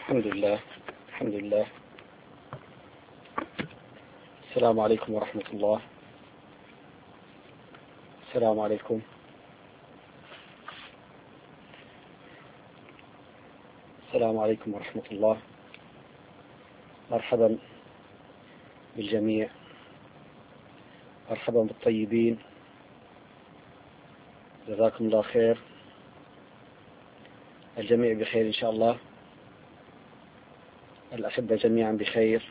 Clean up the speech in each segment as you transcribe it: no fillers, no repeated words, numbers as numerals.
الحمد لله. الحمد لله. السلام عليكم ورحمة الله. السلام عليكم. السلام عليكم ورحمة الله. مرحبا بالجميع، مرحبا بالطيبين، جزاكم الله خير، الجميع بخير إن شاء الله، الأحبة جميعا بخير،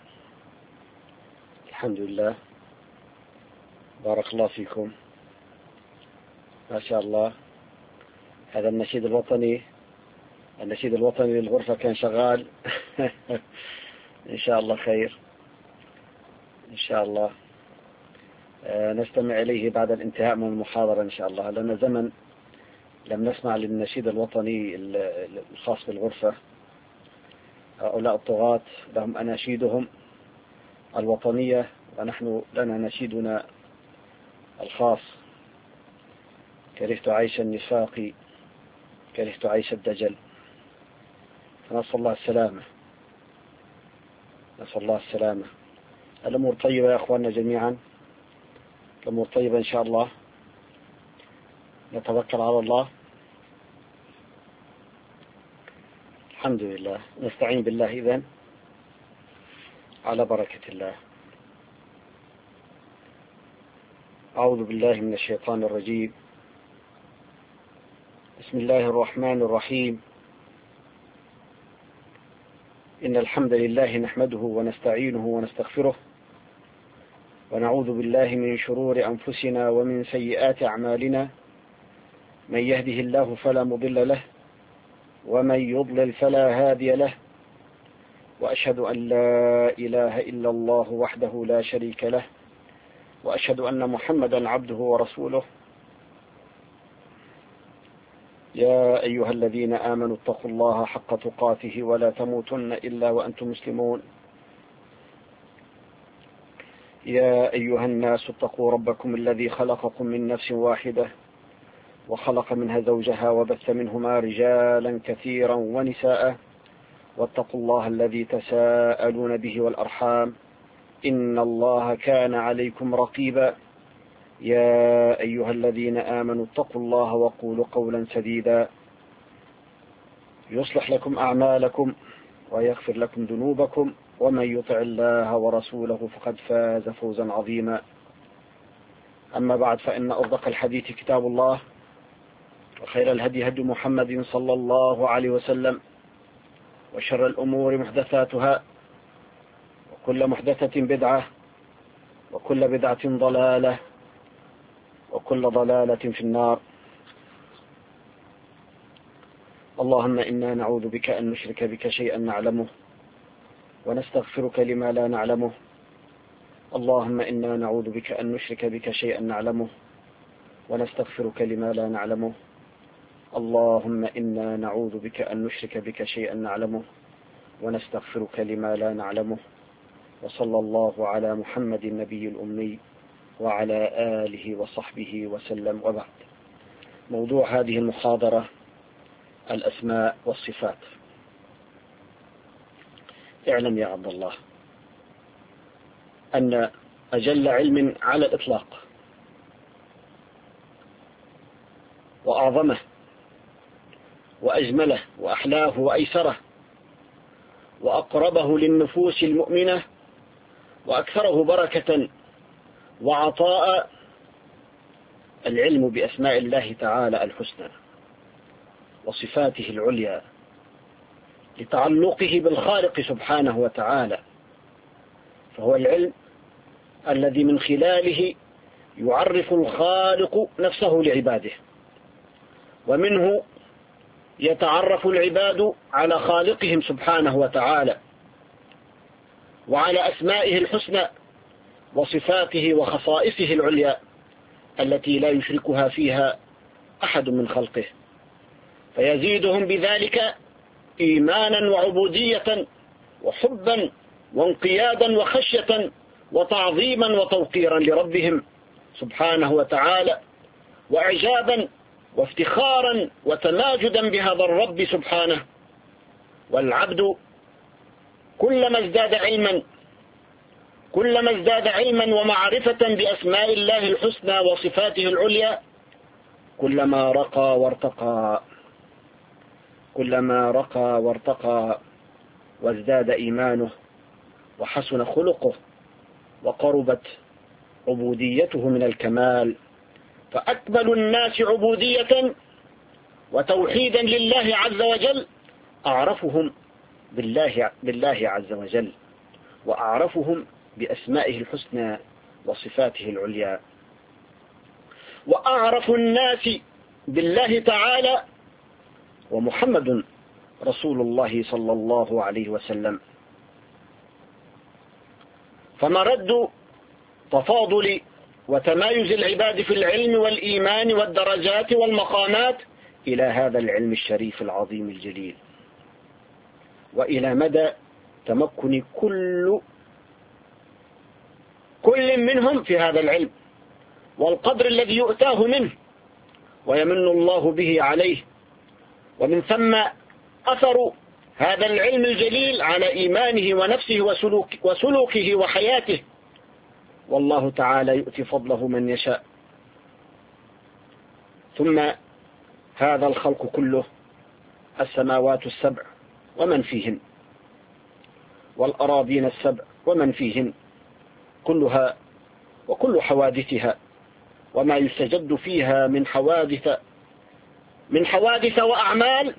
الحمد لله، بارك الله فيكم، ما شاء الله. هذا النشيد الوطني للغرفة كان شغال إن شاء الله خير إن شاء الله. نستمع إليه بعد الانتهاء من المحاضرة إن شاء الله، لأن زمن لم نسمع للنشيد الوطني الخاص بالغرفة. هؤلاء الطغاة لهم أناشيدهم الوطنية، ونحن لنا نشيدنا الخاص. كرهت عيش النفاق، كرهت عيش الدجل. فنسأل الله السلامة، نسأل الله السلامة. الأمور طيبة يا أخواننا جميعا، الأمور طيبة إن شاء الله. نتوكل على الله، الحمد لله. نستعين بالله إذن، على بركة الله. أعوذ بالله من الشيطان الرجيم. بسم الله الرحمن الرحيم. إن الحمد لله نحمده ونستعينه ونستغفره، ونعوذ بالله من شرور أنفسنا ومن سيئات أعمالنا. من يهده الله فلا مضل له، ومن يضلل فلا هادي له. وأشهد أن لا إله إلا الله وحده لا شريك له، وأشهد أن محمدا عبده ورسوله. يا أيها الذين آمنوا اتقوا الله حق تقاته ولا تموتن إلا وأنتم مسلمون. يا أيها الناس اتقوا ربكم الذي خلقكم من نفس واحدة، وخلق منها زوجها، وبث منهما رجالا كثيرا ونساء. واتقوا الله الذي تساءلون به والأرحام، إن الله كان عليكم رقيبا. يا أيها الذين آمنوا اتقوا الله وقولوا قولا سديدا، يصلح لكم أعمالكم ويغفر لكم ذنوبكم، ومن يطع الله ورسوله فقد فاز فوزا عظيما. أما بعد، فإن أصدق الحديث كتاب الله، وخير الهدي هدي محمد صلى الله عليه وسلم، وشر الأمور محدثاتها، وكل محدثة بدعة، وكل بدعة ضلالة، وكل ضلالة في النار. اللهم إنا نعوذ بك أن نشرك بك شيئا نعلمه، ونستغفرك لما لا نعلمه. اللهم إنا نعوذ بك أن نشرك بك شيئا نعلمه، ونستغفرك لما لا نعلمه. اللهم إنا نعوذ بك أن نشرك بك شيئا نعلمه، ونستغفرك لما لا نعلمه. وصلى الله على محمد النبي الأمي وعلى آله وصحبه وسلم. وبعد، موضوع هذه المحاضرة الأسماء والصفات. اعلم يا عبد الله أن أجل علم على الإطلاق، وأعظمه وأجمله وأحلاه وأيسره وأقربه للنفوس المؤمنة وأكثره بركة وعطاء العلم بأسماء الله تعالى الحسنى وصفاته العليا، لتعلقه بالخالق سبحانه وتعالى. فهو العلم الذي من خلاله يعرف الخالق نفسه لعباده، ومنه يتعرف العباد على خالقهم سبحانه وتعالى، وعلى أسمائه الحسنى وصفاته وخصائصه العليا التي لا يشركها فيها أحد من خلقه، فيزيدهم بذلك إيمانا وعبودية وحبا وانقيادا وخشية وتعظيما وتوقيرا لربهم سبحانه وتعالى، وإعجابا وافتخارا وتماجدا بهذا الرب سبحانه. والعبد كلما ازداد علما ومعرفة بأسماء الله الحسنى وصفاته العليا كلما رقى وارتقى وازداد إيمانه وحسن خلقه وقربت عبوديته من الكمال. فأكمل الناس عبودية وتوحيدا لله عز وجل أعرفهم بالله عز وجل، وأعرفهم بأسمائه الحسنى وصفاته العليا. وأعرف الناس بالله تعالى ومحمد رسول الله صلى الله عليه وسلم. فمرد تفاضل وتمايز العباد في العلم والإيمان والدرجات والمقامات إلى هذا العلم الشريف العظيم الجليل، وإلى مدى تمكن كل منهم في هذا العلم والقدر الذي يؤتاه منه ويمن الله به عليه. ومن ثم أثر هذا العلم الجليل على إيمانه ونفسه وسلوكه وحياته، والله تعالى يؤتي فضله من يشاء. ثم هذا الخلق كله، السماوات السبع ومن فيهن، والأراضين السبع ومن فيهن، كلها وكل حوادثها وما يستجد فيها من حوادث وأعمال،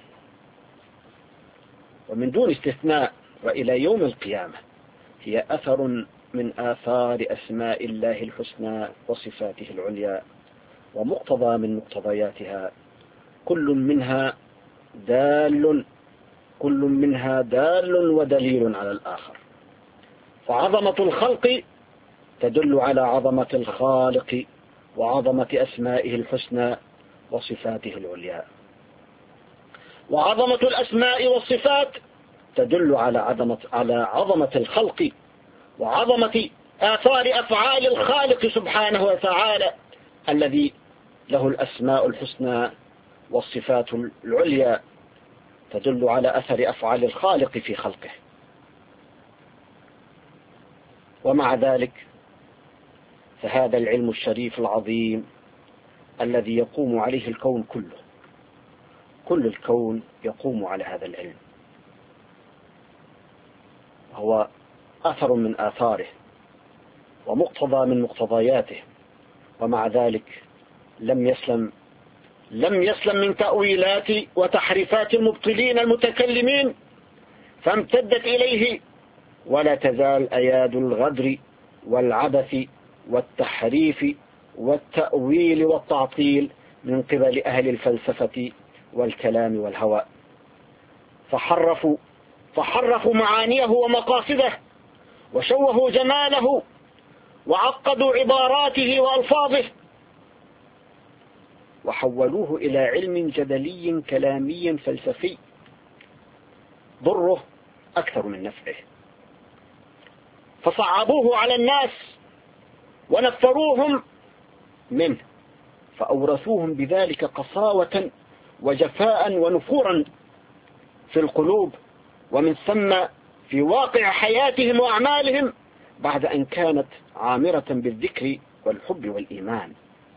ومن دون استثناء وإلى يوم القيامة، هي أثر من آثار أسماء الله الحسنى وصفاته العليا، ومقتضى من مقتضياتها، كل منها دال ودليل على الآخر. فعظمة الخلق تدل على عظمة الخالق وعظمة أسمائه الحسنى وصفاته العليا، وعظمة الأسماء والصفات تدل على عظمة الخلق وعظمة آثار أفعال الخالق سبحانه وتعالى الذي له الأسماء الحسنى والصفات العليا، تدل على أثر أفعال الخالق في خلقه. ومع ذلك فهذا العلم الشريف العظيم الذي يقوم عليه الكون كله، كل الكون يقوم على هذا العلم، هو أثر من آثاره ومقتضى من مقتضياته. ومع ذلك لم يسلم من تأويلات وتحريفات المبطلين المتكلمين، فامتدت إليه ولا تزال أياد الغدر والعبث والتحريف والتأويل والتعطيل من قبل أهل الفلسفة والكلام والهوى، فحرفوا معانيه ومقاصده، وشوهوا جماله، وعقدوا عباراته وألفاظه، وحولوه إلى علم جدلي كلامي فلسفي ضره أكثر من نفعه، فصعبوه على الناس ونفروهم منه، فأورثوهم بذلك قساوة وجفاء ونفورا في القلوب، ومن ثم في واقع حياتهم وأعمالهم، بعد أن كانت عامرة بالذكر والحب والإيمان.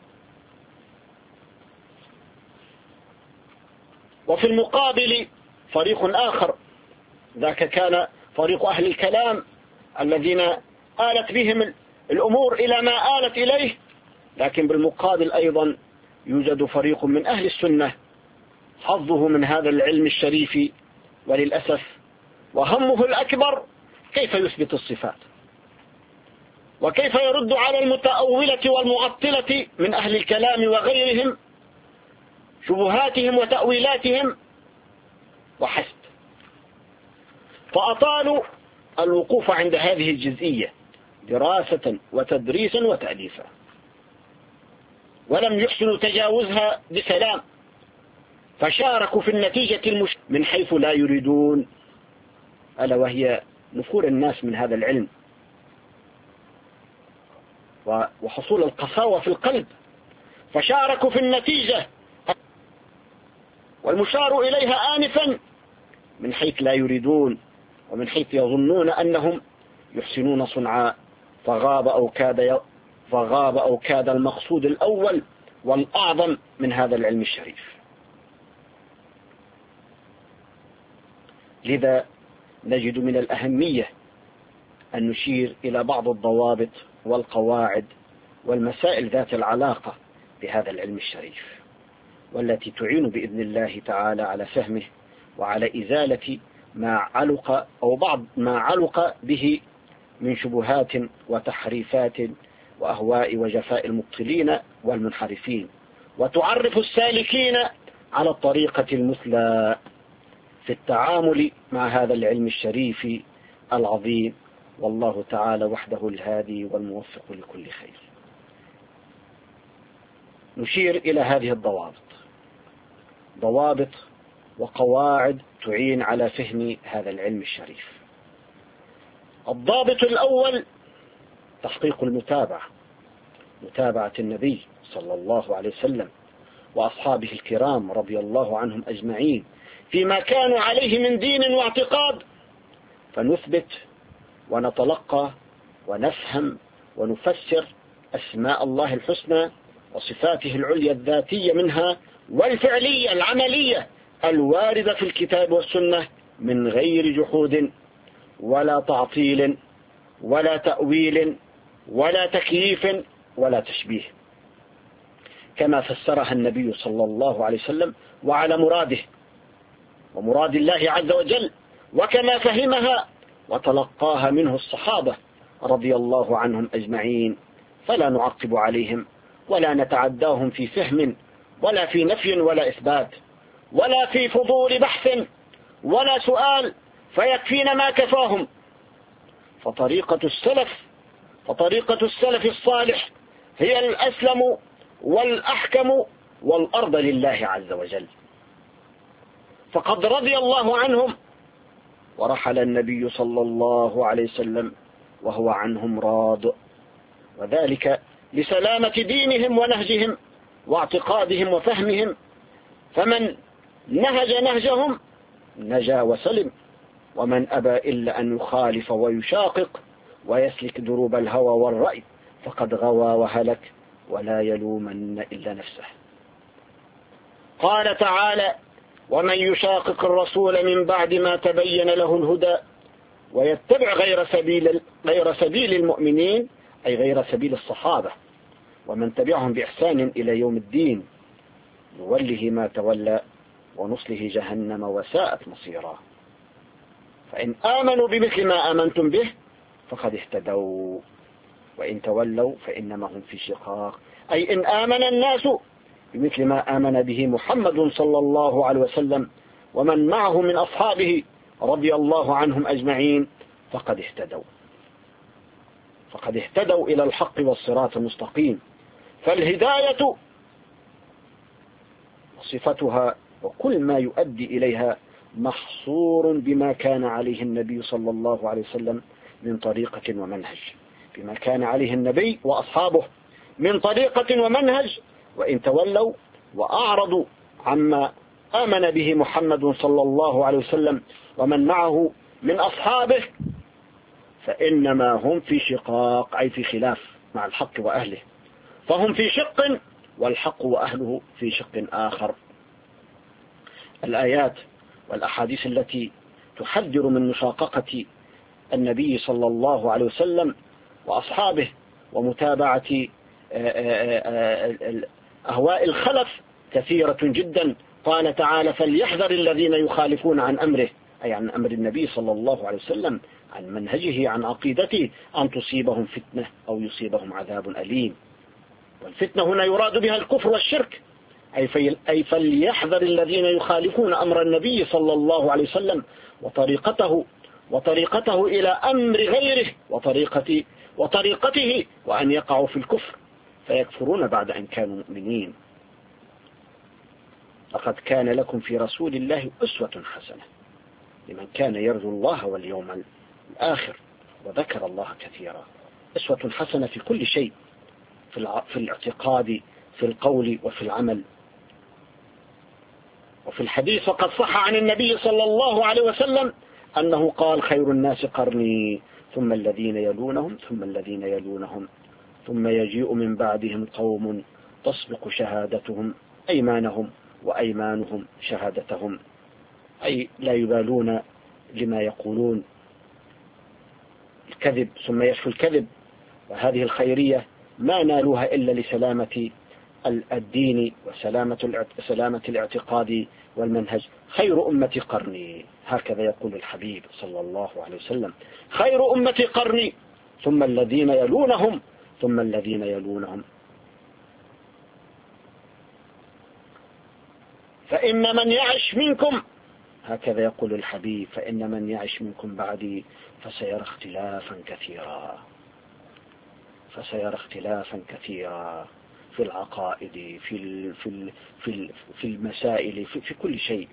وفي المقابل فريق آخر، ذاك كان فريق أهل الكلام الذين آلت بهم الأمور إلى ما آلت إليه، لكن بالمقابل أيضا يوجد فريق من أهل السنة حظه من هذا العلم الشريف، وللأسف وهمه الأكبر كيف يثبت الصفات، وكيف يرد على المتأولة والمعطلة من أهل الكلام وغيرهم شبهاتهم وتأويلاتهم وحسب. فأطالوا الوقوف عند هذه الجزئية دراسة وتدريسا وتأليفا، ولم يحسنوا تجاوزها بسلام، فشاركوا في النتيجة من حيث لا يريدون، ألا وهي نفور الناس من هذا العلم وحصول القساوة في القلب، فشاركوا في النتيجة والمشار إليها آنفا من حيث لا يريدون، ومن حيث يظنون أنهم يحسنون صنعا، فغاب أو كاد المقصود الأول والأعظم من هذا العلم الشريف. لذا نجد من الأهمية أن نشير إلى بعض الضوابط والقواعد والمسائل ذات العلاقة بهذا العلم الشريف، والتي تعين بإذن الله تعالى على فهمه وعلى إزالة ما علق أو بعض ما علق به من شبهات وتحريفات وأهواء وجفاء المبطلين والمنحرفين، وتعرف السالكين على الطريقة المثلى في التعامل مع هذا العلم الشريف العظيم. والله تعالى وحده الهادي والموفق لكل خير. نشير إلى هذه ضوابط وقواعد تعين على فهم هذا العلم الشريف. الضابط الأول تحقيق متابعة النبي صلى الله عليه وسلم وأصحابه الكرام رضي الله عنهم أجمعين فيما كانوا عليه من دين واعتقاد، فنثبت ونتلقى ونفهم ونفسر أسماء الله الحسنى وصفاته العليا الذاتية منها والفعلية العملية الواردة في الكتاب والسنة من غير جحود ولا تعطيل ولا تأويل ولا تكييف ولا تشبيه، كما فسرها النبي صلى الله عليه وسلم وعلى مراده ومراد الله عز وجل، وكما فهمها وتلقاها منه الصحابة رضي الله عنهم أجمعين، فلا نعقب عليهم ولا نتعداهم في فهم ولا في نفي ولا إثبات ولا في فضول بحث ولا سؤال، فيكفينا ما كفاهم. فطريقة السلف الصالح هي الأسلم والأحكم والأرض لله عز وجل، فقد رضي الله عنهم ورحل النبي صلى الله عليه وسلم وهو عنهم راض، وذلك لسلامة دينهم ونهجهم واعتقادهم وفهمهم، فمن نهج نهجهم نجا وسلم، ومن أبى إلا أن يخالف ويشاقق ويسلك دروب الهوى والرأي فقد غوى وهلك ولا يلومن إلا نفسه. قال تعالى: ومن يشاقق الرسول من بعد ما تبين له الهدى ويتبع غير سبيل المؤمنين، أي غير سبيل الصحابة ومن تبعهم بإحسان إلى يوم الدين، نوله ما تولى ونصله جهنم وساءت مصيرا. فإن آمنوا بمثل ما آمنتم به فقد اهتدوا وإن تولوا فإنما هم في شقاق، أي إن آمن الناس بمثل ما آمن به محمد صلى الله عليه وسلم ومن معه من أصحابه رضي الله عنهم أجمعين فقد اهتدوا إلى الحق والصراط المستقيم. فالهداية صفتها وكل ما يؤدي إليها محصور بما كان عليه النبي صلى الله عليه وسلم من طريقة ومنهج، بما كان عليه النبي وأصحابه من طريقة ومنهج، وإن تولوا وأعرضوا عما آمن به محمد صلى الله عليه وسلم ومن معه من أصحابه فإنما هم في شقاق، أي في خلاف مع الحق وأهله، فهم في شق والحق وأهله في شق آخر. الآيات والأحاديث التي تحذر من مشاققة النبي صلى الله عليه وسلم وأصحابه ومتابعة أهواء الخلف كثيرة جدا. قال تعالى: فليحذر الذين يخالفون عن أمره، أي عن أمر النبي صلى الله عليه وسلم، عن منهجه، عن عقيدته، أن تصيبهم فتنة أو يصيبهم عذاب أليم. والفتنة هنا يراد بها الكفر والشرك، أي فليحذر الذين يخالفون أمر النبي صلى الله عليه وسلم وطريقته إلى أمر غيره وطريقته وأن يقعوا في الكفر فيكفرون بعد أن كانوا مؤمنين. لقد كان لكم في رسول الله أسوة حسنة لمن كان يرجو الله واليوم الآخر وذكر الله كثيرا. أسوة حسنة في كل شيء، في الاعتقاد، في القول، وفي العمل. وفي الحديث وقد صح عن النبي صلى الله عليه وسلم أنه قال خير الناس قرني ثم الذين يلونهم ثم الذين يلونهم ثم يجيء من بعدهم قوم تسبق شهادتهم أيمانهم وأيمانهم شهادتهم، أي لا يبالون لما يقولون الكذب ثم يشفوا الكذب. وهذه الخيرية ما نالوها إلا لسلامة الدين وسلامة الاعتقاد والمنهج. خير أمة قرني، هكذا يقول الحبيب صلى الله عليه وسلم، خير أمة قرني ثم الذين يلونهم ثم الذين يلونهم، فإن من يعش منكم، هكذا يقول الحبيب، فإن من يعش منكم بعدي فسيرى اختلافا كثيرا، فسيرى اختلافا كثيرا في العقائد، في المسائل، في كل شيء،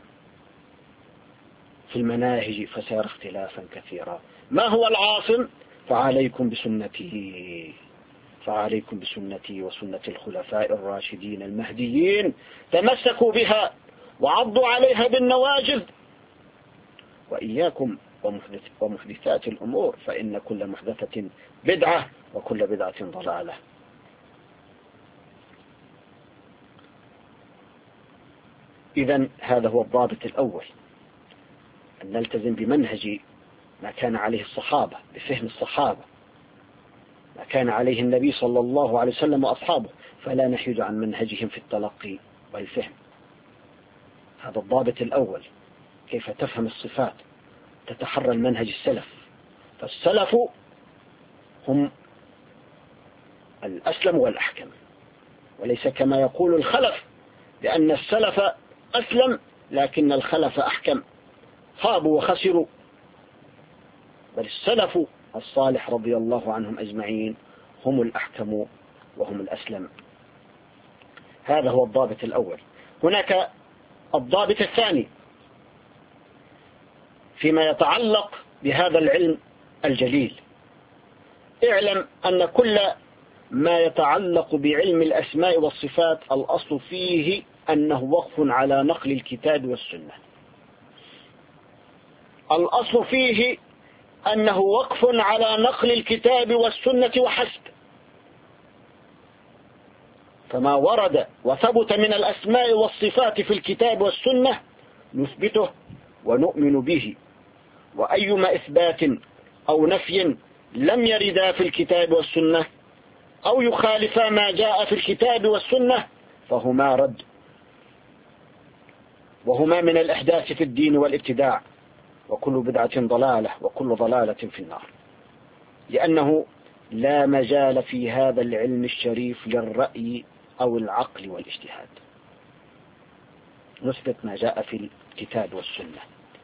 في المناهج، فسيرى اختلافا كثيرا. ما هو العاصم؟ فعليكم بسنتي، فعليكم بسنتي وسنة الخلفاء الراشدين المهديين، تمسكوا بها وعضوا عليها بالنواجذ، وإياكم ومحدثات الأمور، فإن كل محدثة بدعة وكل بدعة ضلالة. إذن هذا هو الضابط الأول، أن نلتزم بمنهج ما كان عليه الصحابة، بفهم الصحابة، ما كان عليه النبي صلى الله عليه وسلم وأصحابه، فلا نحيد عن منهجهم في التلقي والفهم. هذا الضابط الأول، كيف تفهم الصفات، تتحرى المنهج السلف. فالسلف هم الأسلم والأحكم، وليس كما يقول الخلف لأن السلف أسلم لكن الخلف أحكم، خابوا وخسروا، بل السلف الصالح رضي الله عنهم أجمعين هم الأحكم وهم الأسلم. هذا هو الضابط الأول. هناك الضابط الثاني فيما يتعلق بهذا العلم الجليل. اعلم أن كل ما يتعلق بعلم الأسماء والصفات الأصل فيه أنه وقف على نقل الكتاب والسنة، الأصل فيه أنه وقف على نقل الكتاب والسنة وحسب. فما ورد وثبت من الأسماء والصفات في الكتاب والسنة نثبته ونؤمن به، وأيما إثبات أو نفي لم يردا في الكتاب والسنة أو يخالفا ما جاء في الكتاب والسنة فهما رد، وهما من الإحداث في الدين والابتداع، وكل بدعة ضلالة وكل ضلالة في النار، لأنه لا مجال في هذا العلم الشريف للرأي أو العقل والاجتهاد، نثبت ما جاء في الكتاب والسنة.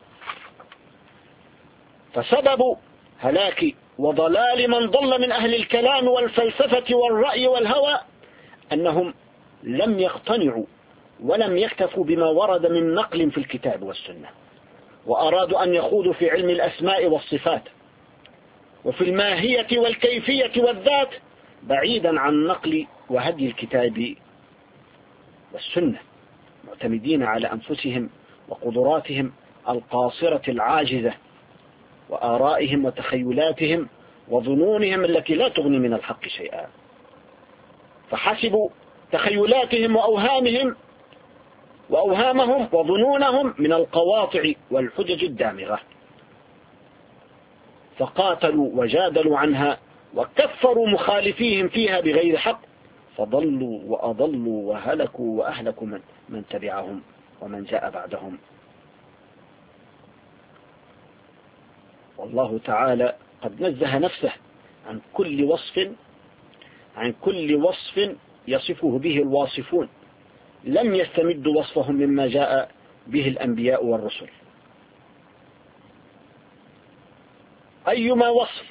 فسبب هلاك وضلال من ضل من أهل الكلام والفلسفة والرأي والهوى أنهم لم يقتنعوا ولم يكتفوا بما ورد من نقل في الكتاب والسنة، وأرادوا أن يخوضوا في علم الأسماء والصفات وفي الماهية والكيفية والذات بعيدا عن نقل وهدي الكتاب والسنة، معتمدين على أنفسهم وقدراتهم القاصرة العاجزة وآرائهم وتخيلاتهم وظنونهم التي لا تغني من الحق شيئا، فحسبوا تخيلاتهم وأوهامهم وظنونهم من القواطع والحجج الدامغة، فقاتلوا وجادلوا عنها وكفروا مخالفيهم فيها بغير حق، فضلوا وأضلوا وهلكوا وأهلكوا من تبعهم ومن جاء بعدهم. والله تعالى قد نزه نفسه عن كل وصف يصفه به الواصفون، لم يستمدوا وصفهم مما جاء به الأنبياء والرسل. أيما وصف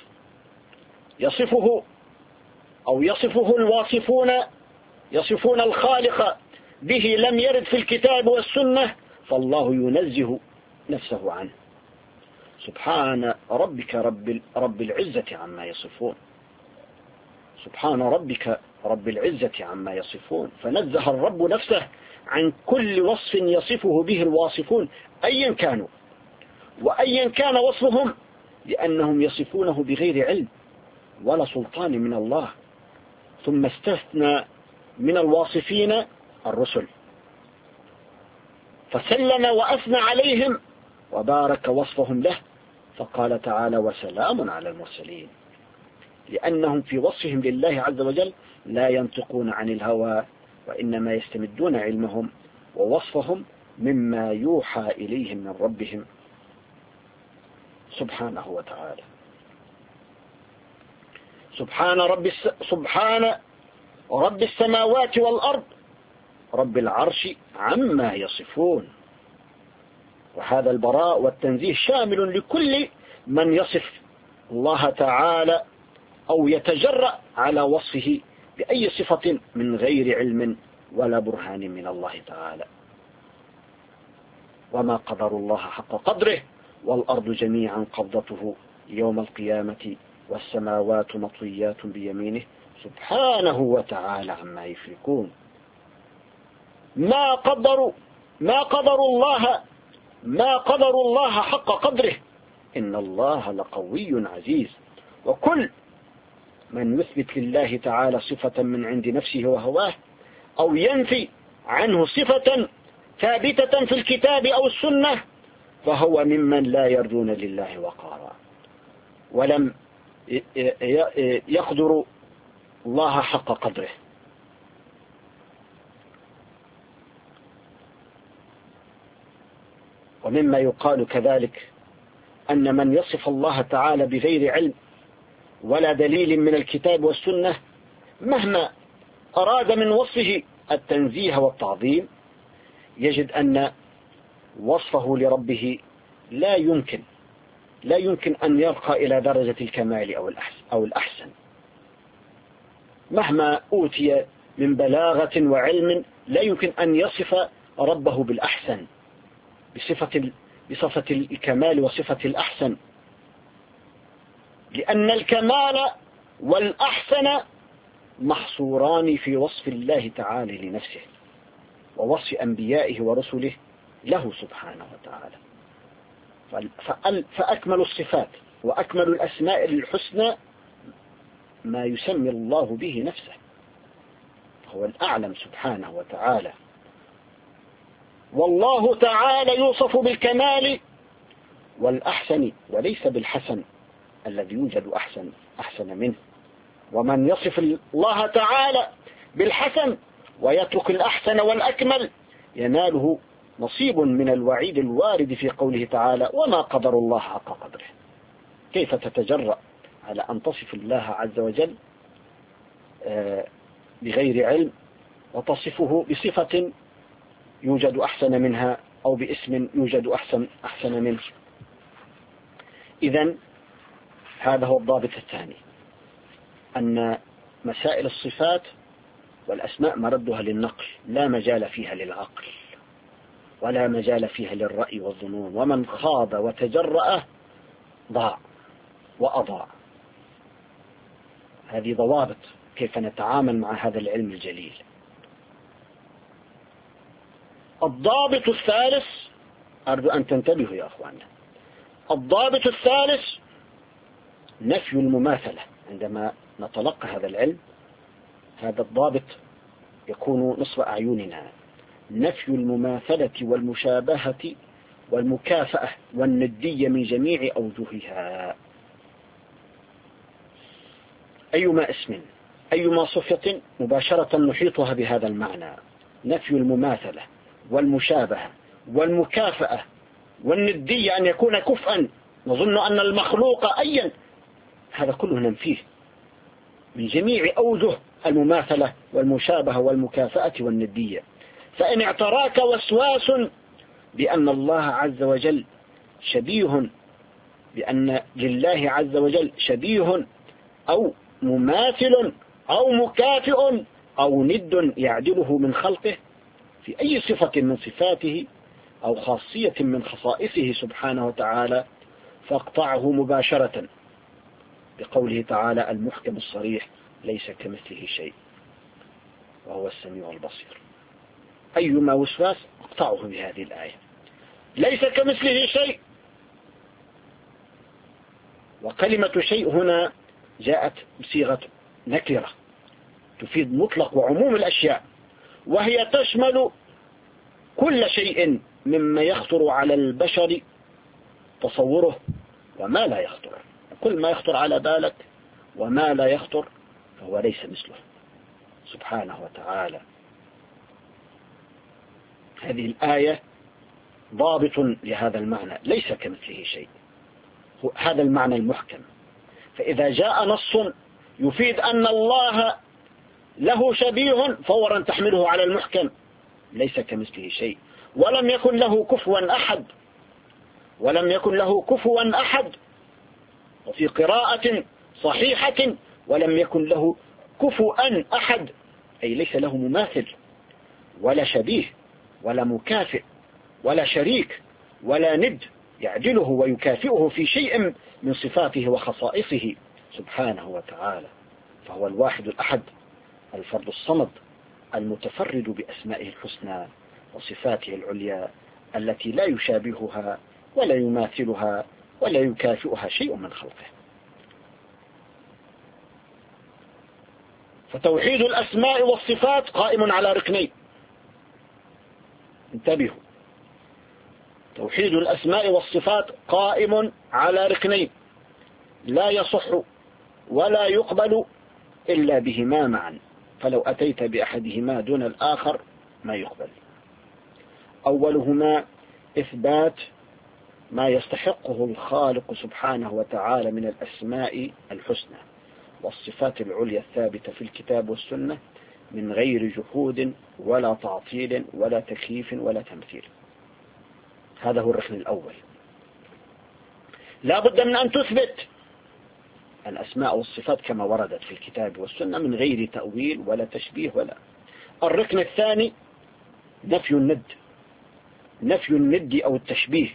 يصفه الواصفون يصفون الخالق به لم يرد في الكتاب والسنة فالله ينزه نفسه عنه. سبحان ربك رب العزة عما يصفون، سبحان ربك رب العزة عما يصفون. فنزه الرب نفسه عن كل وصف يصفه به الواصفون أيا كانوا، وأيا كان وصفهم، لأنهم يصفونه بغير علم ولا سلطان من الله. ثم استثنى من الواصفين الرسل، فسلم وأثنى عليهم وبارك وصفهم له، فقال تعالى: وسلام على المرسلين، لأنهم في وصفهم لله عز وجل لا ينطقون عن الهوى، وإنما يستمدون علمهم ووصفهم مما يوحى إليهم من ربهم سبحانه وتعالى. سبحان رب السماوات والأرض رب العرش عما يصفون. وهذا البراء والتنزيه شامل لكل من يصف الله تعالى أو يتجرأ على وصفه بأي صفة من غير علم ولا برهان من الله تعالى. وما قدر الله حق قدره، والأرض جميعا قبضته يوم القيامة والسماوات مطويات بيمينه سبحانه وتعالى عما يشركون. ما قدروا الله حق قدره، إن الله لقوي عزيز. وكل من يثبت لله تعالى صفة من عند نفسه وهواه، أو ينفي عنه صفة ثابتة في الكتاب أو السنة، فهو ممن لا يرجون لله وقارا، ولم يقدر الله حق قدره. ومما يقال كذلك أن من يصف الله تعالى بغير علم ولا دليل من الكتاب والسنة، مهما أراد من وصفه التنزيه والتعظيم، يجد أن وصفه لربه لا يمكن أن يرقى إلى درجة الكمال أو الأحسن. مهما أوتي من بلاغة وعلم لا يمكن أن يصف ربه بالأحسن، بصفة الكمال وصفة الأحسن، لأن الكمال والأحسن محصوران في وصف الله تعالى لنفسه ووصف أنبيائه ورسله له سبحانه وتعالى. فأكمل الصفات وأكمل الأسماء الحسنى ما يسمي الله به نفسه، هو الأعلم سبحانه وتعالى. والله تعالى يوصف بالكمال والأحسن وليس بالحسن الذي يوجد أحسن منه. ومن يصف الله تعالى بالحسن ويترك الأحسن والأكمل يناله نصيب من الوعيد الوارد في قوله تعالى: وما قدر الله حق قدره. كيف تتجرأ على أن تصف الله عز وجل بغير علم وتصفه بصفة يوجد أحسن منها أو باسم يوجد أحسن منه؟ إذن هذا هو الضابط الثاني، أن مسائل الصفات والأسماء مردها للنقل، لا مجال فيها للعقل ولا مجال فيها للرأي والظنون، ومن خاض وتجرأ ضاع وأضاع. هذه ضوابط كيف نتعامل مع هذا العلم الجليل. الضابط الثالث، أرجو أن تنتبهوا يا أخواننا، الضابط الثالث نفي المماثلة. عندما نتلقى هذا العلم، هذا الضابط يكون نصب أعيننا: نفي المماثلة والمشابهة والمكافأة والندية من جميع أوجهها. أيما اسم أيما صفة مباشرة نحيطها بهذا المعنى: نفي المماثلة والمشابهة والمكافأة والندية، أن يكون كفءا، نظن أن المخلوق أيا، هذا كله ننفيه من جميع أوجه المماثلة والمشابهة والمكافأة والندية. فإن اعتراك وسواس بأن الله عز وجل شبيه، بأن لله عز وجل شبيه أو مماثل أو مكافئ أو ند يعدله من خلقه في أي صفة من صفاته أو خاصية من خصائصه سبحانه وتعالى، فاقطعه مباشرة بقوله تعالى المحكم الصريح: ليس كمثله شيء وهو السميع البصير. أيما وسواس اقطعه بهذه الآية: ليس كمثله شيء وكلمة شيء هنا جاءت بصيغة نكرة تفيد مطلق وعموم الأشياء، وهي تشمل كل شيء مما يخطر على البشر تصوره وما لا يخطر. كل ما يخطر على بالك وما لا يخطر فهو ليس مثله سبحانه وتعالى. هذه الآية ضابط لهذا المعنى، ليس كمثله شيء، هذا المعنى المحكم. فإذا جاء نص يفيد أن الله له شبيه فورا تحمله على المحكم، ليس كمثله شيء، ولم يكن له كفوا أحد، ولم يكن له كفوا أحد. وفي قراءة صحيحة ولم يكن له كفوا أحد، أي ليس له مماثل ولا شبيه ولا مكافئ ولا شريك ولا ند يعدله ويكافئه في شيء من صفاته وخصائصه سبحانه وتعالى. فهو الواحد الأحد، الفرد الصمد، المتفرد بأسمائه الحسنى وصفاته العليا التي لا يشابهها ولا يماثلها ولا يكافئها شيء من خلقه. فتوحيد الأسماء والصفات قائم على ركنين، انتبهوا، توحيد الأسماء والصفات قائم على ركنين لا يصح ولا يقبل إلا بهما معا، فلو أتيت بأحدهما دون الآخر ما يقبل. أولهما إثبات ما يستحقه الخالق سبحانه وتعالى من الأسماء الحسنى والصفات العليا الثابتة في الكتاب والسنة من غير جحود ولا تعطيل ولا تكييف ولا تمثيل. هذا هو الركن الأول. لا بد من أن تثبت الأسماء والصفات كما وردت في الكتاب والسنة من غير تأويل ولا تشبيه ولا. الركن الثاني نفي الند، نفي الند أو التشبيه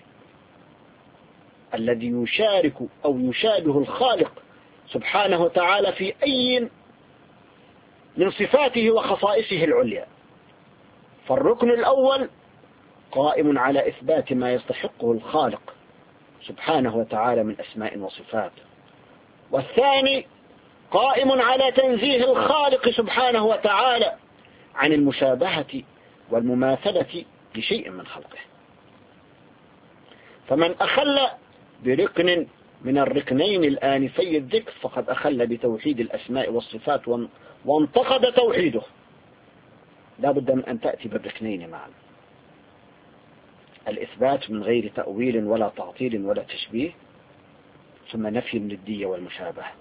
الذي يشارك أو يشابه الخالق سبحانه وتعالى في أي من صفاته وخصائصه العليا. فالركن الأول قائم على إثبات ما يستحقه الخالق سبحانه وتعالى من أسماء وصفات، والثاني قائم على تنزيه الخالق سبحانه وتعالى عن المشابهة والمماثلة لشيء من خلقه. فمن أخل بركن من الركنين الآنفي الذكر فقد أخل بتوحيد الأسماء والصفات وانتقد توحيده. لا بد من أن تأتي بالركنين معا، الإثبات من غير تأويل ولا تعطيل ولا تشبيه، ثم نفي الندية والمشابهة.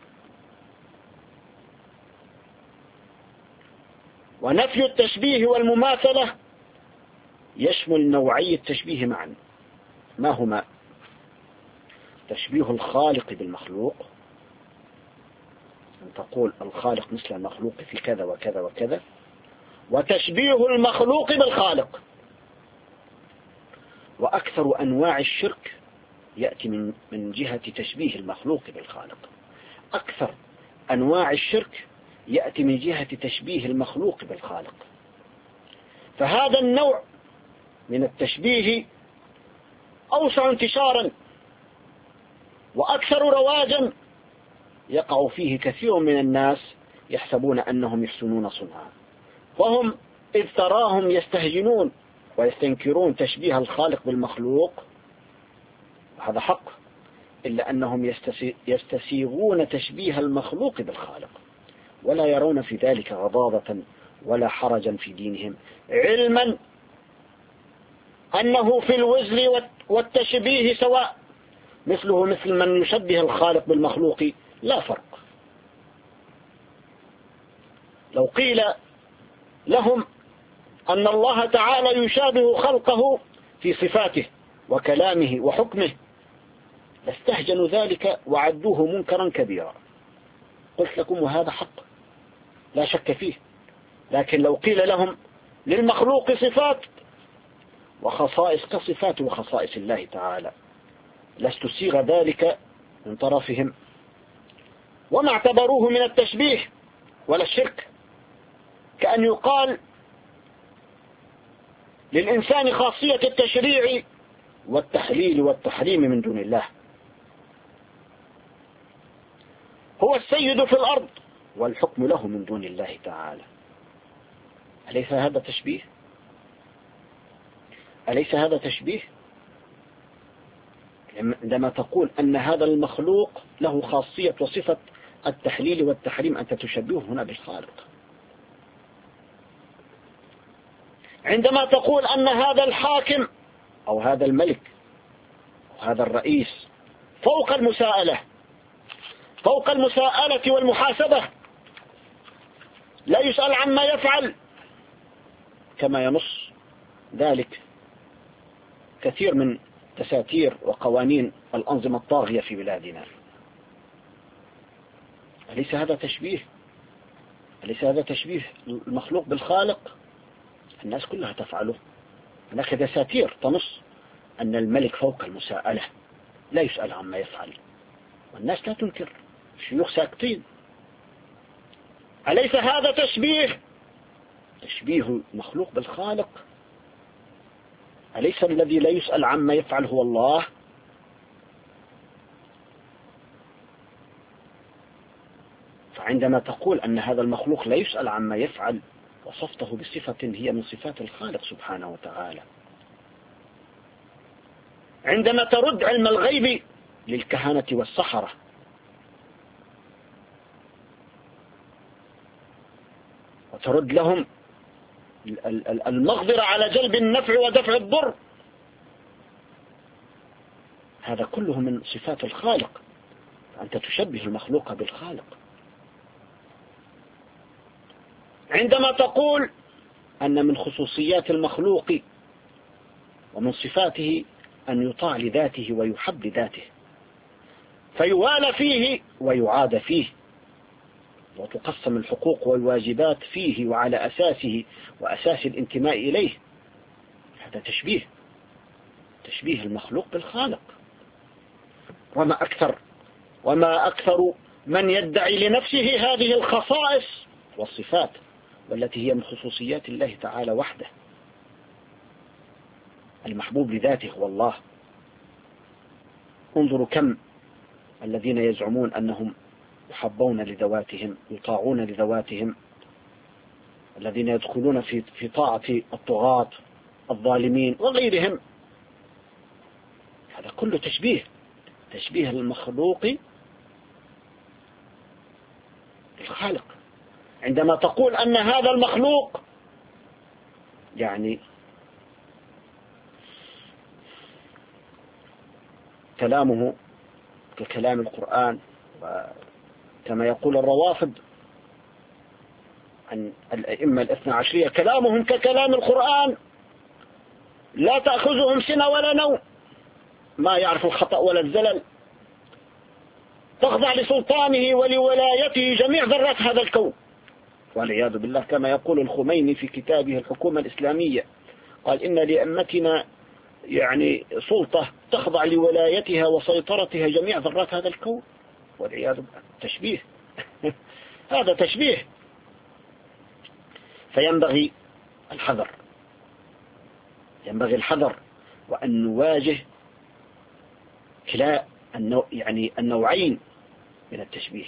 ونفي التشبيه والمماثلة يشمل نوعي التشبيه معا. ما هما؟ تشبيه الخالق بالمخلوق، أن تقول الخالق مثل المخلوق في كذا وكذا وكذا، وتشبيه المخلوق بالخالق. وأكثر أنواع الشرك يأتي من جهة تشبيه المخلوق بالخالق. أكثر أنواع الشرك يأتي من جهة تشبيه المخلوق بالخالق. فهذا النوع من التشبيه أوسع انتشارا وأكثر رواجا، يقع فيه كثير من الناس يحسبون أنهم يحسنون صنعا، وهم إذ تراهم يستهجنون ويستنكرون تشبيه الخالق بالمخلوق، وهذا حق، إلا أنهم يستسيغون تشبيه المخلوق بالخالق ولا يرون في ذلك غضاضة ولا حرجا في دينهم، علما أنه في الوزن والتشبيه سواء، مثله مثل من يشبه الخالق بالمخلوق لا فرق. لو قيل لهم أن الله تعالى يشابه خلقه في صفاته وكلامه وحكمه لاستهجنوا ذلك وعدوه منكرا كبيرا. قلت لكم وهذا حق لا شك فيه، لكن لو قيل لهم للمخلوق صفات وخصائص كصفات وخصائص الله تعالى لاستسيغ ذلك من طرفهم وما اعتبروه من التشبيه ولا الشرك، كأن يقال للإنسان خاصية التشريع والتحليل والتحريم من دون الله. هو السيد في الأرض والحكم له من دون الله تعالى. أليس هذا تشبيه؟ أليس هذا تشبيه؟ عندما تقول أن هذا المخلوق له خاصية وصفة التحليل والتحريم، أنت تشبهه هنا بالخالق. عندما تقول أن هذا الحاكم أو هذا الملك أو هذا الرئيس فوق المساءلة، فوق المساءلة والمحاسبة، لا يسأل عما يفعل، كما ينص ذلك كثير من تساتير وقوانين الأنظمة الطاغية في بلادنا. أليس هذا تشبيه؟ أليس هذا تشبيه المخلوق بالخالق؟ الناس كلها تفعله. هناك دساتير تنص أن الملك فوق المساءلة، لا يسأل عما يفعل، والناس لا تنكر، الشيوخ ساكتين. أليس هذا تشبيه؟ تشبيه المخلوق بالخالق. أليس الذي لا يسأل عما يفعل هو الله؟ فعندما تقول أن هذا المخلوق لا يسأل عما يفعل، وصفته بصفة هي من صفات الخالق سبحانه وتعالى. عندما ترد علم الغيب للكهنة والسحرة، وترد لهم المقدرة على جلب النفع ودفع الضر، هذا كله من صفات الخالق، فأنت تشبه المخلوق بالخالق. عندما تقول أن من خصوصيات المخلوق ومن صفاته أن يطاع لذاته ويحب لذاته، فيوالى فيه ويعاد فيه، وتقسم الحقوق والواجبات فيه وعلى أساسه وأساس الانتماء إليه، هذا تشبيه المخلوق بالخالق. وما أكثر من يدعي لنفسه هذه الخصائص والصفات، والتي هي من خصوصيات الله تعالى وحده. المحبوب لذاته هو الله. انظروا كم الذين يزعمون أنهم يحبون لذواتهم، يطاعون لذواتهم، الذين يدخلون في طاعة الطغاة الظالمين وغيرهم. هذا كله تشبيه المخلوق بالخالق. عندما تقول أن هذا المخلوق يعني كلامه ككلام القرآن، كما يقول الروافض عن الأئمة الاثنى عشرية، كلامهم ككلام القرآن، لا تأخذهم سنة ولا نوم، ما يعرف الخطأ ولا الزلل، تخضع لسلطانه ولولايته جميع ذرات هذا الكون، والعياذ بالله. كما يقول الخميني في كتابه الحكومة الإسلامية، قال إن لأمتنا يعني سلطة تخضع لولايتها وسيطرتها جميع ذرات هذا الكون، والعياذ بالله. تشبيه هذا تشبيه. فينبغي الحذر، وأن نواجه كلا النوعين من التشبيه.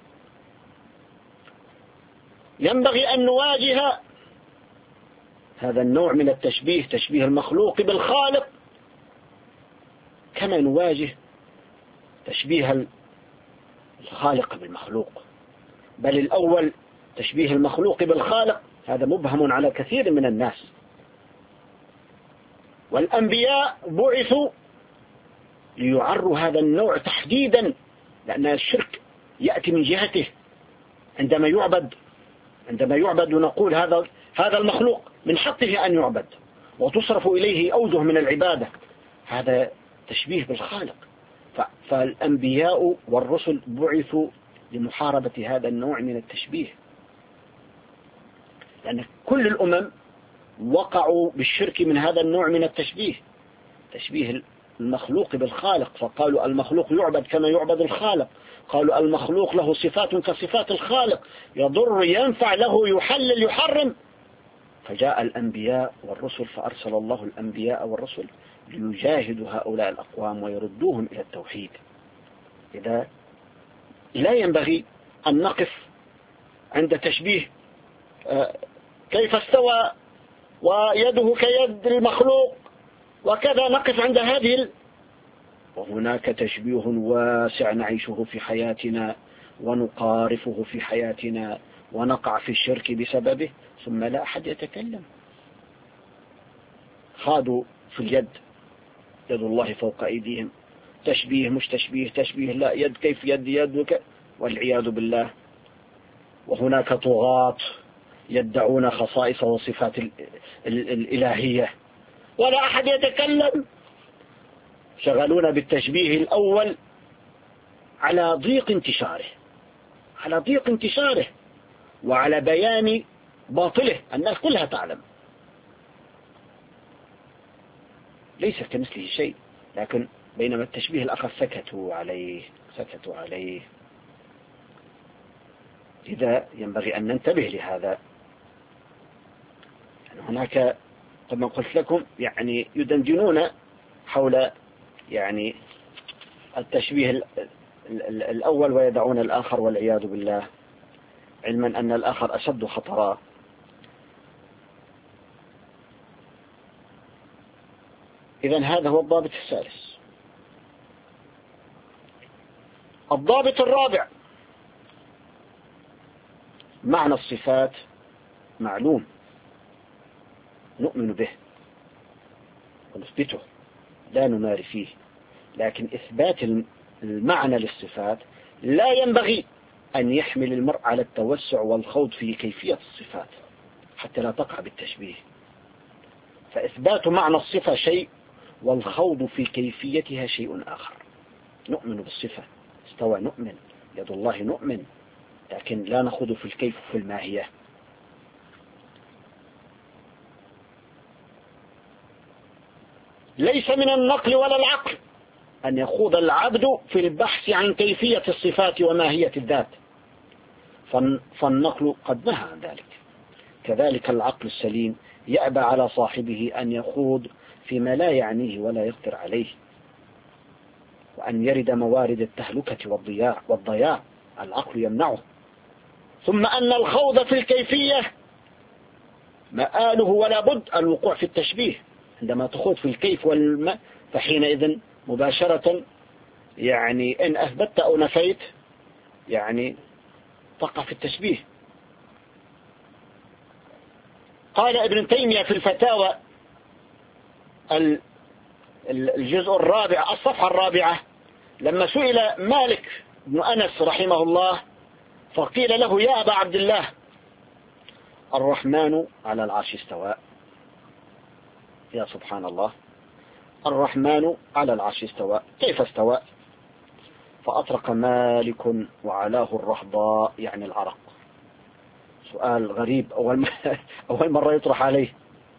ينبغي أن نواجه هذا النوع من التشبيه، تشبيه المخلوق بالخالق، كما نواجه تشبيه الخالق بالمخلوق. بل الأول تشبيه المخلوق بالخالق هذا مبهم على كثير من الناس، والأنبياء بعثوا ليعروا هذا النوع تحديدا، لأن الشرك يأتي من جهته. عندما يعبد ونقول هذا المخلوق من حقه أن يعبد وتصرف إليه أوجه من العبادة، هذا تشبيه بالخالق. فالأنبياء والرسل بعثوا لمحاربة هذا النوع من التشبيه، لأن كل الأمم وقعوا بالشرك من هذا النوع من التشبيه، تشبيه المخلوق بالخالق. فقالوا المخلوق يعبد كما يعبد الخالق، قالوا المخلوق له صفات كصفات الخالق، يضر ينفع، له يحلل يحرم. فجاء الأنبياء والرسل، فأرسل الله الأنبياء والرسل ليجاهدوا هؤلاء الأقوام ويردوهم إلى التوحيد. إذا لا ينبغي أن نقف عند تشبيه كيف استوى ويده كيد المخلوق وكذا، نقف عند هذه وهناك تشبيه واسع نعيشه في حياتنا ونقارفه في حياتنا ونقع في الشرك بسببه ثم لا أحد يتكلم. خاضوا في اليد، يد الله فوق أيديهم، تشبيه مش تشبيه، تشبيه لا، يد كيف يد والعياذ بالله. وهناك طغاة يدعون خصائص وصفات الإلهية ولا أحد يتكلم، شغلون بالتشبيه الأول على ضيق انتشاره وعلى بيان باطله، الناس كلها تعلم ليس كمثله شيء، لكن بينما التشبيه الآخر سكتوا عليه. إذا ينبغي أن ننتبه لهذا. هناك كما قلت لكم يعني يدندنون حول يعني التشبيه الأول ويدعون الآخر والعياذ بالله، علما أن الآخر أشد خطرا. إذن هذا هو الضابط الثالث. الضابط الرابع: معنى الصفات معلوم نؤمن به ونثبته لا نماري فيه، لكن إثبات المعنى للصفات لا ينبغي أن يحمل المرء على التوسع والخوض في كيفية الصفات حتى لا تقع بالتشبيه. فإثبات معنى الصفة شيء والخوض في كيفيتها شيء آخر. نؤمن بالصفة، استوى نؤمن، يد الله نؤمن، لكن لا نخوض في الكيف وفي الماهية. ليس من النقل ولا العقل أن يخوض العبد في البحث عن كيفية الصفات وماهية الذات، فالنقل قد نهى عن ذلك. كذلك العقل السليم يأبى على صاحبه أن يخوض فيما لا يعنيه ولا يقدر عليه، وأن يرد موارد التهلكة والضياع العقل يمنعه. ثم أن الخوض في الكيفية مآله ولا بد الوقوع في التشبيه. عندما تخوض في الكيف فحينئذ مباشرة يعني إن أثبتت أو نفيت يعني تقع في التشبيه. قال ابن تيمية في الفتاوى الجزء الرابع الصفحة الرابعة، لما سئل مالك بن أنس رحمه الله فقيل له: يا أبا عبد الله، الرحمن على العرش استوى. يا سبحان الله، الرحمن على العرش استوى، كيف استوى؟ فأطرق مالك وعلاه الرهضاء، يعني العرق. سؤال غريب، أول مرة يطرح عليه.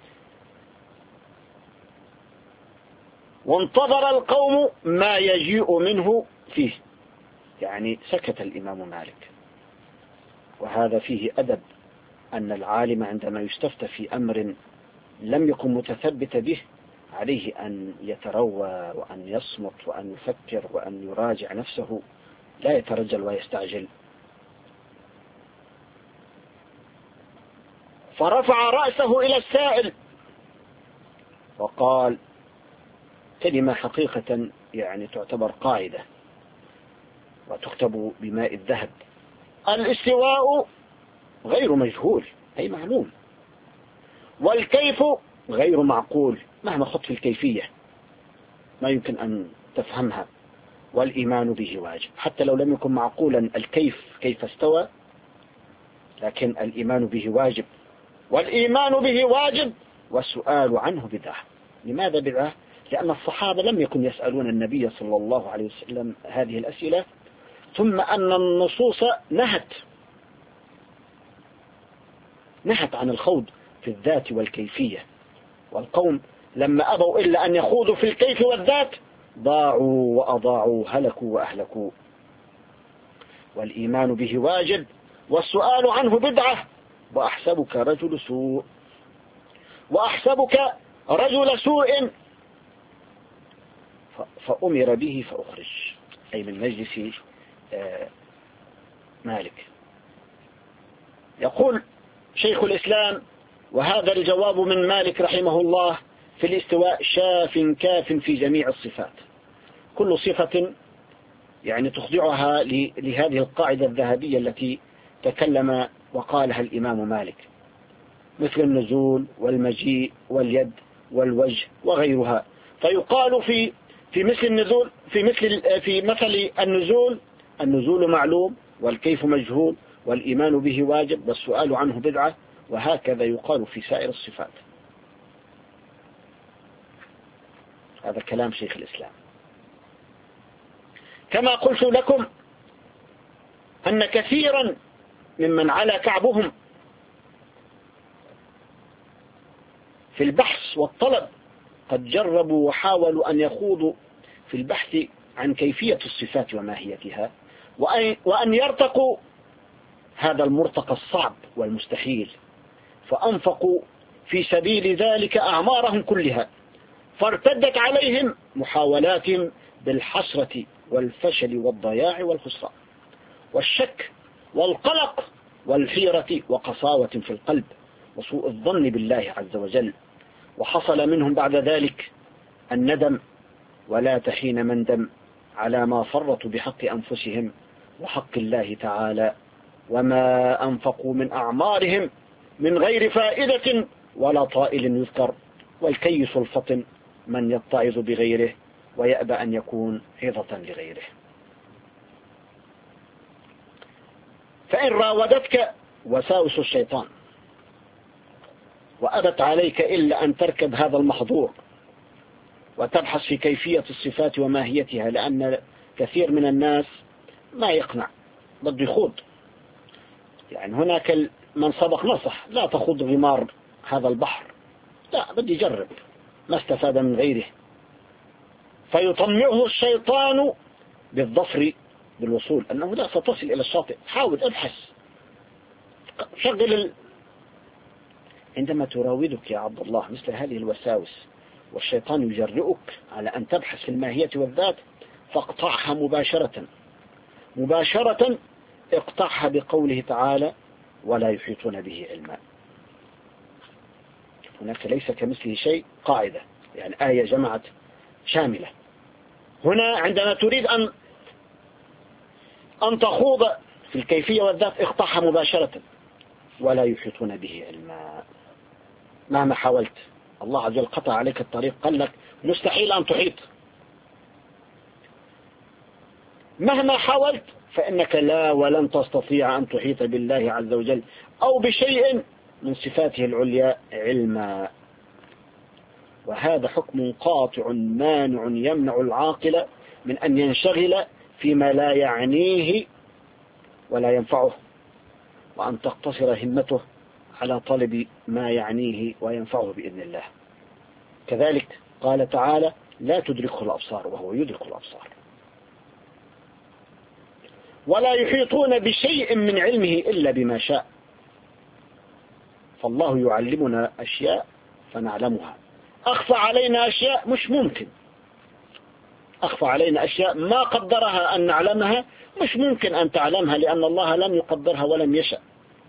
وانتظر القوم ما يجيء منه فيه، يعني سكت الإمام مالك. وهذا فيه أدب، أن العالم عندما يستفتى في أمر لم يكن متثبت به عليه أن يتروى وأن يصمت وأن يفكر وأن يراجع نفسه، لا يترجل ويستعجل. فرفع رأسه إلى السائل وقال كلمة حقيقة يعني تعتبر قاعدة وتكتب بماء الذهب: الاستواء غير مجهول أي معلوم، والكيف غير معقول مهما خضت في الكيفية ما يمكن أن تفهمها، والإيمان به واجب حتى لو لم يكن معقولا الكيف كيف استوى، لكن الإيمان به واجب، والإيمان به واجب والسؤال عنه بدعة. لماذا بدعة؟ لأن الصحابة لم يكن يسألون النبي صلى الله عليه وسلم هذه الأسئلة، ثم أن النصوص نهت عن الخوض في الذات والكيفية، والقوم لما أبوا إلا أن يخوضوا في الكيف والذات ضاعوا وأضاعوا، هلكوا وأهلكوا. والإيمان به واجب والسؤال عنه بدعة. وأحسبك رجل سوء، وأحسبك رجل سوء، فأمر به فأخرج، أي من مجلس مالك. يقول شيخ الإسلام: وهذا الجواب من مالك رحمه الله في الاستواء شاف كاف في جميع الصفات. كل صفة يعني تخضعها لهذه القاعدة الذهبية التي تكلم وقالها الإمام مالك، مثل النزول والمجيء واليد والوجه وغيرها. فيقال في مثل النزول في مثل النزول معلوم، والكيف مجهول، والإيمان به واجب، والسؤال عنه بدعة، وهكذا يقال في سائر الصفات. هذا كلام شيخ الإسلام. كما قلت لكم أن كثيرا ممن علا كعبهم في البحث والطلب قد جربوا وحاولوا أن يخوضوا في البحث عن كيفية الصفات وماهيتها، وأن يرتقوا هذا المرتقى الصعب والمستحيل، فأنفقوا في سبيل ذلك أعمارهم كلها، فارتدت عليهم محاولاتهم بالحسرة والفشل والضياع والخسران والشك والقلق والحيرة وقساوة في القلب وسوء الظن بالله عز وجل. وحصل منهم بعد ذلك الندم، ولا تحين مندم على ما فرطوا بحق أنفسهم وحق الله تعالى، وما أنفقوا من أعمارهم من غير فائدة ولا طائل يذكر. والكيس الفطن من يتعظ بغيره ويأبى أن يكون عظة لغيره. فإن راودتك وساوس الشيطان وأبت عليك إلا أن تركب هذا المحظور وتبحث في كيفية الصفات وماهيتها، لأن كثير من الناس ما يقنع، بده يخوض. يعني هناك من سبق نصح: لا تخوض غمار هذا البحر، لا، بدي يجرب، ما استفاد من غيره. فيطمعه الشيطان بالظفر بالوصول، أنه لا ستصل إلى الشاطئ، حاول ابحث، شغل عندما تراودك يا عبد الله مثل هذه الوساوس والشيطان يجرئك على أن تبحث في الماهية والذات، فاقطعها مباشرة اقطعها بقوله تعالى: ولا يحيطون به علما. هناك ليس كمثله شيء، قاعدة، يعني آية جمعت شاملة. هنا عندما تريد أن تخوض في الكيفية والذات اقطعها مباشرة، ولا يحيطون به علما. مهما حاولت، الله عز وجل قطع عليك الطريق، قال لك مستحيل أن تحيط. مهما حاولت فإنك لا ولن تستطيع أن تحيط بالله عز وجل أو بشيء من صفاته العليا علما. وهذا حكم قاطع مانع يمنع العاقل من أن ينشغل فيما لا يعنيه ولا ينفعه، وأن تقتصر همته على طلب ما يعنيه وينفعه بإذن الله. كذلك قال تعالى: لا تدركه الأبصار وهو يدرك الأبصار. ولا يحيطون بشيء من علمه إلا بما شاء. فالله يعلمنا أشياء فنعلمها، أخفى علينا أشياء مش ممكن، أخفى علينا أشياء ما قدرها أن نعلمها، مش ممكن أن تعلمها، لأن الله لم يقدرها ولم يشأ.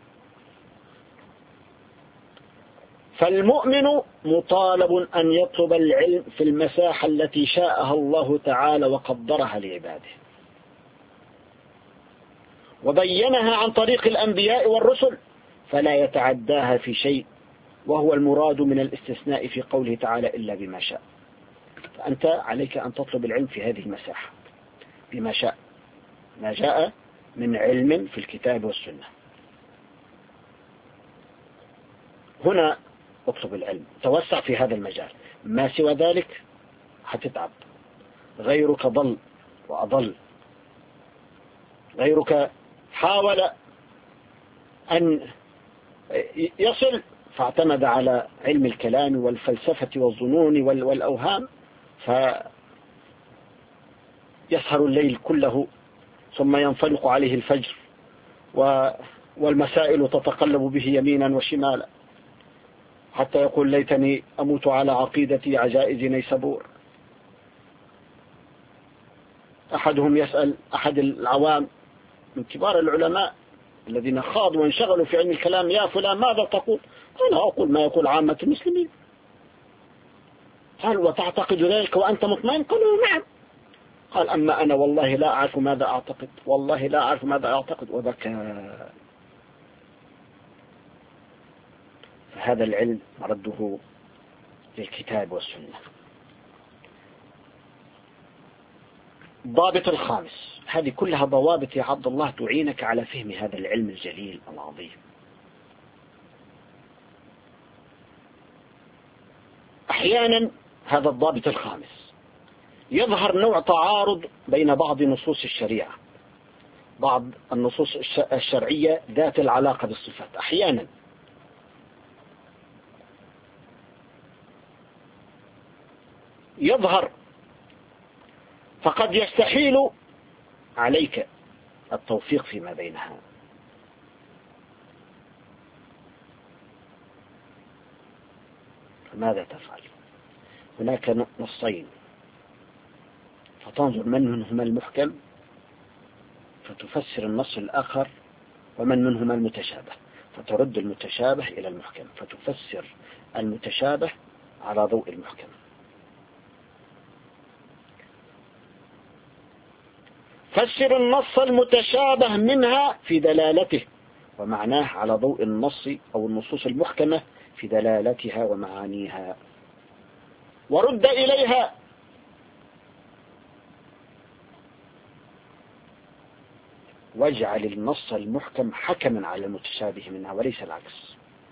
فالمؤمن مطالب أن يطلب العلم في المساحة التي شاءها الله تعالى وقدرها لعباده، وبينها عن طريق الأنبياء والرسل، فلا يتعداها في شيء، وهو المراد من الاستثناء في قوله تعالى: إلا بما شاء. فأنت عليك أن تطلب العلم في هذه المساحة بما شاء، ما جاء من علم في الكتاب والسنة. هنا اطلب العلم، توسع في هذا المجال، ما سوى ذلك هتتعب. غيرك ضل وأضل، غيرك حاول أن يصل فاعتمد على علم الكلام والفلسفة والظنون والأوهام، فيسهر الليل كله ثم ينفلق عليه الفجر، والمسائل تتقلب به يمينا وشمالا، حتى يقول: ليتني أموت على عقيدة عجائز نيسابور. أحدهم يسأل أحد العوام: من كبار العلماء الذين خاضوا وانشغلوا في علم الكلام: يا فلان ماذا تقول؟ أنا أقول ما يقول عامة المسلمين. قال: وتعتقد ذلك وأنت مطمئن؟ قالوا: نعم. قال: أما أنا والله لا أعرف ماذا أعتقد، والله لا أعرف ماذا أعتقد، وبكى. فهذا العلم مرده للكتاب والسنة. ضابط الخامس. هذه كلها ضوابط يا عبد الله تعينك على فهم هذا العلم الجليل العظيم. أحيانا هذا الضابط الخامس يظهر نوع تعارض بين بعض نصوص الشريعة، بعض النصوص الشرعية ذات العلاقة بالصفات. أحيانا يظهر، فقد يستحيل عليك التوفيق فيما بينها. فماذا تفعل؟ هناك نصين، فتنظر من منهما المحكم فتفسر النص الآخر، ومن منهما المتشابه فترد المتشابه إلى المحكم فتفسر المتشابه على ضوء المحكم. فسر النص المتشابه منها في دلالته ومعناه على ضوء النص أو النصوص المحكمة في دلالتها ومعانيها، ورد إليها. واجعل النص المحكم حكما على المتشابه منها وليس العكس.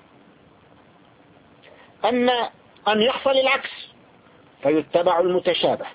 أما أن يحصل العكس فيتبع المتشابه،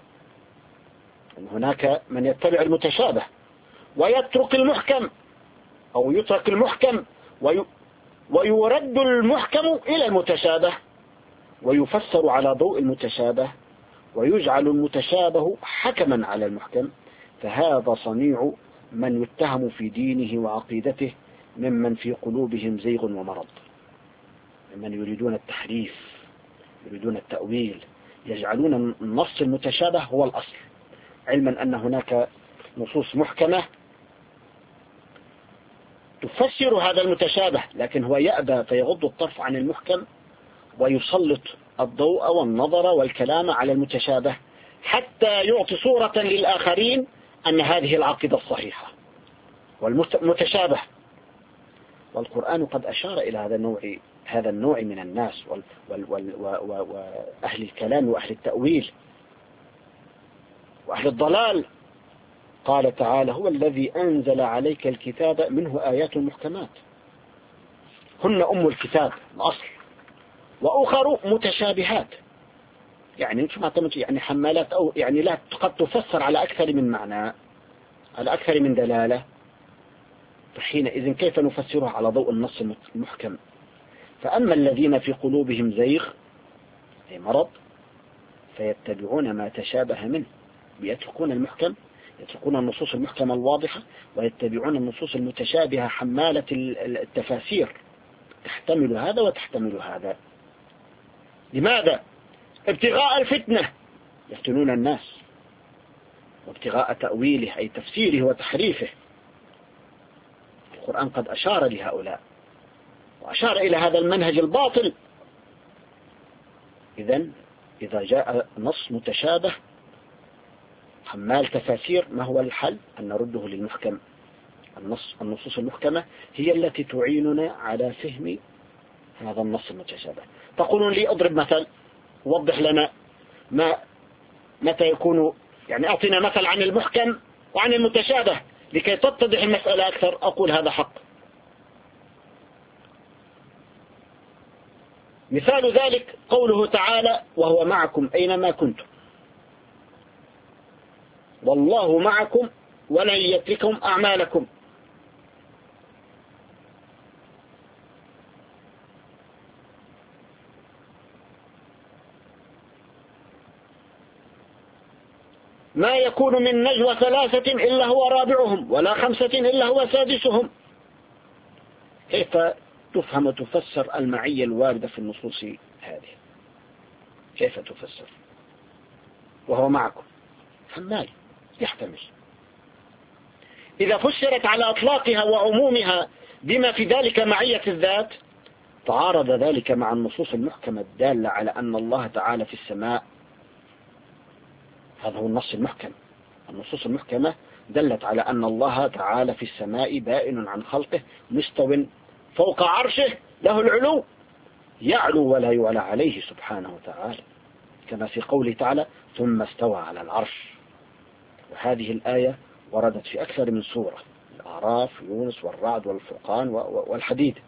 هناك من يتبع المتشابه ويترك المحكم، أو يترك المحكم ويرد المحكم إلى المتشابه ويفسر على ضوء المتشابه ويجعل المتشابه حكما على المحكم. فهذا صنيع من يتهم في دينه وعقيدته ممن في قلوبهم زيغ ومرض، ممن يريدون التحريف، يريدون التأويل، يجعلون النص المتشابه هو الأصل، علما أن هناك نصوص محكمة تفسر هذا المتشابه، لكن هو يأبى فيغض الطرف عن المحكم ويسلط الضوء والنظر والكلام على المتشابه حتى يعطي صورة للآخرين أن هذه العقيدة الصحيحة والمتشابه. والقرآن قد أشار إلى هذا النوع من الناس وأهل الكلام وأهل التأويل وأهل الضلال. قال تعالى: هو الذي أنزل عليك الكتاب منه آيات محكمات هن أم الكتاب الأصل، وأخر متشابهات، يعني يعني حمالات، أو يعني لا قد تفسر على أكثر من معنى، على أكثر من دلالة. فحينئذ كيف نفسرها على ضوء النص المحكم؟ فأما الذين في قلوبهم زيغ أي مرض فيتبعون ما تشابه منه، يتركون المحكم، يتركون النصوص المحكمة الواضحة ويتبعون النصوص المتشابهة حمالة التفاسير، تحتمل هذا وتحتمل هذا. لماذا؟ ابتغاء الفتنة، يفتنون الناس، وابتغاء تأويله أي تفسيره وتحريفه. القرآن قد أشار لهؤلاء وأشار إلى هذا المنهج الباطل. إذا جاء نص متشابه حمال تفاسير، ما هو الحل؟ أن نرده للمحكم. النصوص المحكمة هي التي تعيننا على فهم هذا النص المتشابه. تقولون لي اضرب مثل، وضح لنا متى يكون، يعني أعطينا مثل عن المحكم وعن المتشابه لكي تتضح المسألة أكثر. أقول هذا حق. مثال ذلك قوله تعالى: وهو معكم أينما كنتم والله معكم ولن يتركم أعمالكم. ما يكون من نجوى ثلاثة إلا هو رابعهم ولا خمسة إلا هو سادسهم. كيف تفهم وتفسر المعية الواردة في النصوص هذه؟ كيف تفسر وهو معكم؟ حمال يحتمل. إذا فسرت على أطلاقها وعمومها بما في ذلك معية الذات تعارض ذلك مع النصوص المحكمة الدالة على أن الله تعالى في السماء. هذا هو النص المحكم. النصوص المحكمة دلت على أن الله تعالى في السماء بائن عن خلقه مستو فوق عرشه له العلو يعلو ولا يعلى عليه سبحانه وتعالى، كما في قوله تعالى ثم استوى على العرش. وهذه الآية وردت في أكثر من سورة: الأعراف، يونس، والرعد، والفرقان، والحديد.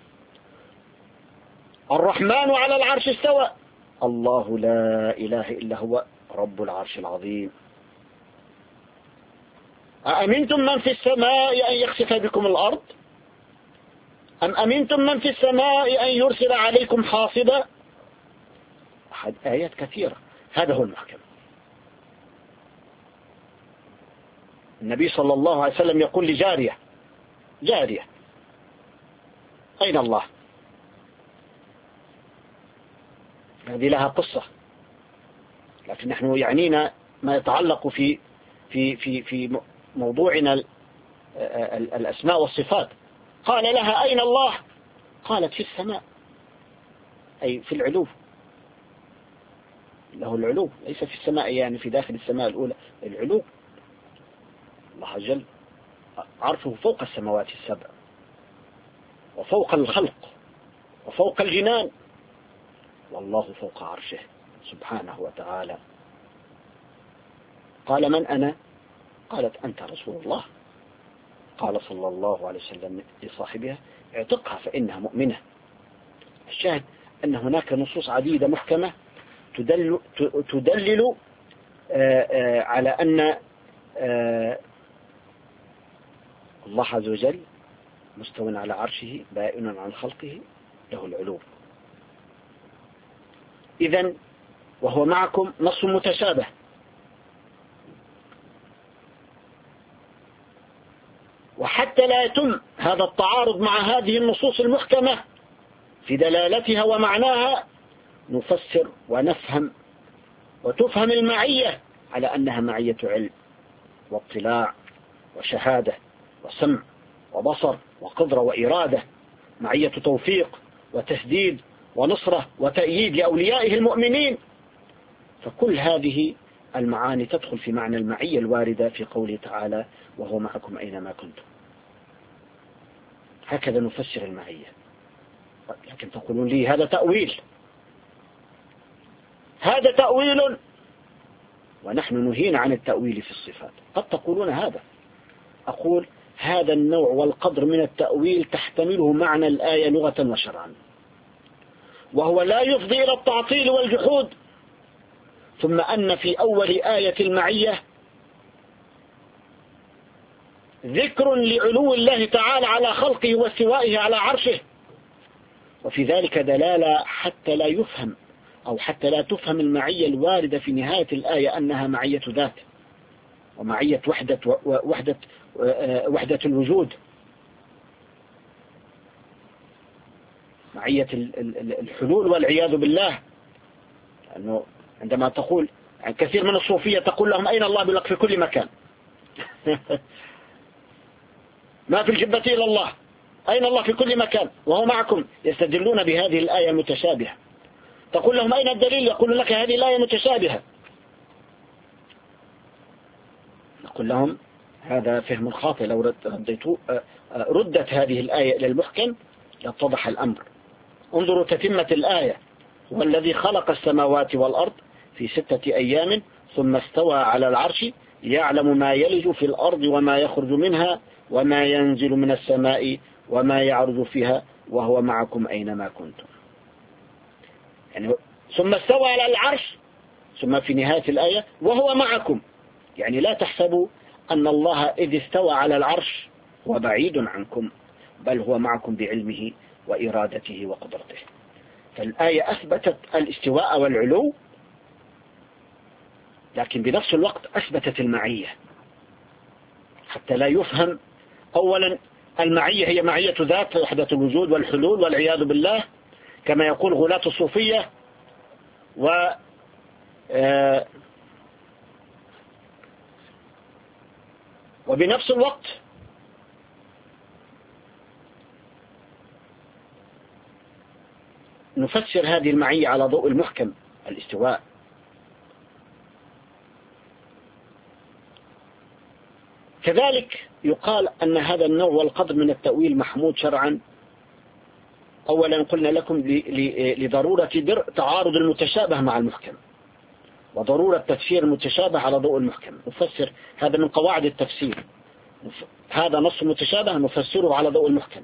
الرحمن على العرش استوى، الله لا إله إلا هو رب العرش العظيم. أأمنتم من في السماء أن يخسف بكم الأرض أم أمنتم من في السماء أن يرسل عليكم حاصبا. آيات كثيرة. هذا هو المحكم. النبي صلى الله عليه وسلم يقول لجارية: جارية أين الله؟ هذه لها قصة، لكن نحن يعنينا ما يتعلق في موضوعنا الأسماء والصفات. قال لها: أين الله؟ قالت: في السماء، أي في العلو، له العلو، ليس في السماء يعني في داخل السماء الأولى، العلو. الله جل عرشه فوق السماوات السبع وفوق الخلق وفوق الجنان، والله فوق عرشه سبحانه وتعالى. قال: من أنا؟ قالت: أنت رسول الله. قال صلى الله عليه وسلم لصاحبها: اعتقها فإنها مؤمنة. الشاهد أن هناك نصوص عديدة محكمة تدلل على أن الله عز وجل مستو على عرشه بائن عن خلقه له العلو. إذن وهو معكم نص متشابه، وحتى لا يتم هذا التعارض مع هذه النصوص المحكمة في دلالتها ومعناها، نفسر ونفهم وتفهم المعية على أنها معية علم واطلاع وشهادة وسمع وبصر وقدرة وإرادة، معية توفيق وتسديد ونصرة وتأييد لأوليائه المؤمنين. فكل هذه المعاني تدخل في معنى المعية الواردة في قوله تعالى: وهو معكم أينما كنتم. هكذا نفسر المعية. لكن تقولون لي هذا تأويل، هذا تأويل، ونحن نهينا عن التأويل في الصفات. قد تقولون هذا، أقول هذا النوع والقدر من التأويل تحتمله معنى الآية لغة وشرعا، وهو لا يفضي إلى التعطيل والجحود. ثم أن في أول آية المعية ذكر لعلو الله تعالى على خلقه واستوائه على عرشه، وفي ذلك دلالة حتى لا يفهم أو حتى لا تفهم المعية الواردة في نهاية الآية أنها معية ذات ومعية وحدة الوجود، معية الحلول والعياذ بالله. لأنه عندما تقول يعني كثير من الصوفية تقول لهم: أين الله؟ بلق في كل مكان. ما في الجبة إلا الله. أين الله؟ في كل مكان وهو معكم. يستدلون بهذه الآية المتشابهة. تقول لهم: أين الدليل؟ يقول لك: هذه الآية متشابهة. نقول لهم: هذا فهم خاطئ. لو ردت هذه الآية إلى المحكم لاتضح الأمر. انظروا تتمة الآية: هو الذي خلق السماوات والأرض في 6 أيام ثم استوى على العرش يعلم ما يلج في الأرض وما يخرج منها وما ينزل من السماء وما يعرج فيها وهو معكم أينما كنتم. يعني ثم استوى على العرش، ثم في نهاية الآية وهو معكم. يعني لا تحسبوا أن الله إذ استوى على العرش هو بعيد عنكم، بل هو معكم بعلمه وإرادته وقدرته. فالآية أثبتت الاستواء والعلو، لكن بنفس الوقت أثبتت المعية حتى لا يفهم. أولا المعية هي معية ذات، وحدة الوجود والحلول والعياذ بالله كما يقول غلاة الصوفية، وبنفس الوقت نفسر هذه المعية على ضوء المحكم الاستواء. كذلك يقال أن هذا النوع والقدر من التأويل محمود شرعا. أولا قلنا لكم لضرورة تعارض المتشابه مع المحكم، وضرورة تفسير المتشابه على ضوء المحكم. نفسر هذا من قواعد التفسير، هذا نص متشابه نفسره على ضوء المحكم.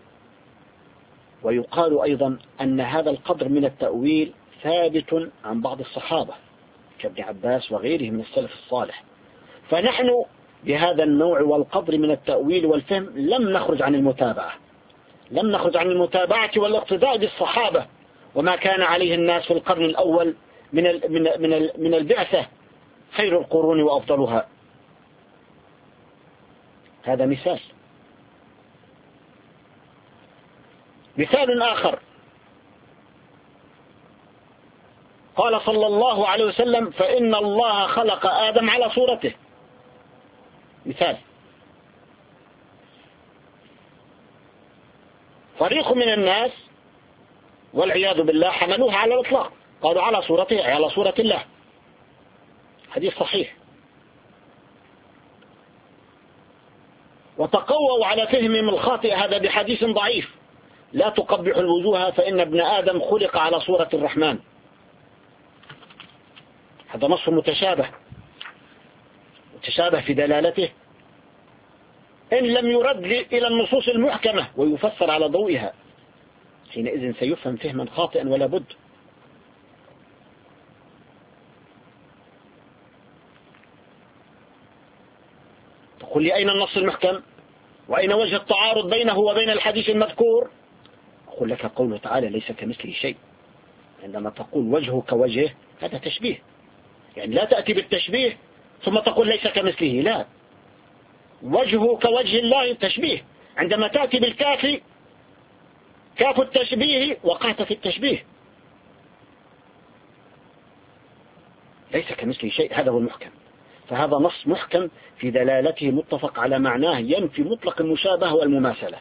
ويقال أيضا أن هذا القدر من التأويل ثابت عن بعض الصحابة كابن عباس وغيره من السلف الصالح. فنحن بهذا النوع والقدر من التأويل والفهم لم نخرج عن المتابعة، لم نخرج عن المتابعة والاقتداء بالصحابة وما كان عليه الناس في القرن الأول من البعثة، خير القرون وأفضلها. هذا مثال. مثال آخر، قال صلى الله عليه وسلم: فإن الله خلق آدم على صورته. مثال. فريق من الناس والعياذ بالله حملوه على الإطلاق، قالوا على صورته، على صورة الله. حديث صحيح. وتقووا على فهمهم الخاطئ هذا بحديث ضعيف: لا تقبح الوجوه فإن ابن آدم خلق على صورة الرحمن. هذا نص متشابه في دلالته، إن لم يرد إلى النصوص المحكمة ويفسر على ضوئها، حينئذ سيفهم فهما خاطئا ولا بد. تقول لي: أين النص المحكم؟ وأين وجه التعارض بينه وبين الحديث المذكور؟ أقول لك: قوله تعالى: ليس كمثله شيء. عندما تقول وجهه كوجهه هذا تشبيه، يعني لا تأتي بالتشبيه ثم تقول ليس كمثله، لا، وجهه كوجه الله تشبيه. عندما تأتي بالكاف، كاف التشبيه، وقعت في التشبيه. ليس كمثله شيء، هذا هو المحكم. فهذا نص محكم في دلالته متفق على معناه، ينفي مطلق المشابهة والمماثلة.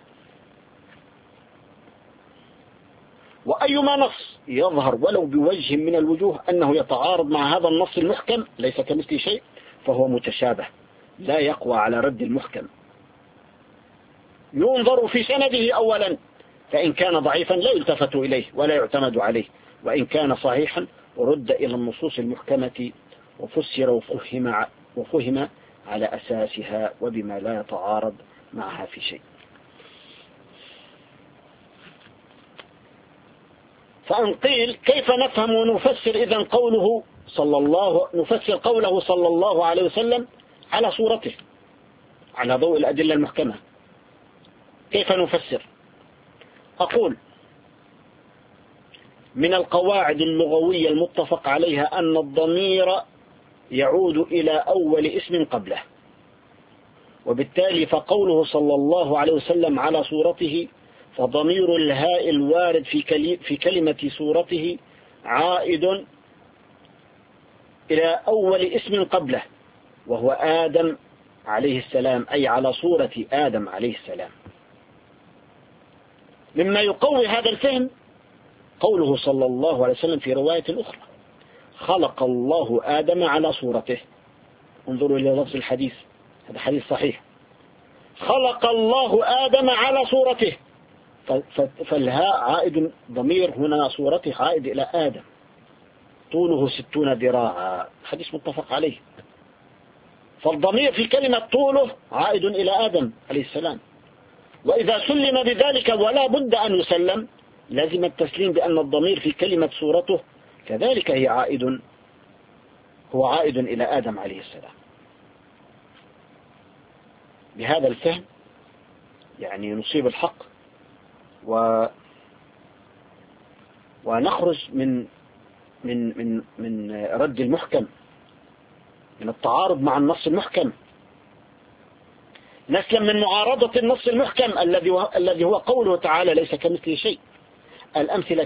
وأيما نص يظهر ولو بوجه من الوجوه أنه يتعارض مع هذا النص المحكم ليس كمثله شيء فهو متشابه، لا يقوى على رد المحكم. ينظر في سنده أولا، فإن كان ضعيفا لا يلتفت إليه ولا يعتمد عليه، وإن كان صحيحا رد إلى النصوص المحكمة وفسر وفهم على أساسها وبما لا يتعارض معها في شيء. فإن قيل: كيف نفهم ونفسر إذن نفسر قوله صلى الله عليه وسلم على صورته على ضوء الأدلة المحكمة؟ كيف نفسر؟ أقول: من القواعد اللغوية المتفق عليها أن الضمير يعود إلى أول اسم قبله، وبالتالي فقوله صلى الله عليه وسلم على صورته، فضمير الهاء الوارد في كلمة صورته عائد إلى أول اسم قبله، وهو آدم عليه السلام، أي على صورة آدم عليه السلام. مما يقوي هذا الفهم قوله صلى الله عليه وسلم في رواية أخرى: خلق الله آدم على صورته. انظروا إلى لفظ الحديث، هذا حديث صحيح. خلق الله آدم على صورته، فالهاء عائد، ضمير هنا صورته عائد إلى آدم، طوله 60 ذراعا، حديث متفق عليه. فالضمير في كلمة طوله عائد إلى آدم عليه السلام. وإذا سلم بذلك ولا بد أن يسلم، لازم التسليم بأن الضمير في كلمة صورته كذلك هو عائد إلى آدم عليه السلام. بهذا الفهم يعني نصيب الحق ونخرج من رد المحكم، من التعارض مع النص المحكم، نسلم من معارضة النص المحكم الذي هو قوله تعالى: ليس كمثله شيء. الأمثلة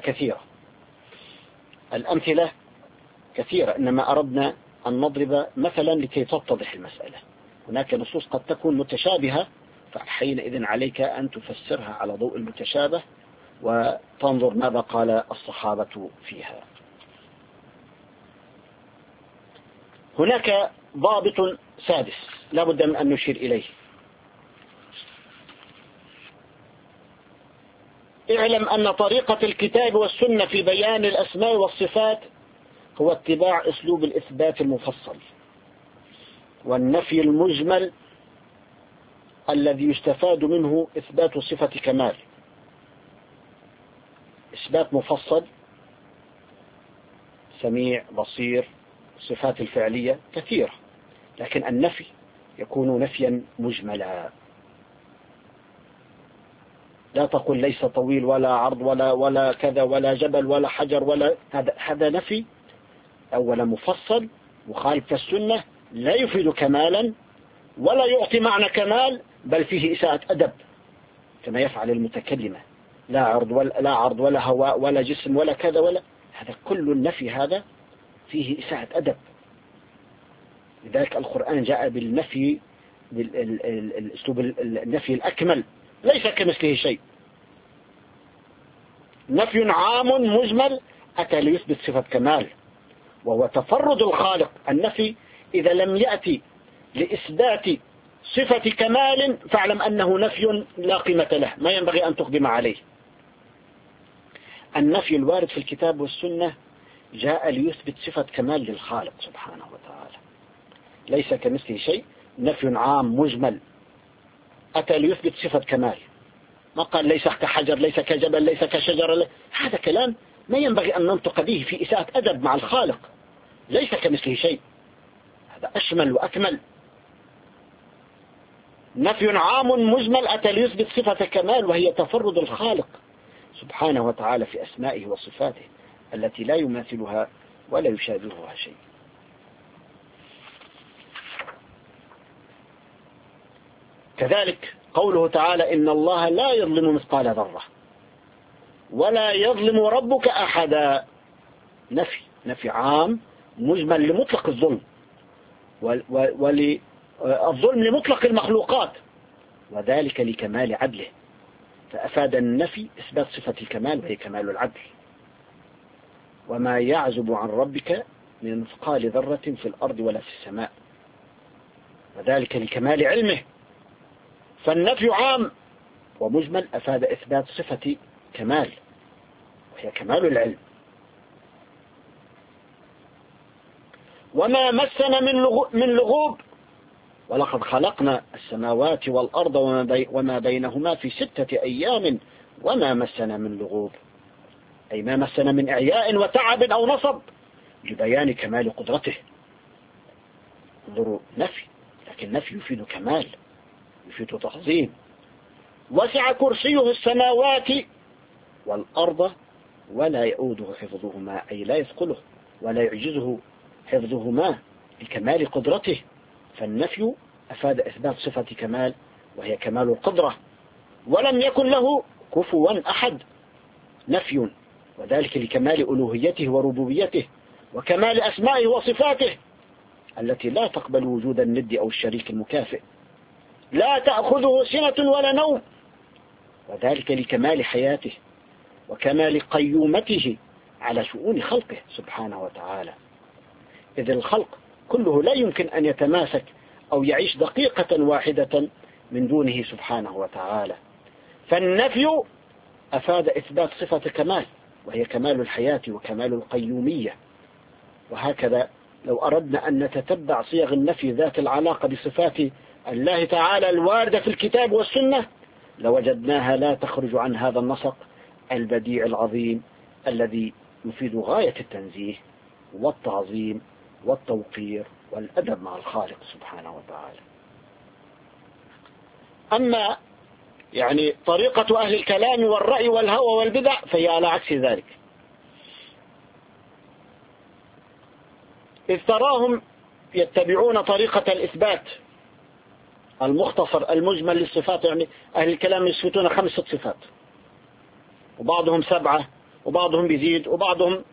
كثيرة، إنما أردنا أن نضرب مثلا لكي تتضح المسألة. هناك نصوص قد تكون متشابهة، فحينئذ عليك أن تفسرها على ضوء المتشابه وتنظر ماذا قال الصحابة فيها. هناك ضابط سادس لا بد من أن نشير إليه. اعلم أن طريقة الكتاب والسنة في بيان الأسماء والصفات هو اتباع أسلوب الإثبات المفصل والنفي المجمل الذي يستفاد منه إثبات صفة كمال. إثبات مفصل، سميع، بصير، الصفات الفعلية كثيرة، لكن النفي يكون نفيا مجملا. لا تقل ليس طويل ولا عرض ولا كذا ولا جبل ولا حجر ولا هذا نفي أولا مفصل مخالف للسنة، لا يفيد كمالا ولا يعطي معنى كمال، بل فيه إساءة أدب كما يفعل المتكلمة. لا عرض ولا هواء ولا جسم ولا كذا ولا هذا كل النفي هذا فيه إساءة أدب. لذلك القرآن جاء بالنفي بالأسلوب النفي الأكمل، ليس كمثله شيء. نفي عام مجمل أتى ليثبت صفة كمال وهو تفرد الخالق. النفي إذا لم يأتي لإثبات صفة كمال فاعلم أنه نفي لا قيمة له، ما ينبغي أن تقدم عليه. النفي الوارد في الكتاب والسنة جاء ليثبت صفة كمال للخالق سبحانه وتعالى، ليس كمثله شيء. نفي عام مجمل أتى ليثبت صفة كمال، ما قال ليس كحجر ليس كجبل ليس كشجر. هذا كلام ما ينبغي أن ننطق به في إساءة أدب مع الخالق. ليس كمثله شيء، هذا أشمل وأكمل. نفي عام مجمل أتى ليثبت صفة كمال وهي تفرد الخالق سبحانه وتعالى في أسمائه وصفاته التي لا يماثلها ولا يشابهها شيء. كذلك قوله تعالى إن الله لا يظلم مثقال ذرة ولا يظلم ربك أحدا. نفي عام مجمل لمطلق الظلم وللظلم لمطلق المخلوقات، وذلك لكمال عدله، فأفاد النفي إثبات صفة الكمال وهي كمال العدل. وما يعزب عن ربك من مثقال ذرة في الأرض ولا في السماء، وذلك لكمال علمه. فالنفي عام ومجمل أفاد إثبات صفة كمال وهي كمال العلم. وما مسنا من لغوب ولقد خلقنا السماوات والأرض وما بينهما في 6 أيام وما مسنا من لغوب، أي ما مسنا من إعياء وتعب أو نصب، لبيان كمال قدرته. انظروا، نفي لكن نفي يفيد كمال، يفيد تعظيم. وسع كرسيه السماوات والأرض ولا يؤوده حفظهما، أي لا يثقله ولا يعجزه حفظهما لكمال قدرته. فالنفي أفاد إثبات صفة كمال وهي كمال القدرة. ولم يكن له كفوا أحد، نفي، وذلك لكمال ألوهيته وربوبيته وكمال أسمائه وصفاته التي لا تقبل وجود الند أو الشريك المكافئ. لا تأخذه سنة ولا نوم، وذلك لكمال حياته وكمال قيومته على شؤون خلقه سبحانه وتعالى، إذ الخلق كله لا يمكن أن يتماسك أو يعيش دقيقة واحدة من دونه سبحانه وتعالى. فالنفي أفاد إثبات صفة كمال وهي كمال الحياة وكمال القيومية. وهكذا لو أردنا أن نتتبع صيغ النفي ذات العلاقة بصفات الله تعالى الواردة في الكتاب والسنة لوجدناها لا تخرج عن هذا النسق البديع العظيم الذي يفيد غاية التنزيه والتعظيم والتوقير والأدب مع الخالق سبحانه وتعالى. أما طريقة أهل الكلام والرأي والهوى والبدع فهي على عكس ذلك، إذ تراهم يتبعون طريقة الإثبات المختصر المجمل للصفات. أهل الكلام يثبتون 5 صفات، وبعضهم 7 وبعضهم بيزيد وبعضهم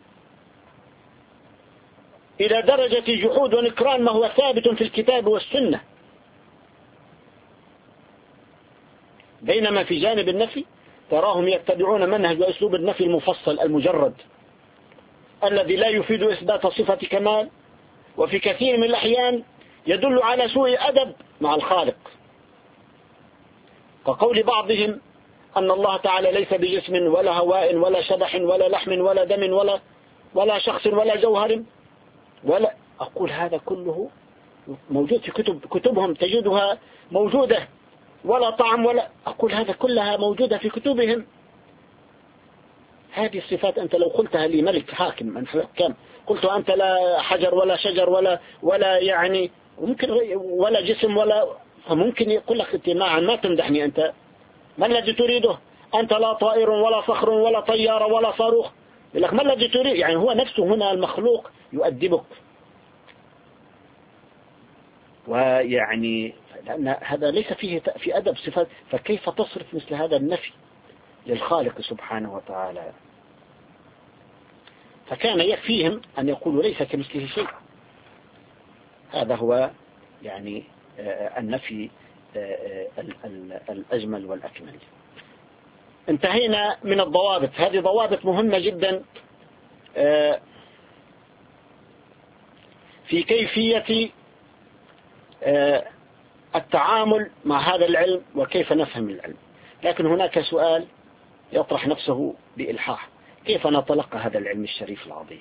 إلى درجة جحود ونكران ما هو ثابت في الكتاب والسنة. بينما في جانب النفي تراهم يتبعون منهج وأسلوب النفي المفصل المجرد الذي لا يفيد إثبات صفة كمال، وفي كثير من الأحيان يدل على سوء أدب مع الخالق، كقول بعضهم أن الله تعالى ليس بجسم ولا هواء ولا شبح ولا لحم ولا دم ولا شخص ولا جوهر ولا. أقول هذا كله موجود في كتبهم، تجدها موجودة، ولا طعم ولا. أقول هذا كلها موجودة في كتبهم. هذه الصفات أنت لو قلتها لملك حاكم من حكام، قلت أنت لا حجر ولا شجر ولا يعني ممكن ولا جسم ولا، فممكن يقول لك أنت ما تمدحني، أنت ما الذي تريده؟ أنت لا طائر ولا صخر ولا طيارة ولا صاروخ. يقول لك ما الذي تريد؟ يعني هو نفسه هنا المخلوق يؤدبك، ويعني لأن هذا ليس فيه في أدب صفات، فكيف تصرف مثل هذا النفي للخالق سبحانه وتعالى؟ فكان يكفيهم أن يقولوا ليس كمثله شيء. هذا هو يعني النفي الأجمل والأكمل. انتهينا من الضوابط. هذه ضوابط مهمة جدا في كيفية التعامل مع هذا العلم وكيف نفهم العلم. لكن هناك سؤال يطرح نفسه بإلحاح: كيف نتلقى هذا العلم الشريف العظيم؟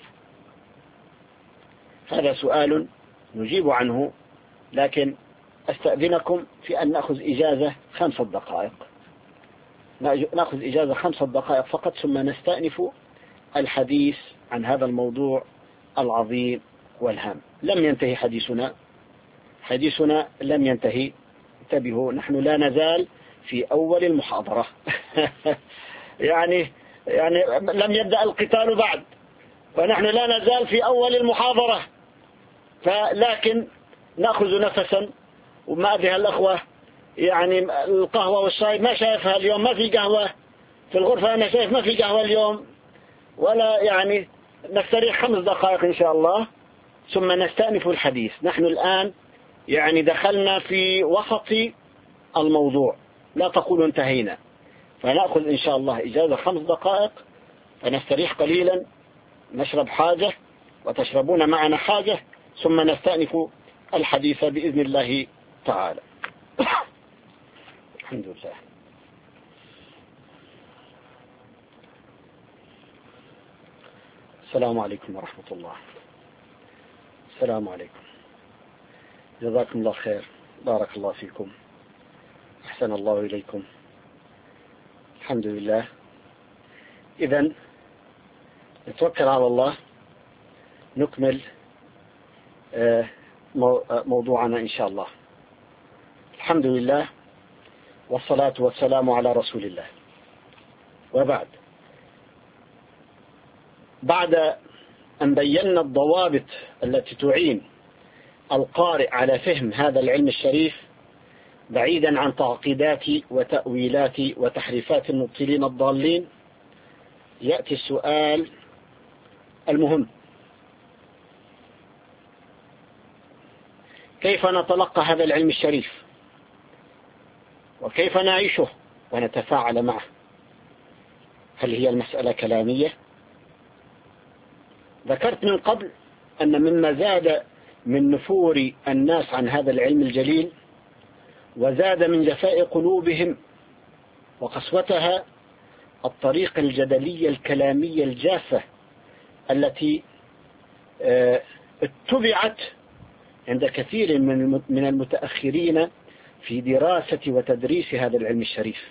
هذا سؤال نجيب عنه، لكن أستأذنكم في أن نأخذ إجازة 5 دقائق، نأخذ إجازة 5 دقائق فقط، ثم نستأنف الحديث عن هذا الموضوع العظيم والهام. لم ينتهي حديثنا لم ينتهي. انتبهوا، نحن لا نزال في أول المحاضرة يعني لم يبدأ القتال بعد، ونحن لا نزال في أول المحاضرة. فلكن نأخذ نفسا. وما أدري الأخوة يعني القهوة والشاي ما شايفها اليوم، ما في قهوة في الغرفة، أنا شايف ما في قهوة اليوم ولا، يعني نستريح 5 دقائق إن شاء الله ثم نستأنف الحديث. نحن الآن يعني دخلنا في وسط الموضوع، لا تقول انتهينا. فنأخذ إن شاء الله إجازة 5 دقائق فنستريح قليلا، نشرب حاجة وتشربون معنا حاجة، ثم نستأنف الحديث بإذن الله تعالى. الحمد لله. السلام عليكم ورحمة الله. السلام عليكم. جزاكم الله خير، بارك الله فيكم، أحسن الله إليكم. الحمد لله. إذن نتوكل على الله، نكمل موضوعنا إن شاء الله. الحمد لله والصلاة والسلام على رسول الله. وبعد، بعد أن بينا الضوابط التي تعين القارئ على فهم هذا العلم الشريف بعيدا عن تعقيدات وتأويلات وتحريفات المبطلين الضالين، يأتي السؤال المهم: كيف نتلقى هذا العلم الشريف؟ وكيف نعيشه ونتفاعل معه؟ هل هي المسألة كلامية؟ ذكرت من قبل أن مما زاد من نفور الناس عن هذا العلم الجليل وزاد من جفاء قلوبهم وقسوتها الطريقة الجدلية الكلامية الجافة التي اتبعت عند كثير من المتأخرين في دراسة وتدريس هذا العلم الشريف.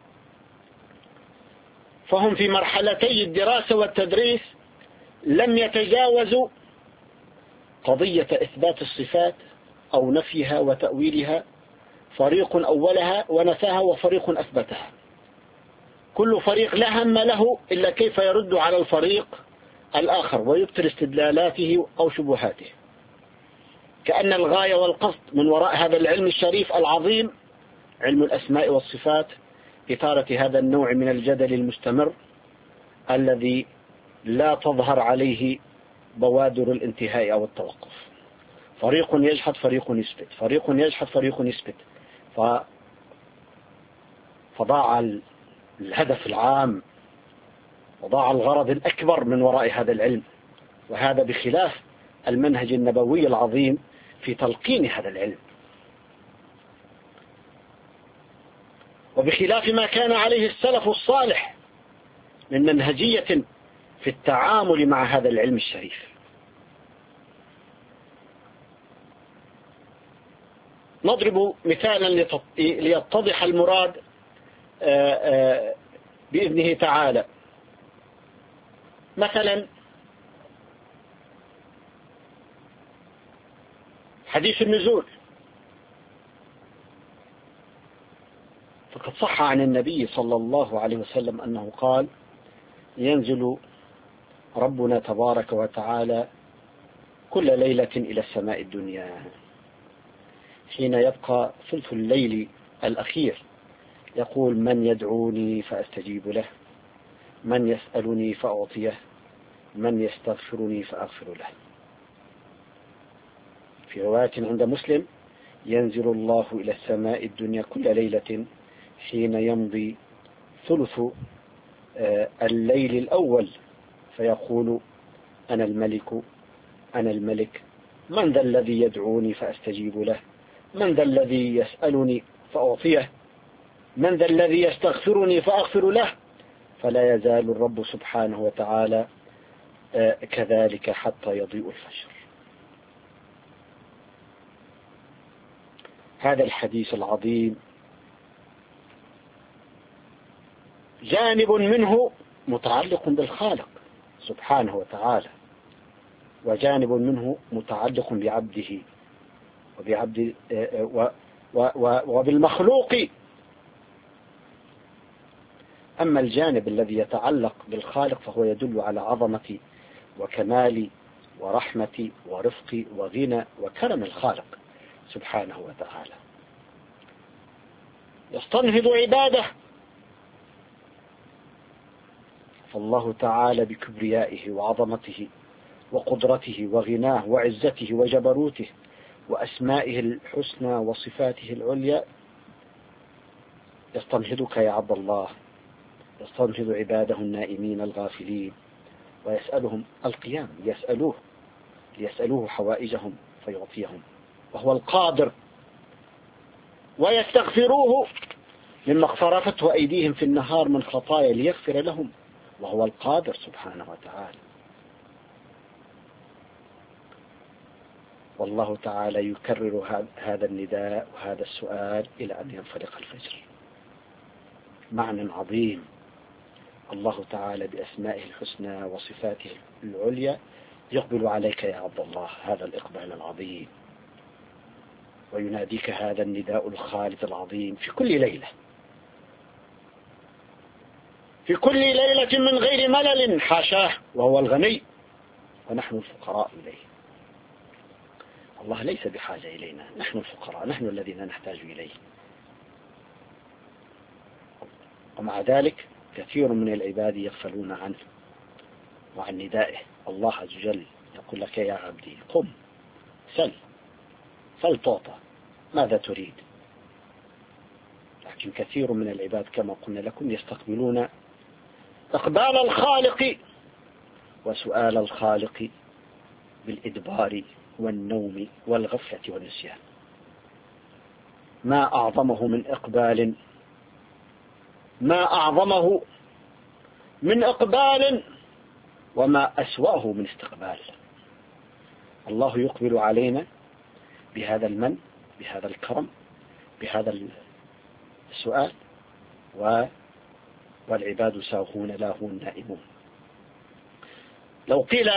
فهم في مرحلتي الدراسة والتدريس لم يتجاوزوا قضية إثبات الصفات أو نفيها وتأويلها. فريق أولها ونفاها وفريق أثبتها. كل فريق لا هم له إلا كيف يرد على الفريق الآخر ويبطل استدلالاته أو شبهاته، كأن الغاية والقصد من وراء هذا العلم الشريف العظيم، علم الأسماء والصفات، إثارة هذا النوع من الجدل المستمر الذي لا تظهر عليه بوادر الانتهاء أو التوقف. فريق يجحد فريق يثبت، فريق يجحد فريق يثبت، فضاع الهدف العام وضاع الغرض الأكبر من وراء هذا العلم، وهذا بخلاف المنهج النبوي العظيم في تلقين هذا العلم، وبخلاف ما كان عليه السلف الصالح من منهجية في التعامل مع هذا العلم الشريف. نضرب مثالا ليتضح المراد بإذنه تعالى. مثلا حديث النزول، فقد صح عن النبي صلى الله عليه وسلم أنه قال: ينزل ربنا تبارك وتعالى كل ليلة إلى السماء الدنيا حين يبقى ثلث الليل الأخير، يقول: من يدعوني فأستجيب له، من يسألني فأعطيه، من يستغفرني فأغفر له. في رواية عند مسلم: ينزل الله إلى السماء الدنيا كل ليلة حين يمضي ثلث الليل الأول، فيقول: أنا الملك أنا الملك، من ذا الذي يدعوني فأستجيب له، من ذا الذي يسألني فأعطيه، من ذا الذي يستغفرني فأغفر له. فلا يزال الرب سبحانه وتعالى كذلك حتى يضيء الفجر. هذا الحديث العظيم جانب منه متعلق بالخالق سبحانه وتعالى، وجانب منه متعلق بعبده وبالمخلوق. أما الجانب الذي يتعلق بالخالق فهو يدل على عظمة وكمال ورحمة ورفق وغنى وكرم الخالق سبحانه وتعالى، يستنهض عباده. فالله تعالى بكبريائه وعظمته وقدرته وغناه وعزته وجبروته وأسمائه الحسنى وصفاته العليا يستنهضك يا عبد الله، يستنهض عباده النائمين الغافلين، ويسألهم القيام ليسألوه حوائجهم فيعطيهم، وهو القادر، ويستغفروه مما اقترفته أيديهم في النهار من خطايا ليغفر لهم، وهو القادر سبحانه وتعالى. والله تعالى يكرر هذا النداء وهذا السؤال إلى أن ينفلق الفجر. معنى عظيم. الله تعالى بأسمائه الحسنى وصفاته العليا يقبل عليك يا عبد الله هذا الإقبال العظيم، ويناديك هذا النداء الخالد العظيم في كل ليلة، في كل ليلة من غير ملل، حاشاه، وهو الغني ونحن الفقراء إليه. الله ليس بحاجة إلينا، نحن الفقراء، نحن الذين نحتاج إليه. ومع ذلك كثير من العباد يغفلون عنه وعن ندائه. الله عز وجل يقول لك: يا عبدي قم سل تعطى، ماذا تريد؟ لكن كثير من العباد كما قلنا لكم يستقبلون إقبال الخالق وسؤال الخالق بالإدبار والنوم والغفلة والنسيان. ما أعظمه من إقبال، ما أعظمه من إقبال، وما أسوأه من استقبال. الله يقبل علينا بهذا المن، بهذا الكرم، بهذا السؤال، والعباد ساهون لاهون نائمون. لو قيل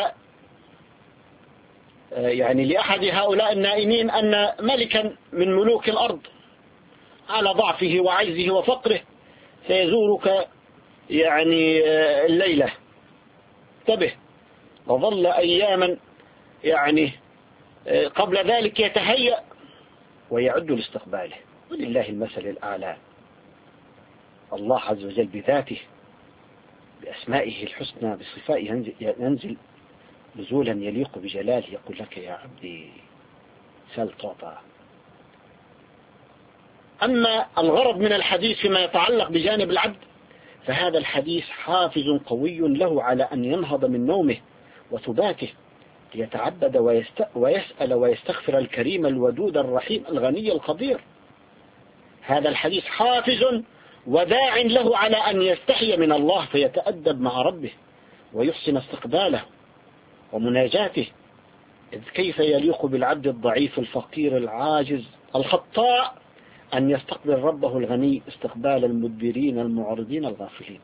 يعني لأحد هؤلاء النائمين أن ملكا من ملوك الأرض على ضعفه وعجزه وفقره سيزورك يعني الليلة، انتبه، وظل أياما يعني قبل ذلك يتهيأ ويعد لاستقباله، ولله المثل الأعلى. الله عز وجل بذاته بأسمائه الحسنى بصفائه ينزل نزولا يليق بجلاله، يقول لك: يا عبدي سل تعطى. أما الغرض من الحديث فيما يتعلق بجانب العبد فهذا الحديث حافز قوي له على أن ينهض من نومه وثباته ليتعبد ويسأل ويستغفر الكريم الودود الرحيم الغني القدير. هذا الحديث حافز وداع له على أن يستحي من الله فيتأدب مع ربه ويحسن استقباله ومناجاته، إذ كيف يليق بالعبد الضعيف الفقير العاجز الخطاء أن يستقبل ربه الغني استقبال المدبرين المعرضين الغافلين.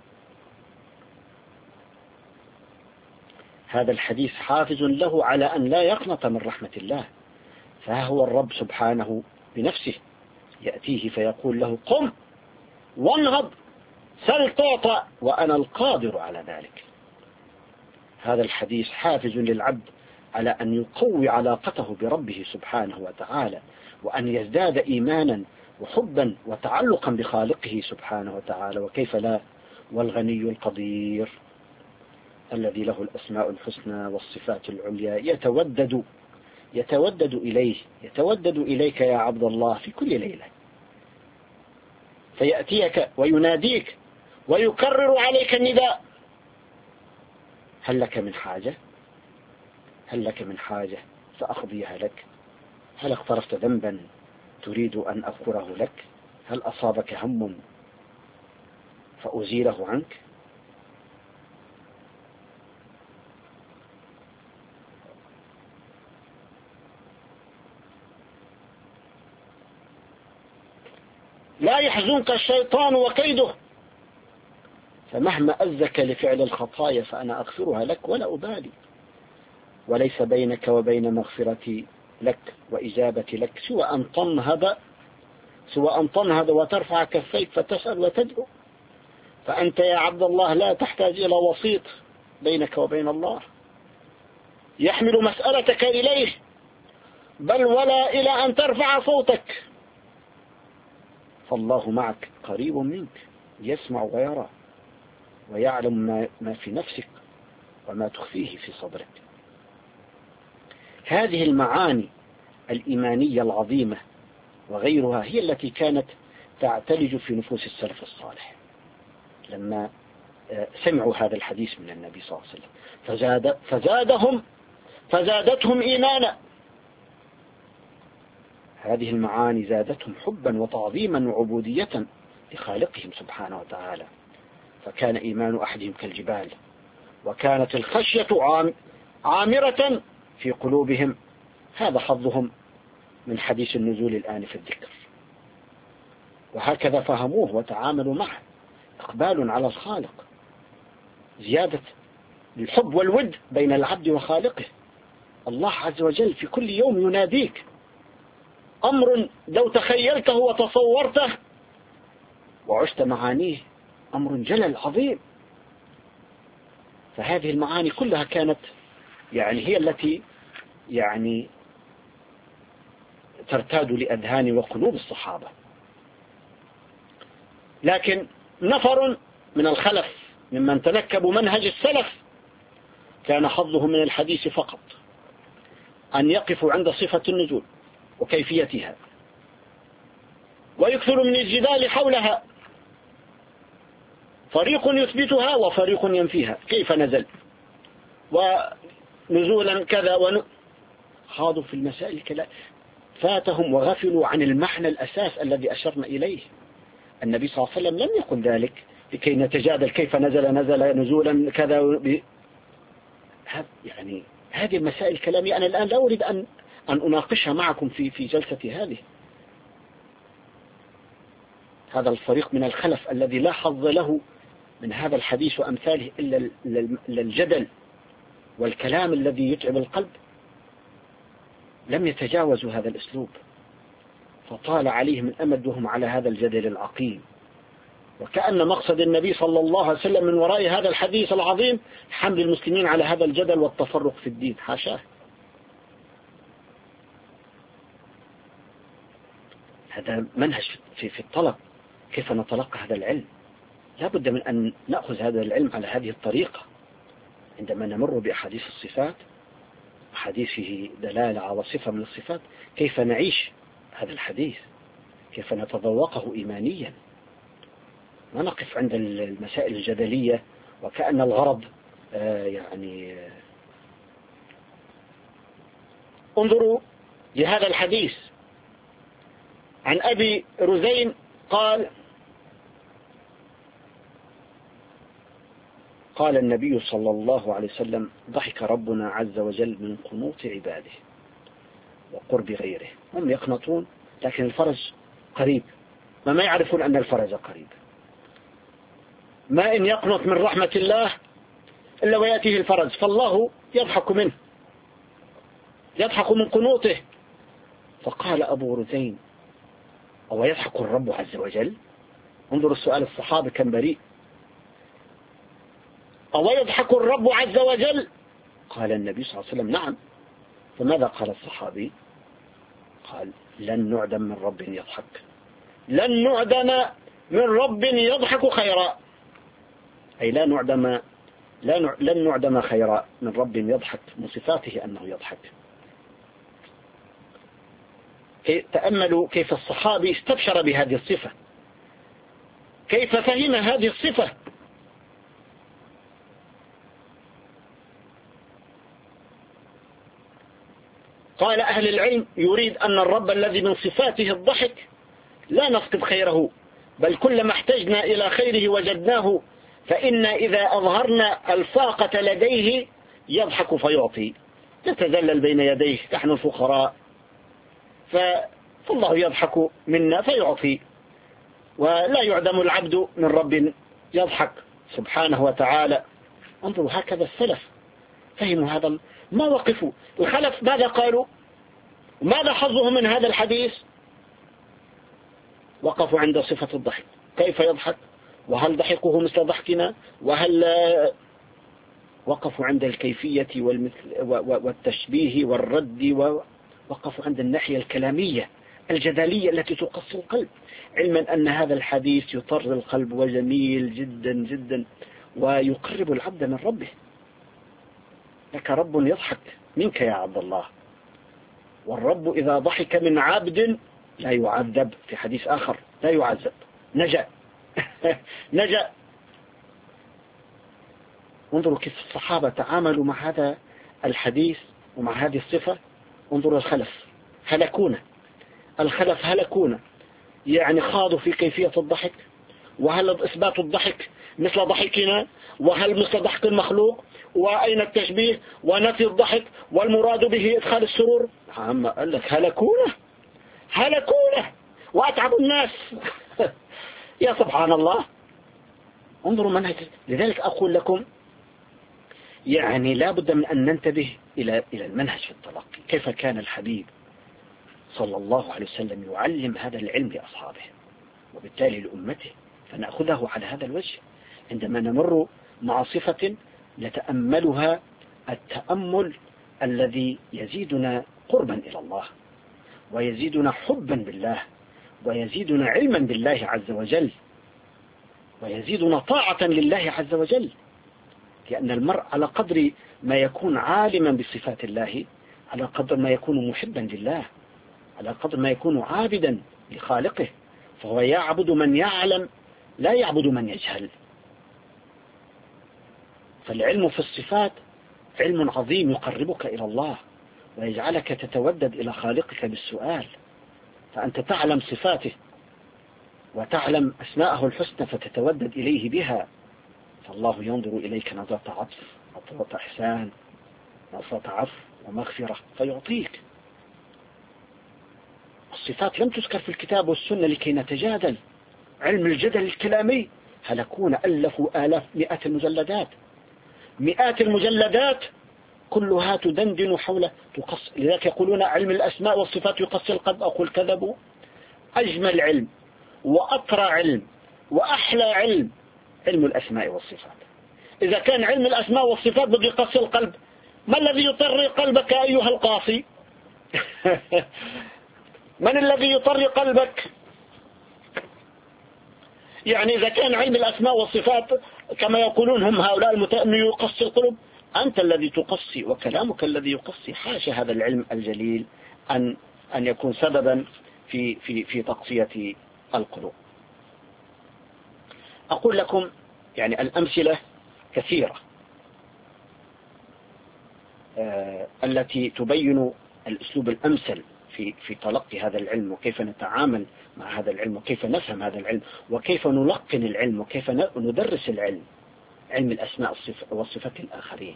هذا الحديث حافز له على أن لا يقنط من رحمة الله، فها هو الرب سبحانه بنفسه يأتيه فيقول له قم وانهض سل تعطى وأنا القادر على ذلك. هذا الحديث حافز للعبد على أن يقوي علاقته بربه سبحانه وتعالى، وأن يزداد إيمانا وحبا وتعلقا بخالقه سبحانه وتعالى، وكيف لا، والغني القدير الذي له الأسماء الحسنى والصفات العليا يتودد إليك يا عبد الله في كل ليلة، فيأتيك ويناديك ويكرر عليك النداء: هل لك من حاجة فأقضيها لك؟ هل اقترفت ذنبا تريد أن أذكره لك؟ هل أصابك هم فأزيله عنك؟ لا يحزنك الشيطان وكيده، فمهما أزك لفعل الخطايا فأنا أغفرها لك ولا أبالي، وليس بينك وبين مغفرتي لك وإجابتي لك سوى أن تنهض وترفع كفيك فتسأل وتدعو، فأنت يا عبد الله لا تحتاج إلى وسيط بينك وبين الله يحمل مسألتك إليه، بل ولا إلى أن ترفع صوتك، فالله معك قريب منك يسمع ويرى ويعلم ما في نفسك وما تخفيه في صدرك. هذه المعاني الإيمانية العظيمة وغيرها هي التي كانت تعتلج في نفوس السلف الصالح لما سمعوا هذا الحديث من النبي صلى الله عليه وسلم، فزادتهم إيمانا. هذه المعاني زادتهم حبا وتعظيما وعبودية لخالقهم سبحانه وتعالى، فكان إيمان أحدهم كالجبال، وكانت الخشية عامرة في قلوبهم. هذا حظهم من حديث النزول الآن في الذكر، وهكذا فهموه وتعاملوا معه، إقبال على الخالق، زيادة الحب والود بين العبد وخالقه. الله عز وجل في كل يوم يناديك، أمر لو تخيلته وتصورته وعشت معانيه أمر جلل عظيم. فهذه المعاني كلها كانت هي التي ترتاد لأذهان وقلوب الصحابة. لكن نفر من الخلف ممن تنكبوا منهج السلف كان حظه من الحديث فقط أن يقفوا عند صفة النزول وكيفيتها، ويكثر من الجدال حولها، فريق يثبتها وفريق ينفيها، كيف نزل ونزولا كذا خاضوا في المسائل كلا، فاتهم وغفلوا عن المعنى الأساس الذي أشرنا إليه. النبي صلى الله عليه وسلم لم يقل ذلك لكي نتجادل كيف نزل نزولا كذا هذه المسائل كلامية أنا الآن لا أريد أن أناقشها معكم في جلستي هذه. هذا الفريق من الخلف الذي لا حظ له من هذا الحديث وأمثاله إلا الجدل والكلام الذي يتعب القلب، لم يتجاوزوا هذا الأسلوب، فطال عليهم الأمد وهم على هذا الجدل العقيم، وكأن مقصد النبي صلى الله عليه وسلم من وراء هذا الحديث العظيم حمل المسلمين على هذا الجدل والتفرق في الدين، حاشاه. هذا منهج في الطلب، كيف نتلقى هذا العلم، لا بد من أن نأخذ هذا العلم على هذه الطريقة. عندما نمر بأحاديث الصفات، حديث فيه دلالة على صفة من الصفات، كيف نعيش هذا الحديث، كيف نتذوقه إيمانيا. ما نقف عند المسائل الجدلية وكأن الغرض يعني. انظروا لهذا الحديث عن أبي رزين قال النبي صلى الله عليه وسلم: ضحك ربنا عز وجل من قنوط عباده وقرب غيره. هم يقنطون لكن الفرج قريب، ما يعرفون أن الفرج قريب. ما إن يقنط من رحمة الله إلا ويأتيه الفرج، فالله يضحك منه، يضحك من قنوطه. فقال أبو رزين: أو يضحك الرب عز وجل؟ انظروا السؤال، الصحابة كان بريء. أو يضحك الرب عز وجل؟ قال النبي صلى الله عليه وسلم: نعم. فماذا قال الصحابي؟ قال: لن نعدم من رب يضحك، لن نعدم من رب يضحك خيرا، أي لن نعدم خيرا من رب يضحك، من صفاته أنه يضحك. تأملوا كيف الصحابي استبشر بهذه الصفة، كيف فهم هذه الصفة. قال أهل العلم: يريد أن الرب الذي من صفاته الضحك لا نفقد خيره، بل كلما احتجنا إلى خيره وجدناه، فإن إذا أظهرنا الفاقة لديه يضحك فيعطي، نتذلل بين يديه نحن الفقراء، فالله يضحك منا فيعطي، ولا يعدم العبد من رب يضحك سبحانه وتعالى. انظروا هكذا السلف فهموا هذا، ما وقفوا. الخلف ماذا قالوا؟ ماذا حظهم من هذا الحديث؟ وقفوا عند صفة الضحك، كيف يضحك، وهل ضحكه مثل ضحكنا، وهل وقفوا عند الكيفية والتشبيه والرد، ووقفوا عند الناحية الكلامية الجدلية التي تقسي القلب، علما أن هذا الحديث يطر القلب وجميل جدا جدا ويقرب العبد من ربه. لك رب يضحك منك يا عبد الله، والرب إذا ضحك من عبد لا يعذب، في حديث آخر لا يعذب، نجا نجا. انظروا كيف الصحابة تعاملوا مع هذا الحديث ومع هذه الصفة. انظروا الخلف هلكونا، يعني خاضوا في كيفية الضحك، وهل إثبات الضحك مثل ضحكنا، وهل مثل ضحك المخلوق، وأين التشبيه، ونفي الضحك، والمراد به إدخال السرور. عما قال لك هلكونا وأتعب الناس يا سبحان الله. انظروا منهج. لذلك أقول لكم يعني لا بد من أن ننتبه إلى المنهج في التلقي، كيف كان الحبيب صلى الله عليه وسلم يعلم هذا العلم لأصحابه وبالتالي لأمته، فنأخذه على هذا الوجه عندما نمر مع صفة نتأملها التأمل الذي يزيدنا قربا إلى الله، ويزيدنا حبا بالله، ويزيدنا علما بالله عز وجل، ويزيدنا طاعة لله عز وجل. لأن المرء على قدر ما يكون عالما بصفات الله، على قدر ما يكون محبا لله، على قدر ما يكون عابدا لخالقه، فهو يعبد من يعلم لا يعبد من يجهل. فالعلم في الصفات علم عظيم يقربك إلى الله ويجعلك تتودد إلى خالقك بالسؤال، فأنت تعلم صفاته وتعلم أسماءه الحسنى فتتودد إليه بها، فالله ينظر إليك نظرة عطف، نظرة إحسان، نظرة عفو ومغفرة فيعطيك. الصفات لم تذكر في الكتاب والسنة لكي نتجادل، علم الجدل الكلامي هلكون، ألفوا آلاف مئات المجلدات كلها تدندن حول لذلك يقولون علم الأسماء والصفات يقصي القلب. أقول كذبوا. أجمل علم وأطرى علم وأحلى علم الأسماء والصفات. إذا كان علم الأسماء والصفات بده يقصي القلب، ما الذي يطري قلبك أيها القاصي؟ من الذي يطري قلبك؟ يعني إذا كان علم الأسماء والصفات كما يقولون هم هؤلاء المتأمل يقصي القلوب، أنت الذي تقصي وكلامك الذي يقصي. حاشا هذا العلم الجليل أن يكون سببا في تقصية القلوب. أقول لكم يعني الأمثلة كثيرة التي تبين الأسلوب الأمثل في تلقي هذا العلم، وكيف نتعامل مع هذا العلم، وكيف نفهم هذا العلم، وكيف نلقن العلم، وكيف ندرس العلم، علم الأسماء والصفات الآخرين.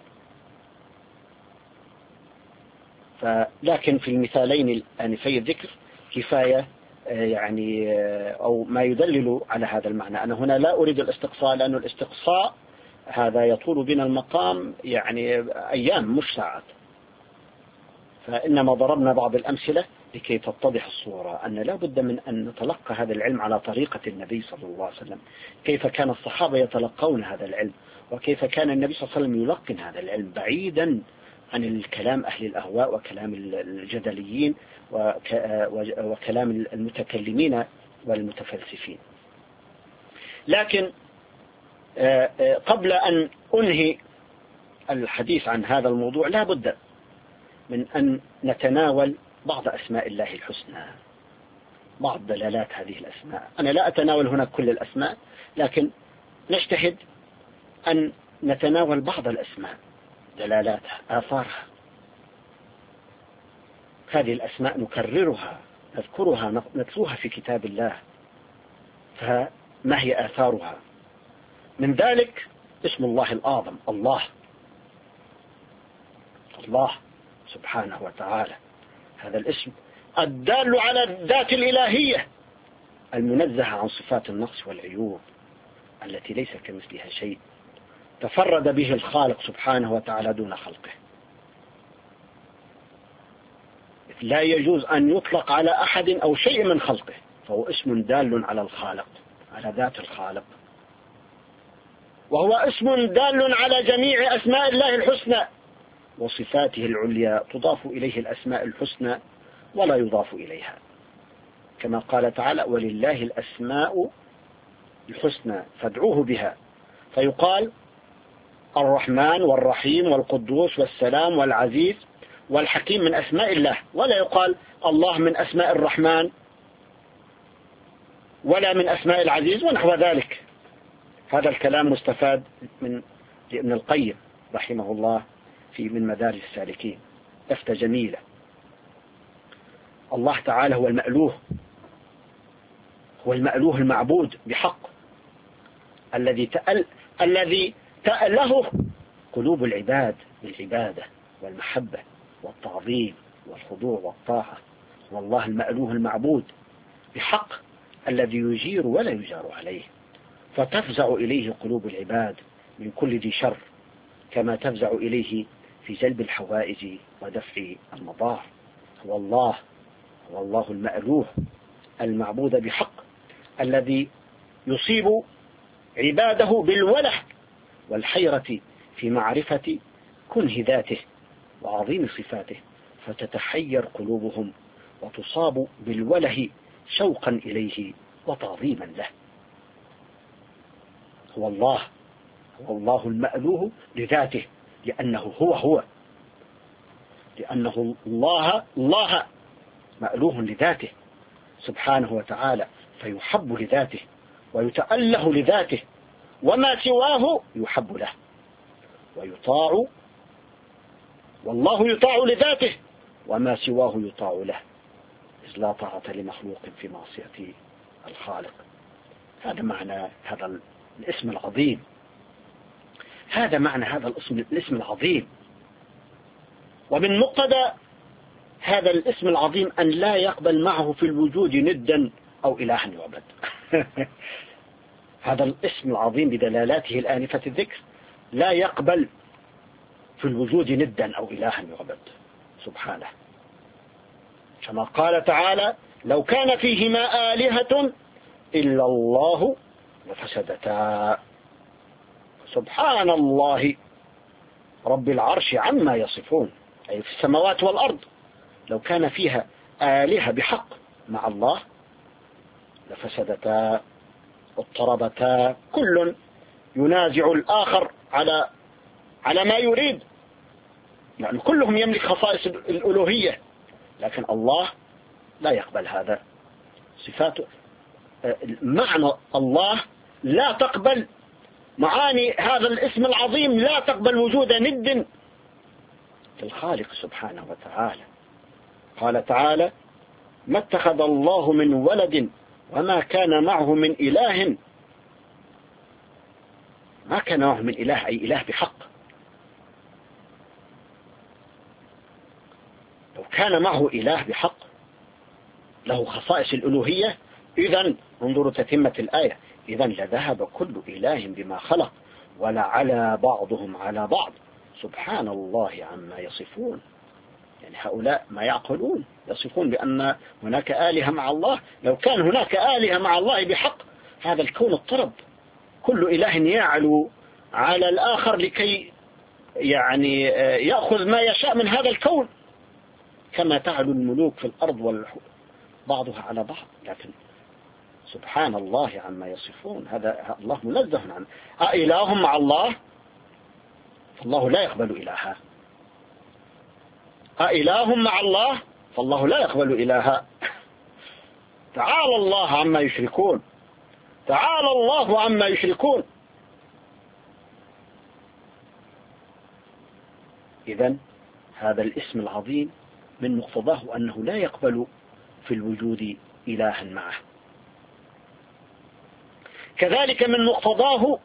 لكن في المثالين الآنفي الذكر كفاية يعني أو ما يدلل على هذا المعنى. أنا هنا لا أريد الاستقصاء، لأن الاستقصاء هذا يطول بنا المقام يعني أيام مش ساعات، فإنما ضربنا بعض الأمثلة لكي تتضح الصورة أن لا بد من أن نتلقى هذا العلم على طريقة النبي صلى الله عليه وسلم، كيف كان الصحابة يتلقون هذا العلم، وكيف كان النبي صلى الله عليه وسلم يلقن هذا العلم بعيدا عن الكلام أهل الأهواء وكلام الجدليين وكلام المتكلمين والمتفلسفين. لكن قبل أن أنهي الحديث عن هذا الموضوع لا بد من أن نتناول بعض أسماء الله الحسنى، بعض دلالات هذه الأسماء. أنا لا أتناول هنا كل الأسماء، لكن نجتهد أن نتناول بعض الأسماء، دلالاتها، آثارها. هذه الأسماء نكررها، نذكرها، نتلوها في كتاب الله، فما هي آثارها؟ من ذلك اسم الله الأعظم، الله سبحانه وتعالى. هذا الاسم الدال على الذات الإلهية المنزهة عن صفات النقص والعيوب التي ليس كمثلها شيء، تفرد به الخالق سبحانه وتعالى دون خلقه. لا يجوز أن يطلق على أحد أو شيء من خلقه، فهو اسم دال على الخالق، على ذات الخالق، وهو اسم دال على جميع أسماء الله الحسنى وصفاته العليا، تضاف إليه الأسماء الحسنى ولا يضاف إليها، كما قال تعالى: ولله الأسماء الحسنى فادعوه بها، فيقال الرحمن والرحيم والقدوس والسلام والعزيز والحكيم من أسماء الله، ولا يقال الله من أسماء الرحمن ولا من أسماء العزيز ونحو ذلك. هذا الكلام مستفاد من ابن القيم رحمه الله من مدارج السالكين، لفتة جميلة. الله تعالى هو المألوه، هو المألوه المعبود بحق، الذي تأله قلوب العباد بالعبادة والمحبة والتعظيم والخضوع والطاعة. هو الله المألوه المعبود بحق الذي يجير ولا يجار عليه، فتفزع إليه قلوب العباد من كل ذي شر، كما تفزع إليه في جلب الحوائج ودفع المضار. هو الله المألوه المعبود بحق الذي يصيب عباده بالوله والحيرة في معرفة كنه ذاته وعظيم صفاته، فتتحير قلوبهم وتصاب بالوله شوقا إليه وتعظيما له. هو الله المألوه لذاته، لأنه هو لأنه الله مألوه لذاته سبحانه وتعالى، فيحب لذاته ويتأله لذاته، وما سواه يحب له ويطاع، والله يطاع لذاته وما سواه يطاع له، إذ لا طاعة لمخلوق في معصية الخالق. هذا معنى هذا الاسم العظيم، هذا معنى هذا الاسم العظيم. ومن مقتضى هذا الاسم العظيم أن لا يقبل معه في الوجود ندا أو إلها يعبد. هذا الاسم العظيم بدلالاته الآنفة الذكر لا يقبل في الوجود ندا أو إلها يعبد سبحانه، كما قال تعالى: لو كان فيهما آلهة إلا الله لفسدتا. سبحان الله رب العرش عما يصفون، أي في السماوات والأرض، لو كان فيها آلهة بحق مع الله لفسدتا، اضطربتا، كل ينازع الآخر على ما يريد، يعني كلهم يملك خصائص الألوهية، لكن الله لا يقبل هذا. صفاته معنى الله لا تقبل معاني هذا الاسم العظيم، لا تقبل وجود ند في الخالق سبحانه وتعالى. قال تعالى: ما اتخذ الله من ولد وما كان معه من إله. ما كان معه من إله أي إله بحق. لو كان معه إله بحق له خصائص الألوهية، إذن انظروا تتمة الآية: إذن لذهب كل إله بما خلق ولعلى بعضهم على بعض سبحان الله عما يصفون. يعني هؤلاء ما يعقلون، يصفون بأن هناك آلهة مع الله. لو كان هناك آلهة مع الله بحق هذا الكون اضطرب، كل إله يعلو على الآخر لكي يعني يأخذ ما يشاء من هذا الكون، كما تعلو الملوك في الأرض بعضها على بعض. لكن سبحان الله عما يصفون، هذا الله منزه عنه. أإله مع الله؟ فالله لا يقبل إلها. أإله مع الله؟ فالله لا يقبل إلها. تعالى الله عما يشركون، تعالى الله عما يشركون. إذن هذا الاسم العظيم من مقتضاه أنه لا يقبل في الوجود إلها معه. كذلك من مقتضاه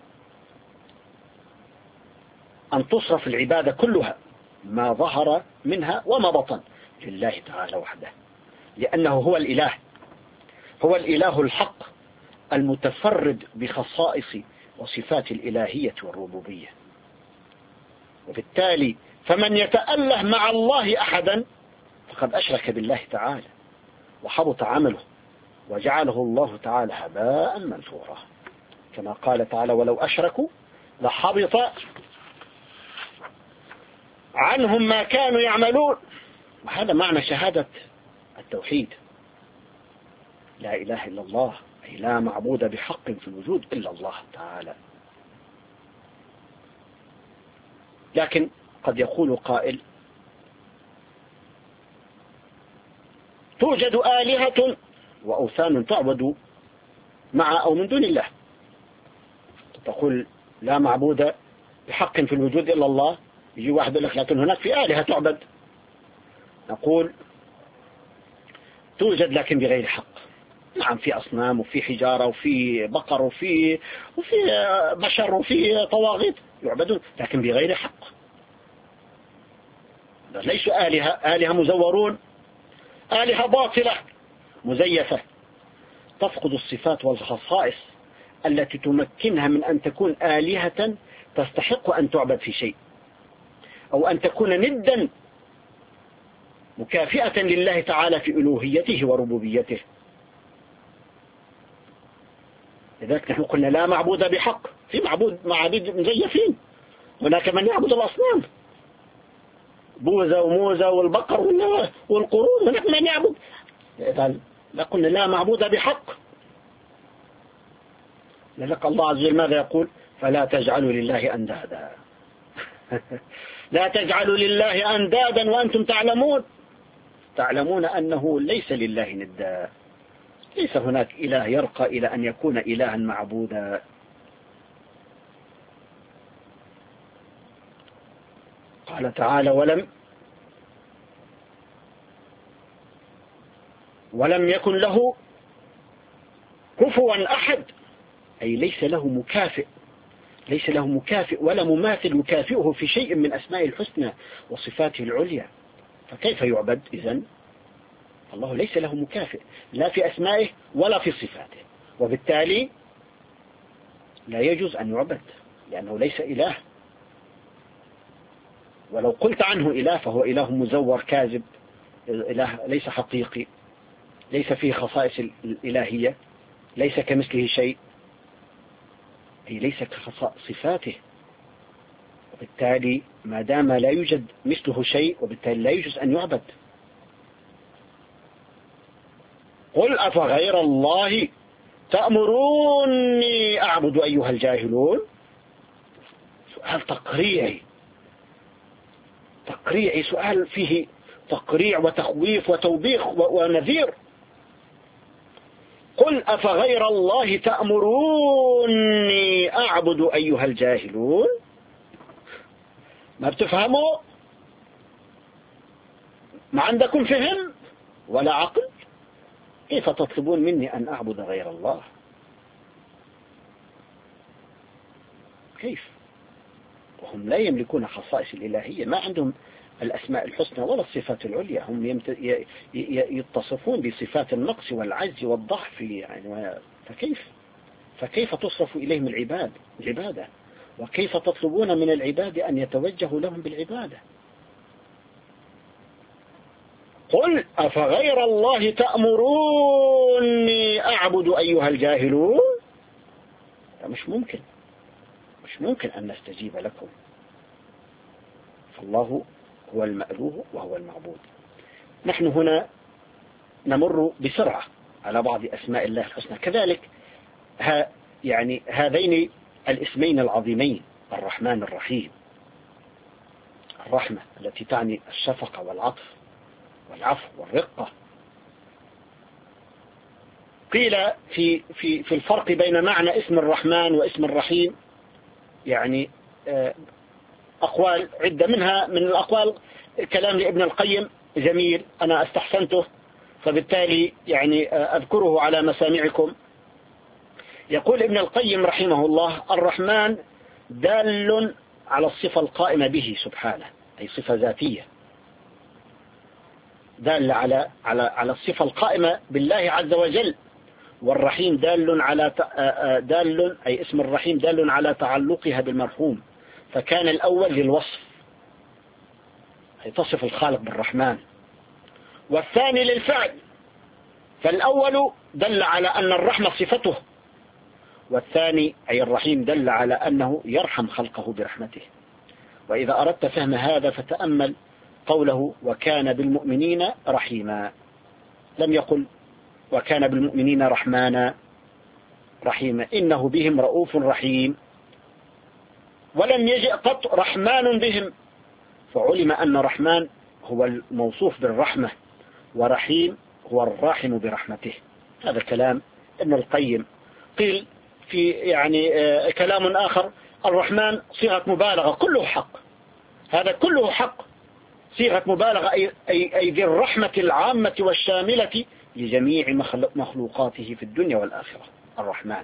أن تصرف العبادة كلها ما ظهر منها وما بطن لله تعالى وحده، لأنه هو الإله، هو الإله الحق المتفرد بخصائص وصفات الإلهية والربوبية. وبالتالي فمن يتأله مع الله أحدا فقد أشرك بالله تعالى وحبط عمله وجعله الله تعالى هباء منثورا، كما قال تعالى: ولو أشركوا لحبط عنهم ما كانوا يعملون. وهذا معنى شهادة التوحيد: لا إله إلا الله، أي لا معبود بحق في الوجود إلا الله تعالى. لكن قد يقول قائل: توجد آلهة وأوثان تعبد مع أو من دون الله. تقول لا معبود بحق في الوجود إلا الله، يجي واحد يقول لك لكن هناك في آلهة تعبد. نقول توجد لكن بغير حق. نعم، في أصنام وفي حجارة وفي بقر وفي بشر وفي طواغيت يعبدون، لكن بغير حق. ليسوا آلهة مزورون، آلهة باطلة مزيفة تفقد الصفات والخصائص التي تمكنها من أن تكون آلهة تستحق أن تعبد في شيء، أو أن تكون ندا مكافئة لله تعالى في ألوهيته وربوبيته. لذلك نحن قلنا لا معبود بحق. في معابد مزيفين، هناك من يعبد الأصنام، بوذا وموذا والبقر والقرون، هناك من يعبد. لا قلنا لا معبود بحق. لذلك الله عز وجل ماذا يقول؟ فلا تجعلوا لله أندادا. لا تجعلوا لله أندادا وأنتم تعلمون أنه ليس لله ندا، ليس هناك إله يرقى إلى أن يكون إلها معبودا. قال تعالى: ولم يكن له كفوا أحد، أي ليس له مكافئ، ليس له مكافئ ولا مماثل يكافئه في شيء من أسماء الحسنى وصفاته العليا. فكيف يعبد إذن؟ الله ليس له مكافئ لا في أسمائه ولا في صفاته، وبالتالي لا يجوز أن يعبد لأنه ليس إله. ولو قلت عنه إله فهو إله مزور كاذب، إله ليس حقيقي، ليس فيه خصائص الإلهية، ليس كمثله شيء، أي ليس كصفاته. وبالتالي ما دام لا يوجد مثله شيء وبالتالي لا يجوز أن يعبد. قل أفغير الله تأمروني أعبد أيها الجاهلون. سؤال تقريعي، سؤال فيه تقريع وتخويف وتوبيخ ونذير. قل أفغير الله تأمروني أعبد أيها الجاهلون. ما بتفهموا؟ ما عندكم فهم ولا عقل؟ كيف تطلبون مني أن أعبد غير الله؟ كيف؟ وهم لا يملكون خصائص الإلهية، ما عندهم الأسماء الحسنى ولا الصفات العليا، هم يتصفون بصفات النقص والعجز والضعف يعني. فكيف تصرف إليهم العبادة؟ وكيف تطلبون من العباد أن يتوجهوا لهم بالعبادة؟ قل أفغير الله تأمروني أعبد أيها الجاهلون. مش ممكن أن نستجيب لكم، فالله هو المألوه وهو المعبود. نحن هنا نمر بسرعة على بعض أسماء الله الحسنى. كذلك يعني هذين الاسمين العظيمين الرحمن الرحيم، الرحمة التي تعني الشفقة والعطف والعفو والرقة. قيل في الفرق بين معنى اسم الرحمن واسم الرحيم يعني أقوال عدة، منها من الأقوال كلام لابن القيم جميل، أنا استحسنته فبالتالي يعني أذكره على مسامعكم. يقول ابن القيم رحمه الله: الرحمن دال على الصفة القائمة به سبحانه، أي صفة ذاتية دال على الصفة القائمة بالله عز وجل. والرحيم دال أي اسم الرحيم دال على تعلقها بالمرحوم، فكان الأول للوصف أي تصف الخالق بالرحمن، والثاني للفعل، فالأول دل على أن الرحمة صفته، والثاني أي الرحيم دل على أنه يرحم خلقه برحمته. وإذا أردت فهم هذا فتأمل قوله: وكان بالمؤمنين رحيما، لم يقل وكان بالمؤمنين رحمانا رحيما، إنه بهم رؤوف رحيم، ولم يجئ قط رحمن بهم، فعلم أن رحمن هو الموصوف بالرحمة، ورحيم هو الراحم برحمته. هذا كلام ابن القيم. قيل في يعني كلام آخر: الرحمن صيغة مبالغة كله حق، هذا كله حق، صيغة مبالغة أي ذي الرحمة العامة والشاملة لجميع مخلوقاته في الدنيا والآخرة. الرحمن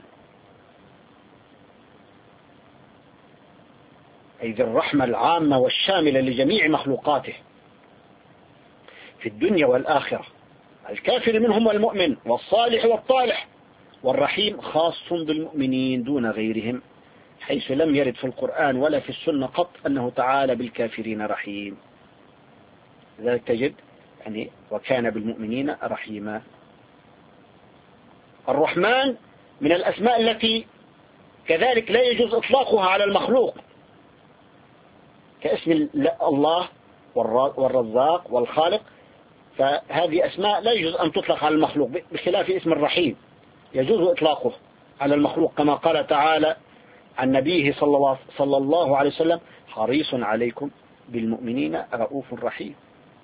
أي ذي الرحمة العامة والشاملة لجميع مخلوقاته في الدنيا والآخرة، الكافر منهم والمؤمن والصالح والطالح. والرحيم خاص بالمؤمنين دون غيرهم، حيث لم يرد في القرآن ولا في السنة قط أنه تعالى بالكافرين رحيم. لذلك تجد يعني وكان بالمؤمنين رحيما. الرحمن من الأسماء التي كذلك لا يجوز إطلاقها على المخلوق، كاسم الله والرزاق والخالق، فهذه أسماء لا يجوز أن تطلق على المخلوق، بخلاف اسم الرحيم يجوز إطلاقه على المخلوق، كما قال تعالى عن نبيه صلى الله عليه وسلم: حريص عليكم بالمؤمنين رؤوف رحيم.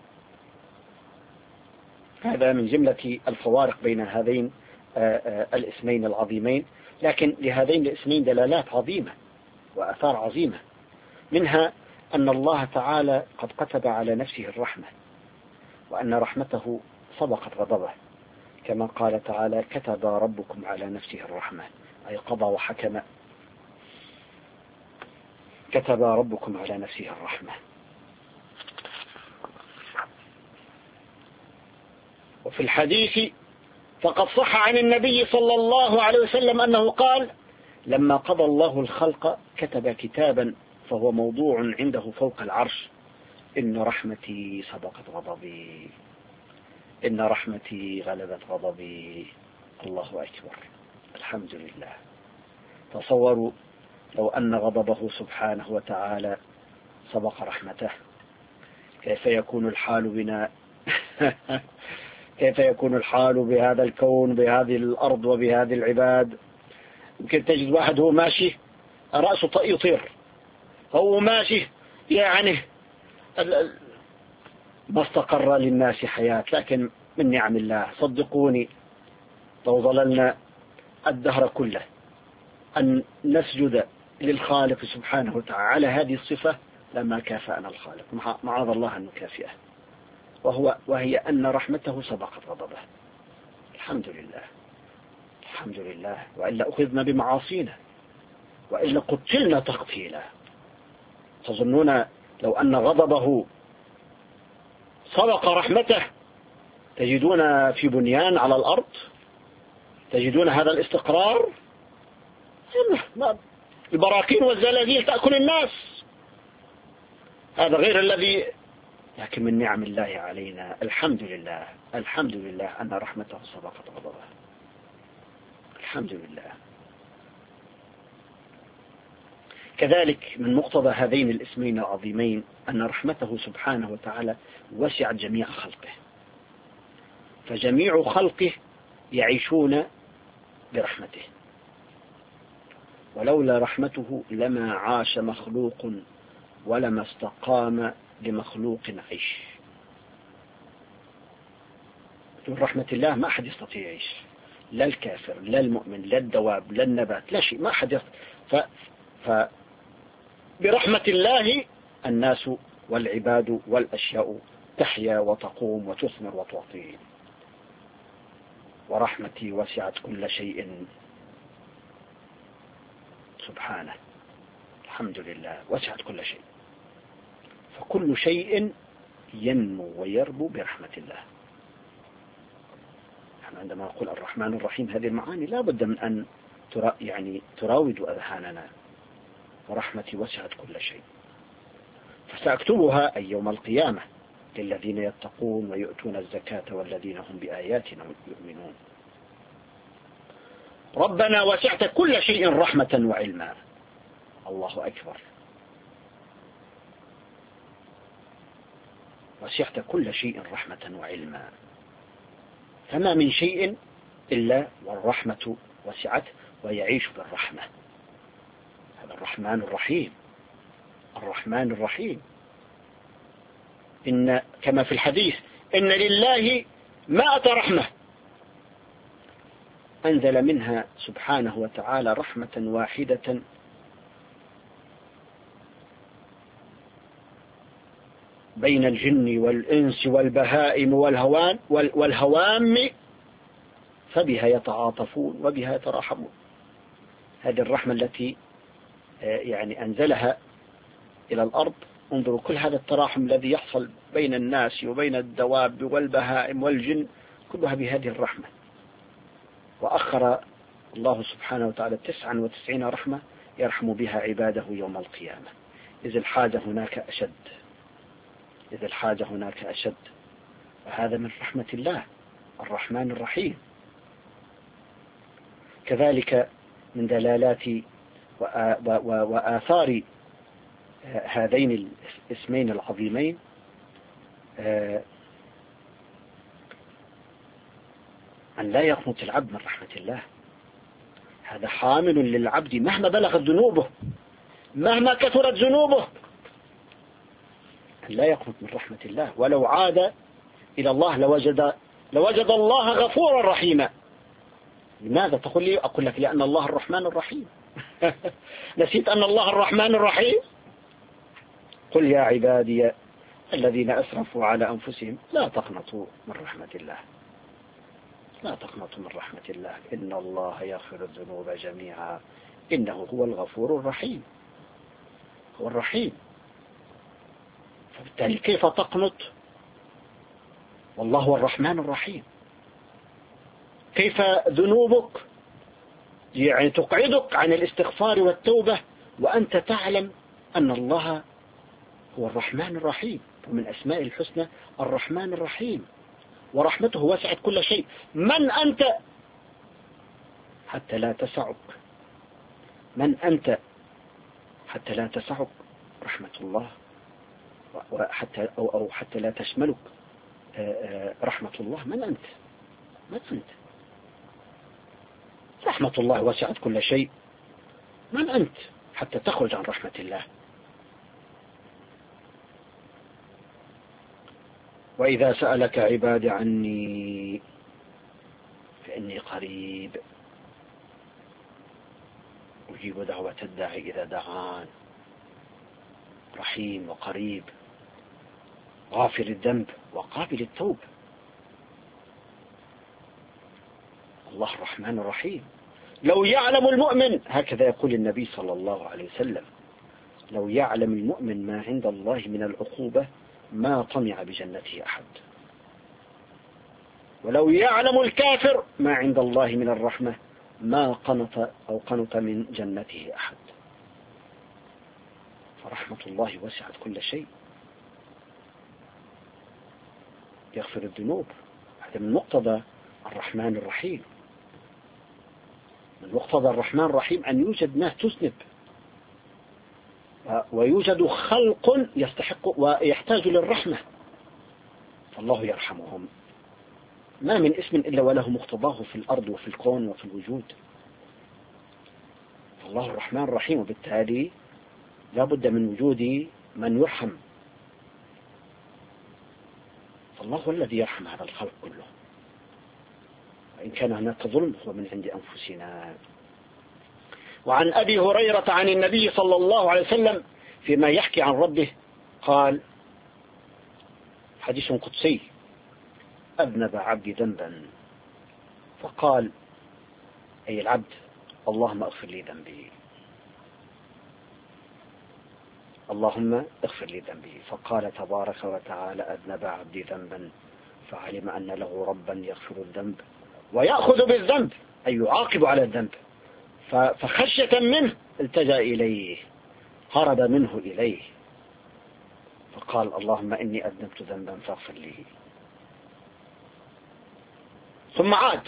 هذا من جملة الفوارق بين هذين الاسمين العظيمين، لكن لهذين الاسمين دلالات عظيمة وآثار عظيمة، منها أن الله تعالى قد كتب على نفسه الرحمة، وأن رحمته سبقت غضبه، كما قال تعالى: كتب ربكم على نفسه الرحمة، أي قضى وحكم، كتب ربكم على نفسه الرحمة. وفي الحديث فقد صح عن النبي صلى الله عليه وسلم أنه قال: لما قضى الله الخلق كتب كتابا فهو موضوع عنده فوق العرش: إن رحمتي سبقت غضبي، إن رحمتي غلبت غضبي. الله أكبر، الحمد لله. تصوروا لو أن غضبه سبحانه وتعالى سبق رحمته، كيف يكون الحال بنا؟ كيف يكون الحال بهذا الكون، بهذه الأرض، وبهذه العباد؟ يمكن تجد واحد هو ماشي رأسه يطير، هو ماشي يعني ما استقر للناس حياة، لكن من نعم الله صدقوني لو ظللنا الدهر كله أن نسجد للخالق سبحانه وتعالى على هذه الصفة لما كافأنا الخالق، معاذ الله أن نكافئه، وهي أن رحمته سبقت غضبه. الحمد لله، الحمد لله، وإلا أخذنا بمعاصينا، وإلا قتلنا تقتيلا. تظنون لو أن غضبه سبق رحمته تجدون في بنيان على الأرض؟ تجدون هذا الاستقرار؟ البراكين والزلازل تأكل الناس. هذا غير الذي، لكن من نعم الله علينا الحمد لله، الحمد لله أن رحمته سبقت غضبه. الحمد لله. كذلك من مقتضى هذين الاسمين العظيمين أن رحمته سبحانه وتعالى وسعت جميع خلقه، فجميع خلقه يعيشون برحمته، ولولا رحمته لما عاش مخلوق ولما استقام لمخلوق عيش. بدون رحمة الله ما أحد يستطيع يعيش، لا الكافر لا المؤمن لا الدواب لا النبات لا شيء، ما أحد يستطيع. برحمة الله الناس والعباد والأشياء تحيا وتقوم وتثمر وتعطي. ورحمتي وسعت كل شيء سبحانه. الحمد لله، وسعت كل شيء، فكل شيء ينمو ويربو برحمة الله. عندما نقول الرحمن الرحيم هذه المعاني لا بد من أن تراود أذهاننا. ورحمتي وسعت كل شيء فسأكتبها أي يوم القيامة للذين يتقون ويؤتون الزكاة والذين هم بآياتنا يؤمنون. ربنا وسعت كل شيء رحمة وعلما. الله أكبر. وسعت كل شيء رحمة وعلما، فما من شيء إلا والرحمة وسعت ويعيش بالرحمة. هذا الرحمن الرحيم، الرحمن الرحيم. إن كما في الحديث إن لله 100 رحمة أنزل منها سبحانه وتعالى رحمة واحدة بين الجن والإنس والبهائم والهوام فبها يتعاطفون وبها يتراحمون. هذه الرحمة التي أنزلها إلى الأرض. انظروا كل هذا التراحم الذي يحصل بين الناس وبين الدواب والبهائم والجن كلها بهذه الرحمة. وأخر الله سبحانه وتعالى 99 رحمة يرحم بها عباده يوم القيامة، إذ الحاجة هناك أشد، إذ الحاجة هناك أشد. وهذا من رحمة الله الرحمن الرحيم. كذلك من دلالات وآثار هذين الاسمين العظيمين أن لا يقنط العبد من رحمة الله. هذا حامل للعبد مهما بلغت ذنوبه، مهما كثرت ذنوبه، أن لا يقنط من رحمة الله. ولو عاد إلى الله لوجد الله غفورا رحيما. لماذا تقول لي؟ أقول لك لأن الله الرحمن الرحيم. نسيت أن الله الرحمن الرحيم. قل يا عبادي الذين أسرفوا على أنفسهم لا تقنطوا من رحمة الله، لا تقنطوا من رحمة الله، إن الله يغفر الذنوب جميعا إنه هو الغفور الرحيم، هو الرحيم. فبالتالي كيف تقنط والله هو الرحمن الرحيم؟ كيف ذنوبك تقعدك عن الاستغفار والتوبة وأنت تعلم أن الله هو الرحمن الرحيم؟ ومن أسماء الحسنى الرحمن الرحيم، ورحمته وسعت كل شيء. من أنت حتى لا تسعك؟ من أنت حتى لا تسعك رحمة الله، أو حتى لا تشملك رحمة الله؟ من أنت؟ من أنت؟ رحمة الله وسعت كل شيء. من أنت حتى تخرج عن رحمة الله؟ وإذا سألك عبادي عني إني قريب أجيب دعوة الداعي إذا دعان، رحيم وقريب، غافر الذنب وقابل التوب. الله الرحمن الرحيم. لو يعلم المؤمن، هكذا يقول النبي صلى الله عليه وسلم، لو يعلم المؤمن ما عند الله من العقوبة ما طمع بجنته أحد، ولو يعلم الكافر ما عند الله من الرحمة ما قنط من جنته أحد. فرحمة الله وسعت كل شيء، يغفر الذنوب. هذا من مقتضى الرحمن الرحيم. من مقتضى الرحمن الرحيم أن يوجد ناس تذنب، ويوجد خلق يستحق ويحتاج للرحمة، فالله يرحمهم. ما من اسم إلا وله مقتضاه في الأرض وفي الكون وفي الوجود. الله الرحمن الرحيم، وبالتالي لا بد من وجود من يرحم. فالله هو الذي يرحم هذا الخلق كله، وإن كان هناك ظلم هو من عند أنفسنا. وعن أبي هريرة عن النبي صلى الله عليه وسلم فيما يحكي عن ربه قال، حديث قدسي: أذنب عبدي ذنبا فقال، أي العبد، اللهم اغفر لي ذنبي، اللهم اغفر لي ذنبي. فقال تبارك وتعالى: أذنب عبدي ذنبا فعلم أن له ربا يغفر الذنب ويأخذ بالذنب، أي يعاقب على الذنب، فخشية منه التجأ إليه، هرب منه إليه، فقال: اللهم إني أذنبت ذنبا فاغفر لي. ثم عاد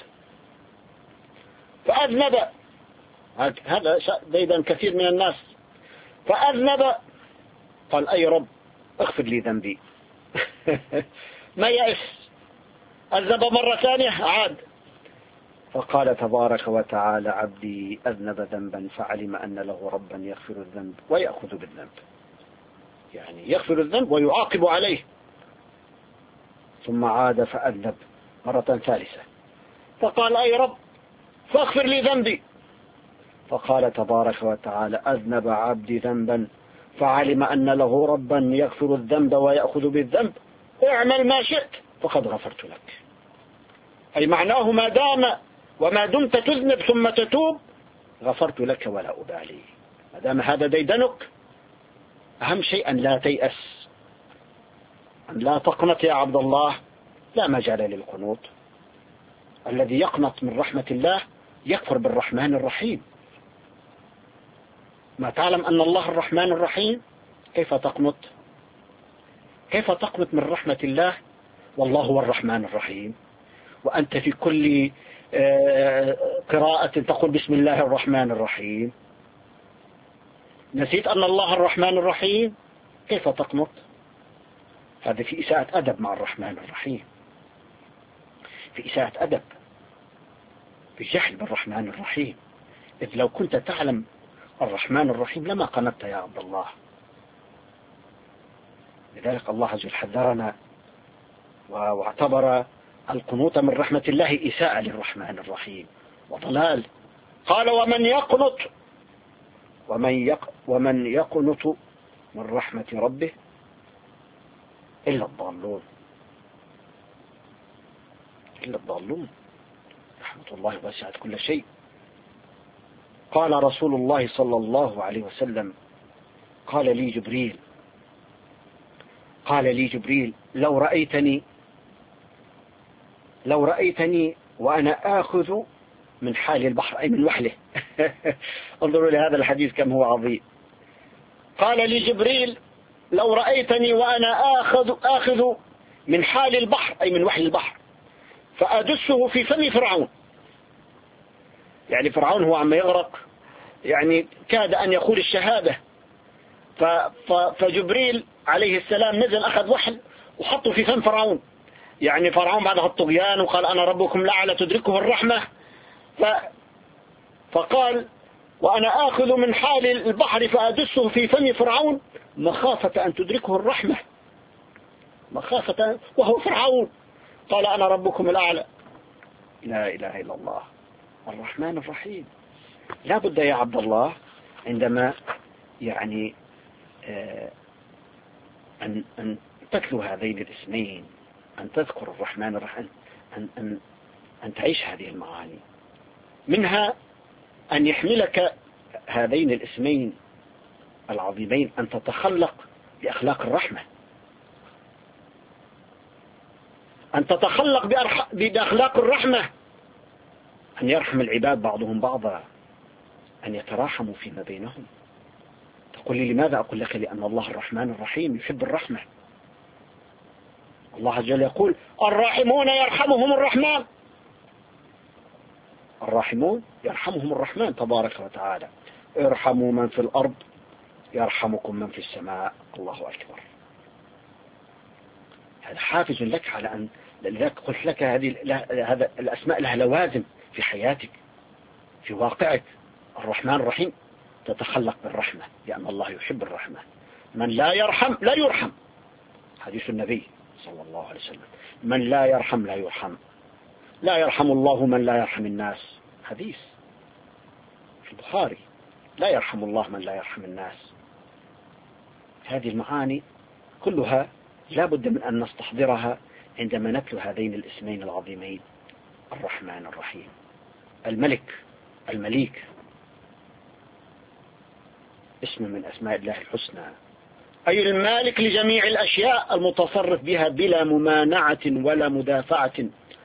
فأذنب، هذا ديدا كثير من الناس، فأذنب قال: أي رب اغفر لي ذنبي. ما يأس، أذنب مرة ثانية عاد، فقال تبارك وتعالى: عبدي أذنب ذنبا فعلم أن له ربا يغفر الذنب ويأخذ بالذنب، يعني يغفر الذنب ويعاقب عليه. ثم عاد فأذنب مرة ثالثة، فقال: أي رب فاغفر لي ذنبي. فقال تبارك وتعالى: أذنب عبدي ذنبا فعلم أن له ربا يغفر الذنب ويأخذ بالذنب، اعمل ما شئت فقد غفرت لك. أي معناه وما دمت تذنب ثم تتوب غفرت لك ولا أبالي. ما دام هذا ديدنك، أهم شيء أن لا تيأس، أن لا تقنط يا عبد الله، لا مجال للقنوط. الذي يقنط من رحمة الله يكفر بالرحمن الرحيم. ما تعلم أن الله الرحمن الرحيم، كيف تقنط؟ كيف تقنط من رحمة الله والله هو الرحمن الرحيم، وأنت في كل قراءة تقول بسم الله الرحمن الرحيم؟ نسيت أن الله الرحمن الرحيم، كيف تقنط؟ هذا في إساءة أدب مع الرحمن الرحيم، في إساءة أدب، في جهل بالرحمن الرحيم. إذ لو كنت تعلم الرحمن الرحيم لما قنطت يا عبد الله. لذلك الله عز وجل حذرنا واعتبر القنوط من رحمة الله إساءة للرحمن الرحيم وضلال. قال: ومن يقنط من رحمة ربه إلا الضالون. إلا الضالون. رحمة الله وسعت كل شيء. قال رسول الله صلى الله عليه وسلم: قال لي جبريل لو رأيتني وأنا آخذ من حال البحر، أي من وحله. انظروا لهذا الحديث كم هو عظيم. قال لي جبريل: لو رأيتني وأنا آخذ من حال البحر، أي من وحل البحر، فأدسه في فم فرعون. يعني فرعون هو عم يغرق، يعني كاد أن يقول الشهادة، فجبريل عليه السلام نزل أخذ وحل وحطه في فم فرعون. يعني فرعون بعد الطغيان وقال: أنا ربكم الأعلى، تدركه الرحمة، فقال: وأنا آخذ من حال البحر فأدسه في فم فرعون مخافة أن تدركه الرحمة، مخافة، وهو فرعون قال: أنا ربكم الأعلى. لا إله إلا الله الرحمن الرحيم. لا بد يا عبد الله عندما يعني أن تتلو هذين الاسمين، أن تذكر الرحمن الرحيم، أن تعيش هذه المعاني. منها أن يحملك هذين الاسمين العظيمين أن تتخلق بأخلاق الرحمة، أن تتخلق بأخلاق الرحمة، أن يرحم العباد بعضهم بعضا، أن يتراحموا فيما بينهم. تقول لي لماذا؟ أقول لك لأن الله الرحمن الرحيم يحب الرحمة. الله عز وجل يقول الراحمون يرحمهم الرحمن، الراحمون يرحمهم الرحمن تبارك وتعالى. ارحموا من في الأرض يرحمكم من في السماء. الله أكبر. هذا حافز لك على أن، لذلك قلت لك هذا الأسماء لها لوازم في حياتك في واقعك. الرحمن الرحيم تتخلق بالرحمة لأن الله يحب الرحمة. من لا يرحم لا يرحم، حديث النبي صلى الله عليه وسلم. من لا يرحم لا يرحم، لا يرحم الله من لا يرحم الناس، حديث في البخاري. لا يرحم الله من لا يرحم الناس. هذه المعاني كلها لا بد من أن نستحضرها عندما نتلو هذين الاسمين العظيمين الرحمن الرحيم. الملك، المليك اسم من أسماء الله الحسنى، أي المالك لجميع الأشياء المتصرف بها بلا ممانعة ولا مدافعة،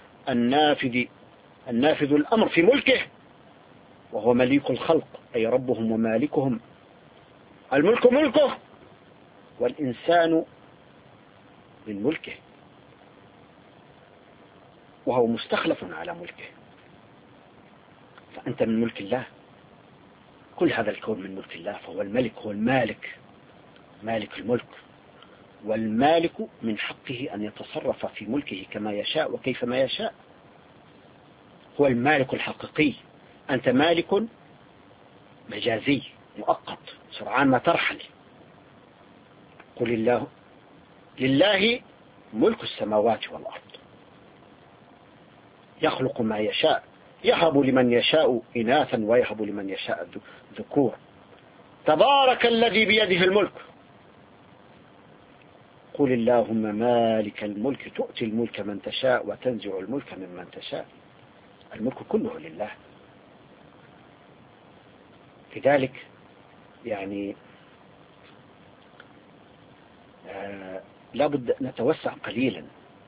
النافذ الأمر في ملكه، وهو مليك الخلق أي ربهم ومالكهم. الملك ملكه والإنسان من ملكه، وهو مستخلف على ملكه. فأنت من ملك الله، كل هذا الكون من ملك الله. فهو الملك، هو المالك، مالك الملك. والمالك من حقه أن يتصرف في ملكه كما يشاء وكيف ما يشاء. هو المالك الحقيقي. أنت مالك مجازي مؤقت، سرعان ما ترحل. قل لله ملك السماوات والأرض يخلق ما يشاء، يهب لمن يشاء إناثا ويهب لمن يشاء ذكور. تبارك الذي بيده الملك. قل اللهم مالك الملك تؤتي الملك من تشاء وتنزع الملك ممن تشاء. الملك كله لله. لذلك يعني لابد نتوسع قليلا.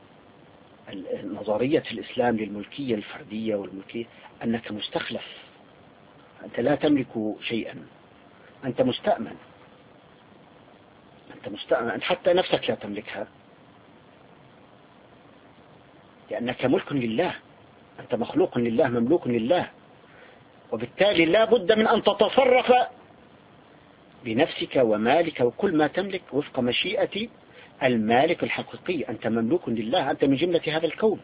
نظرية الإسلام للملكية الفردية والملكية أنك مستخلف، أنت لا تملك شيئا، أنت مستأمن، أنت مستأمن، أنت حتى نفسك لا تملكها لأنك ملك لله، أنت مخلوق لله مملوك لله. وبالتالي لا بد من أن تتصرف بنفسك ومالك وكل ما تملك وفق مشيئة المالك الحقيقي. أنت مملوك لله، أنت من جملة هذا الكون،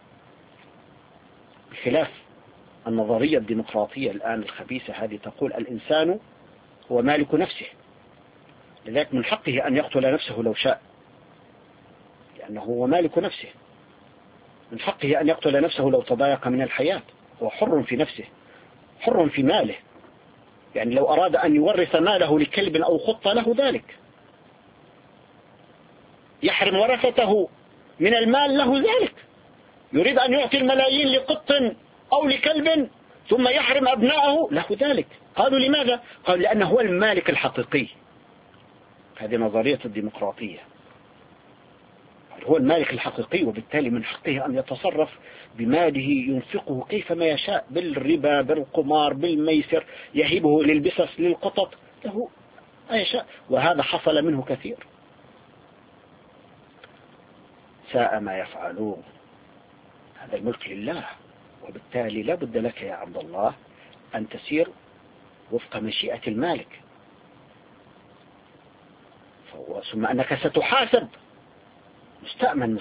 بخلاف النظرية الديمقراطية الآن الخبيثة هذه تقول الإنسان هو مالك نفسه، لذلك من حقه أن يقتل نفسه لو شاء لأنه هو مالك نفسه. من حقه أن يقتل نفسه لو تضايق من الحياة، هو حر في نفسه، حر في ماله. يعني لو أراد أن يورث ماله لكلب أو خط له ذلك، يحرم ورثته من المال له ذلك. يريد أن يعطي الملايين لقط أو لكلب ثم يحرم أبنائه له ذلك. قالوا لماذا؟ قالوا لأنه هو المالك الحقيقي. هذه نظرية الديمقراطية. هو المالك الحقيقي، وبالتالي من حقه أن يتصرف بماله ينفقه كيفما يشاء، بالربا، بالقمار، بالميسر، يهبه للبسس، للقطط، له ما يشاء. وهذا حصل منه كثير. ساء ما يفعلون. هذا الملك لله، وبالتالي لا بد لك يا عبد الله أن تسير وفق مشيئة المالك، ثم أنك ستحاسب، مستأمن،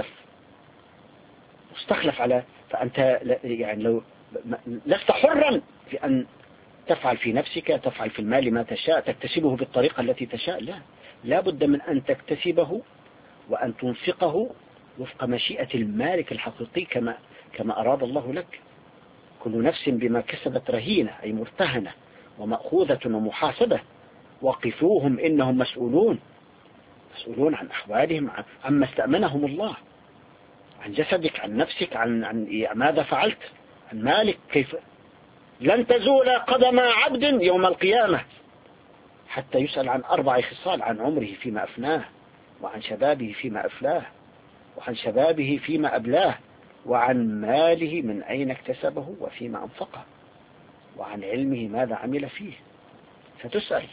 مستخلف على، فأنت يعني لو لست حرا في أن تفعل في نفسك، تفعل في المال ما تشاء، تكتسبه بالطريقة التي تشاء. لا بد من أن تكتسبه وأن تنفقه وفق مشيئة المالك الحقيقي كما أراد الله لك. كل نفس بما كسبت رهينة، أي مرتهنة ومأخوذة ومحاسبة. وقفوهم إنهم مسؤولون عن أحوالهم، عما استأمنهم الله، عن جسدك، عن نفسك، عن ماذا فعلت، عن مالك. كيف لن تزول قدم عبد يوم القيامة حتى يسأل عن 4 خصال: عن عمره فيما أفناه، وعن شبابه فيما أفلاه، وعن شبابه فيما أبلاه، وعن ماله من أين اكتسبه وفيما أنفقه، وعن علمه ماذا عمل فيه. ستسأل،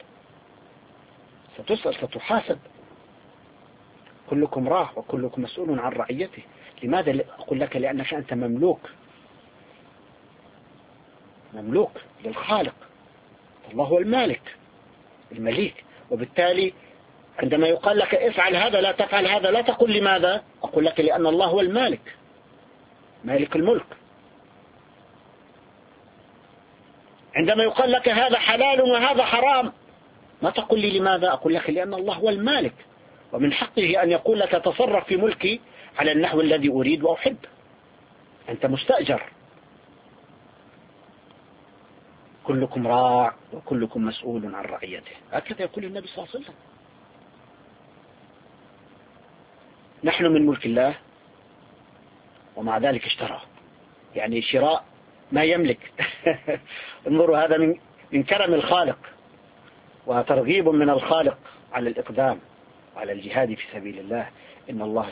ستحاسب. كلكم راع وكلكم مسؤول عن رعيته. لماذا أقول لك؟ لأنك أنت مملوك للخالق. الله هو المليك. وبالتالي عندما يقال لك افعل هذا لا تفعل هذا، لا تقل لماذا، أقول لك لأن الله هو المالك، مالك الملك. عندما يقال لك هذا حلال وهذا حرام، ما تقول لي لماذا، أقول لك لأن الله هو المالك، ومن حقه أن يقول لك تصرف في ملكي على النحو الذي أريد وأحب. أنت مستأجر. كلكم راع وكلكم مسؤول عن رعيته، هكذا يقول النبي صلى الله عليه وسلم. نحن من ملك الله، ومع ذلك اشترى، يعني شراء ما يملك. انظروا، هذا من كرم الخالق، وترغيب من الخالق على الإقدام على الجهاد في سبيل الله. إن الله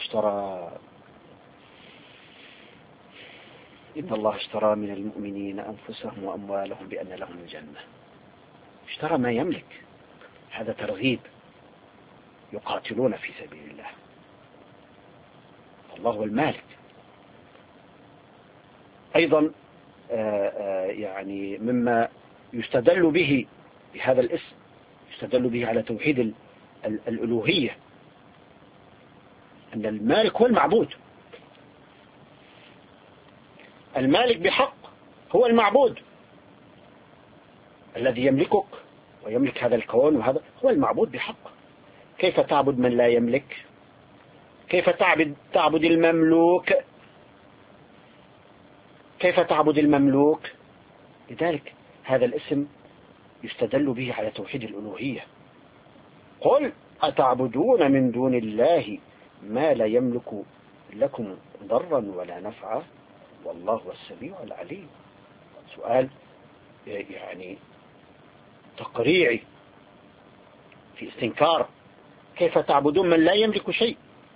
اشترى من المؤمنين أنفسهم وأموالهم بأن لهم الجنة. اشترى ما يملك، هذا ترغيب. يقاتلون في سبيل الله، الله هو المالك. أيضا يعني مما يستدل به بهذا الاسم، يستدل به على توحيد الألوهية، أن المالك هو المعبود. المالك بحق هو المعبود، الذي يملكك ويملك هذا الكون، وهذا هو المعبود بحق. كيف تعبد من لا يملك؟ كيف تعبد المملوك؟ كيف تعبد المملوك؟ لذلك هذا الاسم يستدل به على توحيد الألوهية. قل أتعبدون من دون الله ما لا يملك لكم ضرا ولا نفعا والله هو السميع العليم. سؤال يعني تقريعي في استنكار. كيف تعبدون من لا يملك شيء؟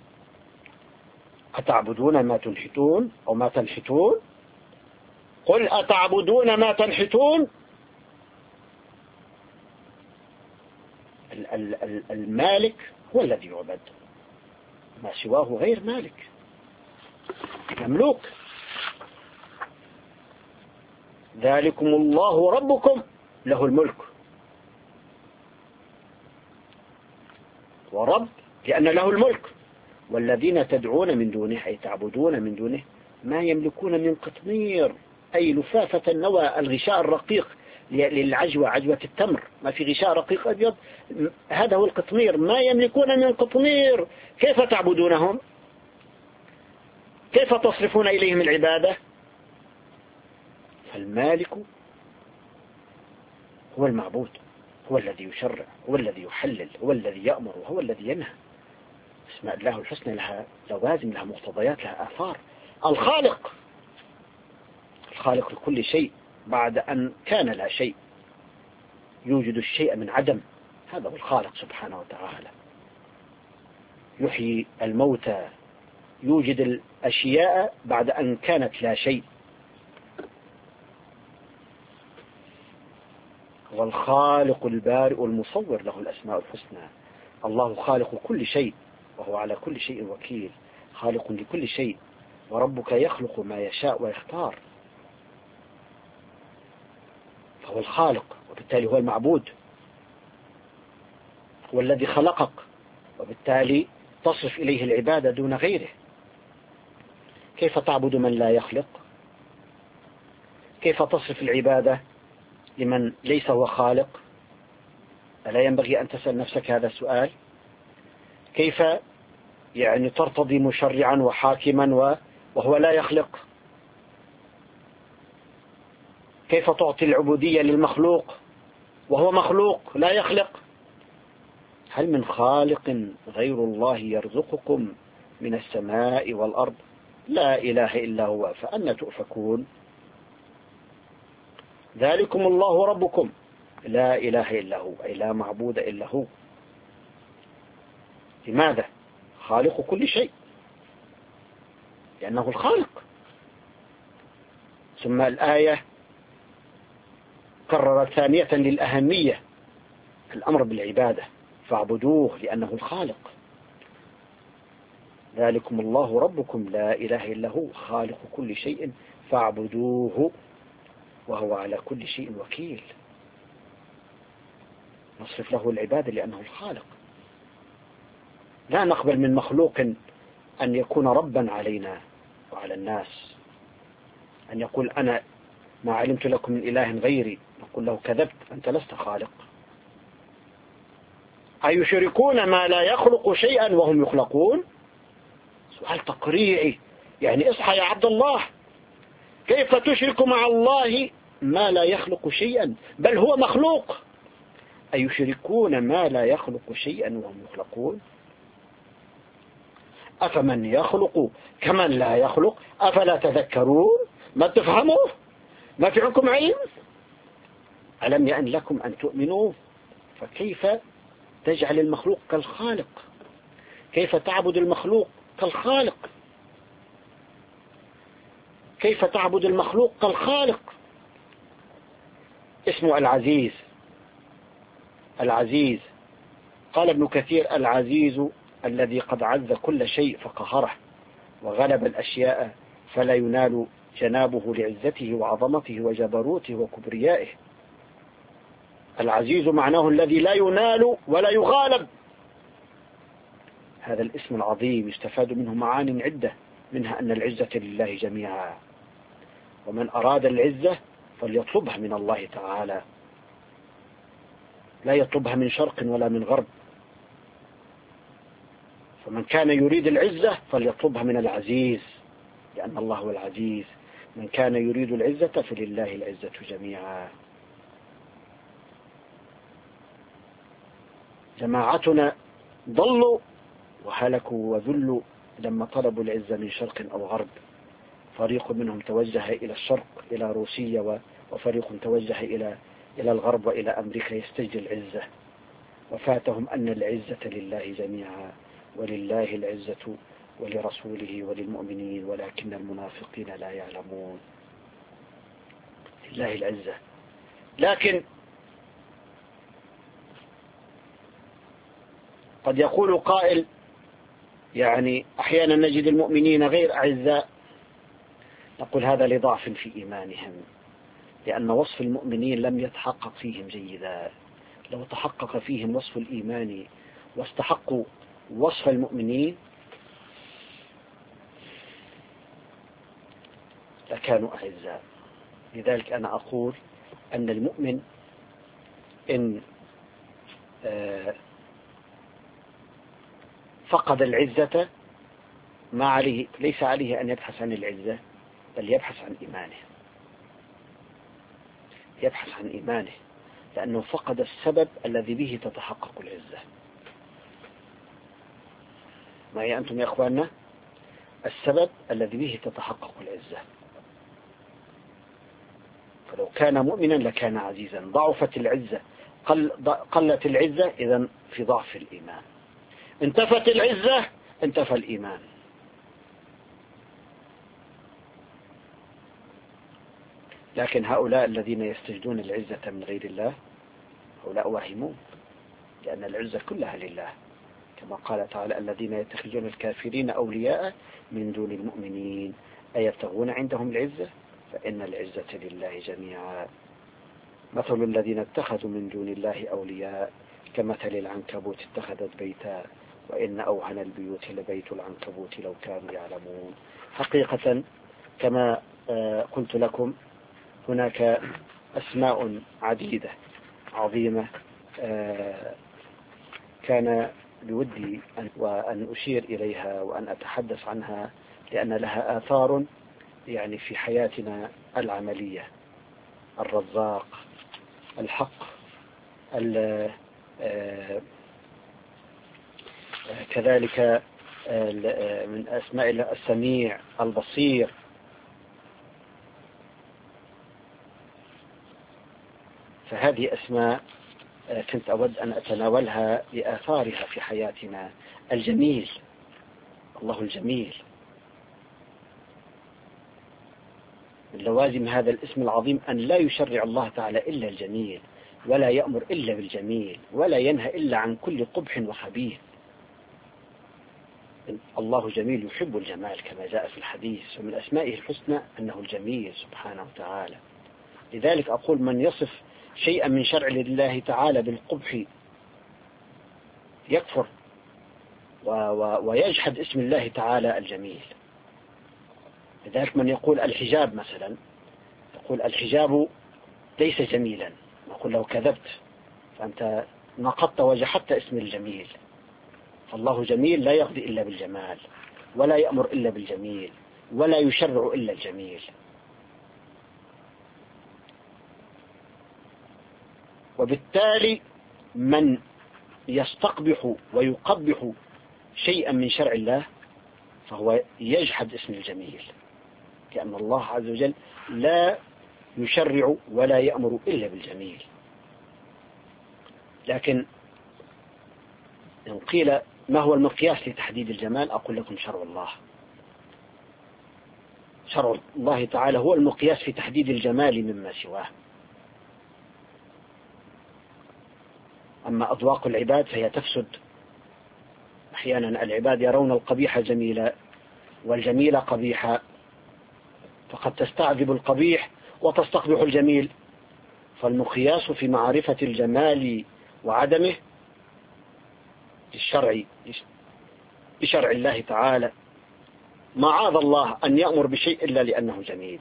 أتعبدون ما تنحتون أو ما تنحتون؟ قل أتعبدون ما تنحتون. المالك هو الذي يعبد، ما سواه غير مالك، مملوك. ذلكم الله ربكم له الملك، ورب لأن له الملك. والذين تدعون من دونه، أي تعبدون من دونه، ما يملكون من قطمير، أي لفافة النوى، الغشاء الرقيق للعجوة، عجوة التمر، ما في غشاء رقيق أبيض، هذا هو القطمير. ما يملكون من قطمير. كيف تعبدونهم؟ كيف تصرفون إليهم العبادة؟ فالمالك هو المعبود، هو الذي يشرع، هو الذي يحلل، هو الذي يأمر، وهو الذي ينهى. اسماء الله الحسنى لها لوازم، لها مقتضيات، لها آثار. الخالق لكل شيء، بعد أن كان لا شيء يوجد الشيء من عدم. هذا هو الخالق سبحانه وتعالى. يحيي الموتى، يوجد الأشياء بعد أن كانت لا شيء. والخالق البارئ المصور له الأسماء الحسنى. الله خالق كل شيء، وهو على كل شيء وكيل، خالق لكل شيء. وربك يخلق ما يشاء ويختار. فهو الخالق، وبالتالي هو المعبود. هو الذي خلقك، وبالتالي تصرف إليه العبادة دون غيره. كيف تعبد من لا يخلق؟ كيف تصرف العبادة لمن ليس هو خالق؟ ألا ينبغي أن تسأل نفسك هذا السؤال؟ كيف يعني ترتضي مشرعا وحاكما وهو لا يخلق؟ كيف تعطي العبودية للمخلوق وهو مخلوق لا يخلق؟ هل من خالق غير الله يرزقكم من السماء والأرض؟ لا إله إلا هو فأنى تؤفكون. ذلكم الله ربكم لا إله إلا هو، أي لا معبود إلا هو. لماذا؟ خالق كل شيء، لأنه الخالق. ثم الآية كررت ثانية للأهمية الأمر بالعبادة، فاعبدوه لأنه الخالق. ذلكم الله ربكم لا إله إلا هو خالق كل شيء فاعبدوه وهو على كل شيء وكيل. نصرف له العبادة لأنه الخالق. لا نقبل من مخلوق أن يكون ربا علينا وعلى الناس، أن يقول أنا ما علمت لكم من إله غيري، نقول له كذبت، أنت لست خالق. أيشركون ما لا يخلق شيئا وهم يخلقون؟ سؤال تقريعي، يعني اصحى يا عبد الله، كيف تشرك مع الله ما لا يخلق شيئا بل هو مخلوق؟ أيشركون ما لا يخلق شيئا وهم يخلقون؟ أفمن يخلق كمن لا يخلق أفلا تذكرون؟ ما تفهموا؟ ما في عندكم علم؟ ألم يأن لكم أن تؤمنوا؟ فكيف تجعل المخلوق كالخالق؟ كيف تعبد المخلوق كالخالق؟ كيف تعبد المخلوق كالخالق؟ اسمه العزيز. العزيز قال ابن كثير: العزيز الذي قد عز كل شيء فقهره وغلب الأشياء فلا ينال جنابه لعزته وعظمته وجبروته وكبريائه. العزيز معناه الذي لا ينال ولا يغالب. هذا الاسم العظيم يستفاد منه معان عدة، منها أن العزة لله جميعا، ومن أراد العزة فليطلبها من الله تعالى، لا يطلبها من شرق ولا من غرب. فمن كان يريد العزة فليطلبها من العزيز، لأن الله هو العزيز. من كان يريد العزة فلله العزة جميعا. جماعتنا ضلوا وهلكوا وذلوا لما طلبوا العزة من شرق أو غرب. فريق منهم توجه إلى الشرق إلى روسيا، وفريق توجه إلى الغرب وإلى أمريكا يستجدي العزة، وفاتهم أن العزة لله جميعا، ولله العزة ولرسوله وللمؤمنين ولكن المنافقين لا يعلمون. لله العزة. لكن قد يقول قائل: يعني أحيانا نجد المؤمنين غير أعزاء. نقول هذا لضعف في إيمانهم، لأن وصف المؤمنين لم يتحقق فيهم جيدا. لو تحقق فيهم وصف الإيمان واستحقوا وصف المؤمنين لكانوا أعزاء. لذلك أنا أقول أن المؤمن إن فقد العزة ما عليه، ليس عليه أن يبحث عن العزة، بل يبحث عن إيمانه. يبحث عن إيمانه، لأنه فقد السبب الذي به تتحقق العزة. معي أنتم يا أخواننا؟ السبب الذي به تتحقق العزة. فلو كان مؤمنا لكان عزيزا. ضعفت العزة، قلت العزة، إذن في ضعف الإيمان. انتفت العزة انتفى الإيمان. لكن هؤلاء الذين يستجدون العزة من غير الله هؤلاء واهمون، لأن العزة كلها لله، كما قال تعالى: الذين يتخذون الكافرين أولياء من دون المؤمنين أيبتغون عندهم العزة فإن العزة لله جميعا. مثل الذين اتخذوا من دون الله أولياء كمثل العنكبوت اتخذت بيتا وإن أوهن البيوت لبيت العنكبوت لو كانوا يعلمون. حقيقة كما قلت لكم هناك أسماء عديدة عظيمة كان بودي أن أشير إليها وأن أتحدث عنها، لأن لها آثار يعني في حياتنا العملية. الرزاق، الحق، كذلك من أسماء الله السميع، البصير. فهذه أسماء كنت أود أن أتناولها لآثارها في حياتنا. الجميل، الله الجميل، من لوازم هذا الاسم العظيم أن لا يشرع الله تعالى إلا الجميل، ولا يأمر إلا بالجميل، ولا ينهى إلا عن كل قبح وخبيث. الله جميل يحب الجمال كما جاء في الحديث، ومن أسمائه الحسنى أنه الجميل سبحانه وتعالى. لذلك أقول من يصف شيئا من شرع الله تعالى بالقبح يكفر ويجحد اسم الله تعالى الجميل. لذلك من يقول الحجاب مثلا، يقول الحجاب ليس جميلا، نقول له كذبت، فأنت نقضت وجحدت اسم الجميل. فالله جميل لا يقضي إلا بالجمال، ولا يأمر إلا بالجميل، ولا يشرع إلا الجميل. وبالتالي من يستقبح ويقبح شيئا من شرع الله فهو يجحد اسم الجميل، لأن الله عز وجل لا يشرع ولا يأمر إلا بالجميل. لكن إن قيل ما هو المقياس لتحديد الجمال، أقول لكم شرع الله. شرع الله تعالى هو المقياس في تحديد الجمال مما سواه. أما أذواق العباد فهي تفسد. أحيانا العباد يرون القبيح جميلا والجميل قبيحا، فقد تستعذب القبيح وتستقبح الجميل. فالمقياس في معرفة الجمال وعدمه بشرع الله تعالى. معاذ الله أن يأمر بشيء إلا لأنه جميل.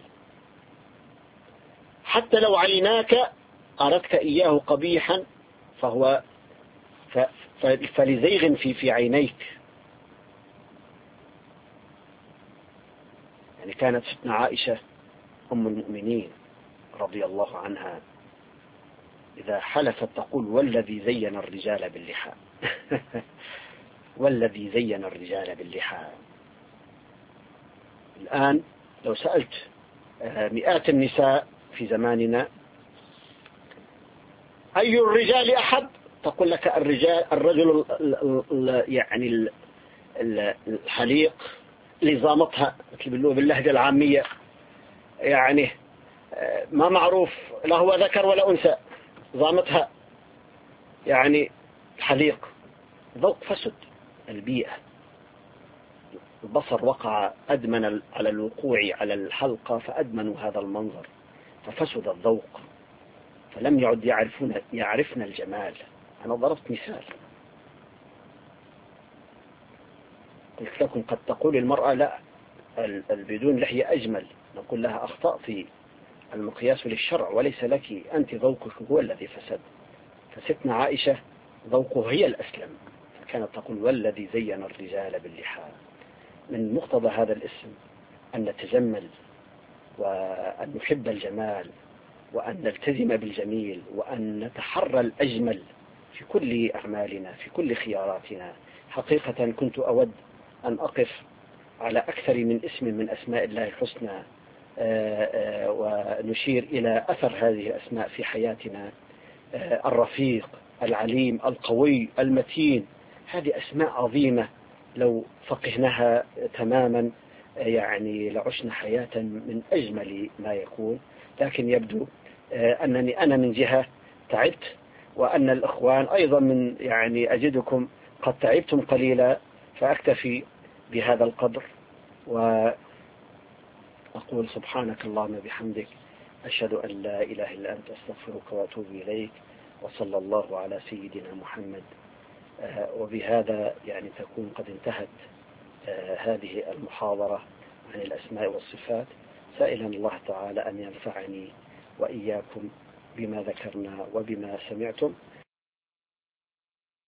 حتى لو عيناك أردت إياه قبيحا فهو فلزيغ في عينيك. يعني كانت ستنا عائشة أم المؤمنين رضي الله عنها إذا حلفت تقول والذي زين الرجال باللحى والذي زين الرجال باللحى. الآن لو سألت مئات النساء في زماننا أي الرجال أحب، تقول لك الرجل يعني الحليق اللي زامتها باللهجة العامية، يعني ما معروف لا هو ذكر ولا أنثى، زامتها يعني حليق. ذوق فسد البيئة. البصر وقع أدمن على الوقوع على الحلقة فأدمنوا هذا المنظر، ففسد الذوق، فلم يعد يعرفن الجمال. أنا ضربت مثال، قلت لكم قد تقول المرأة لا بدون لحية أجمل، نقول لها أخطأت، المقياس للشرع وليس لك، أنت ذوقك هو الذي فسد. فستنا عائشة ذوقه هي الأسلم، فكانت تقول والذي زين الرجال باللحى. من مقتضى هذا الاسم أن نتجمل وأن نحب الجمال وأن نلتزم بالجميل وأن نتحرى الأجمل في كل أعمالنا في كل خياراتنا. حقيقة كنت أود أن أقف على أكثر من اسم من أسماء الله الحسنى ونشير إلى أثر هذه الأسماء في حياتنا. الرفيق، العليم، القوي، المتين، هذه أسماء عظيمة لو فقهناها تماما يعني لعشنا حياة من أجمل ما يكون. لكن يبدو أنني أنا من جهة تعبت، وأن الإخوان أيضا من يعني أجدكم قد تعبتم قليلا، فأكتفي بهذا القدر وأقول سبحانك اللهم بحمدك، أشهد أن لا إله إلا أنت، أستغفرك وأتوب إليك، وصلى الله على سيدنا محمد. وبهذا يعني تكون قد انتهت هذه المحاضرة عن الأسماء والصفات، سائلا الله تعالى أن ينفعني وإياكم بما ذكرنا وبما سمعتم.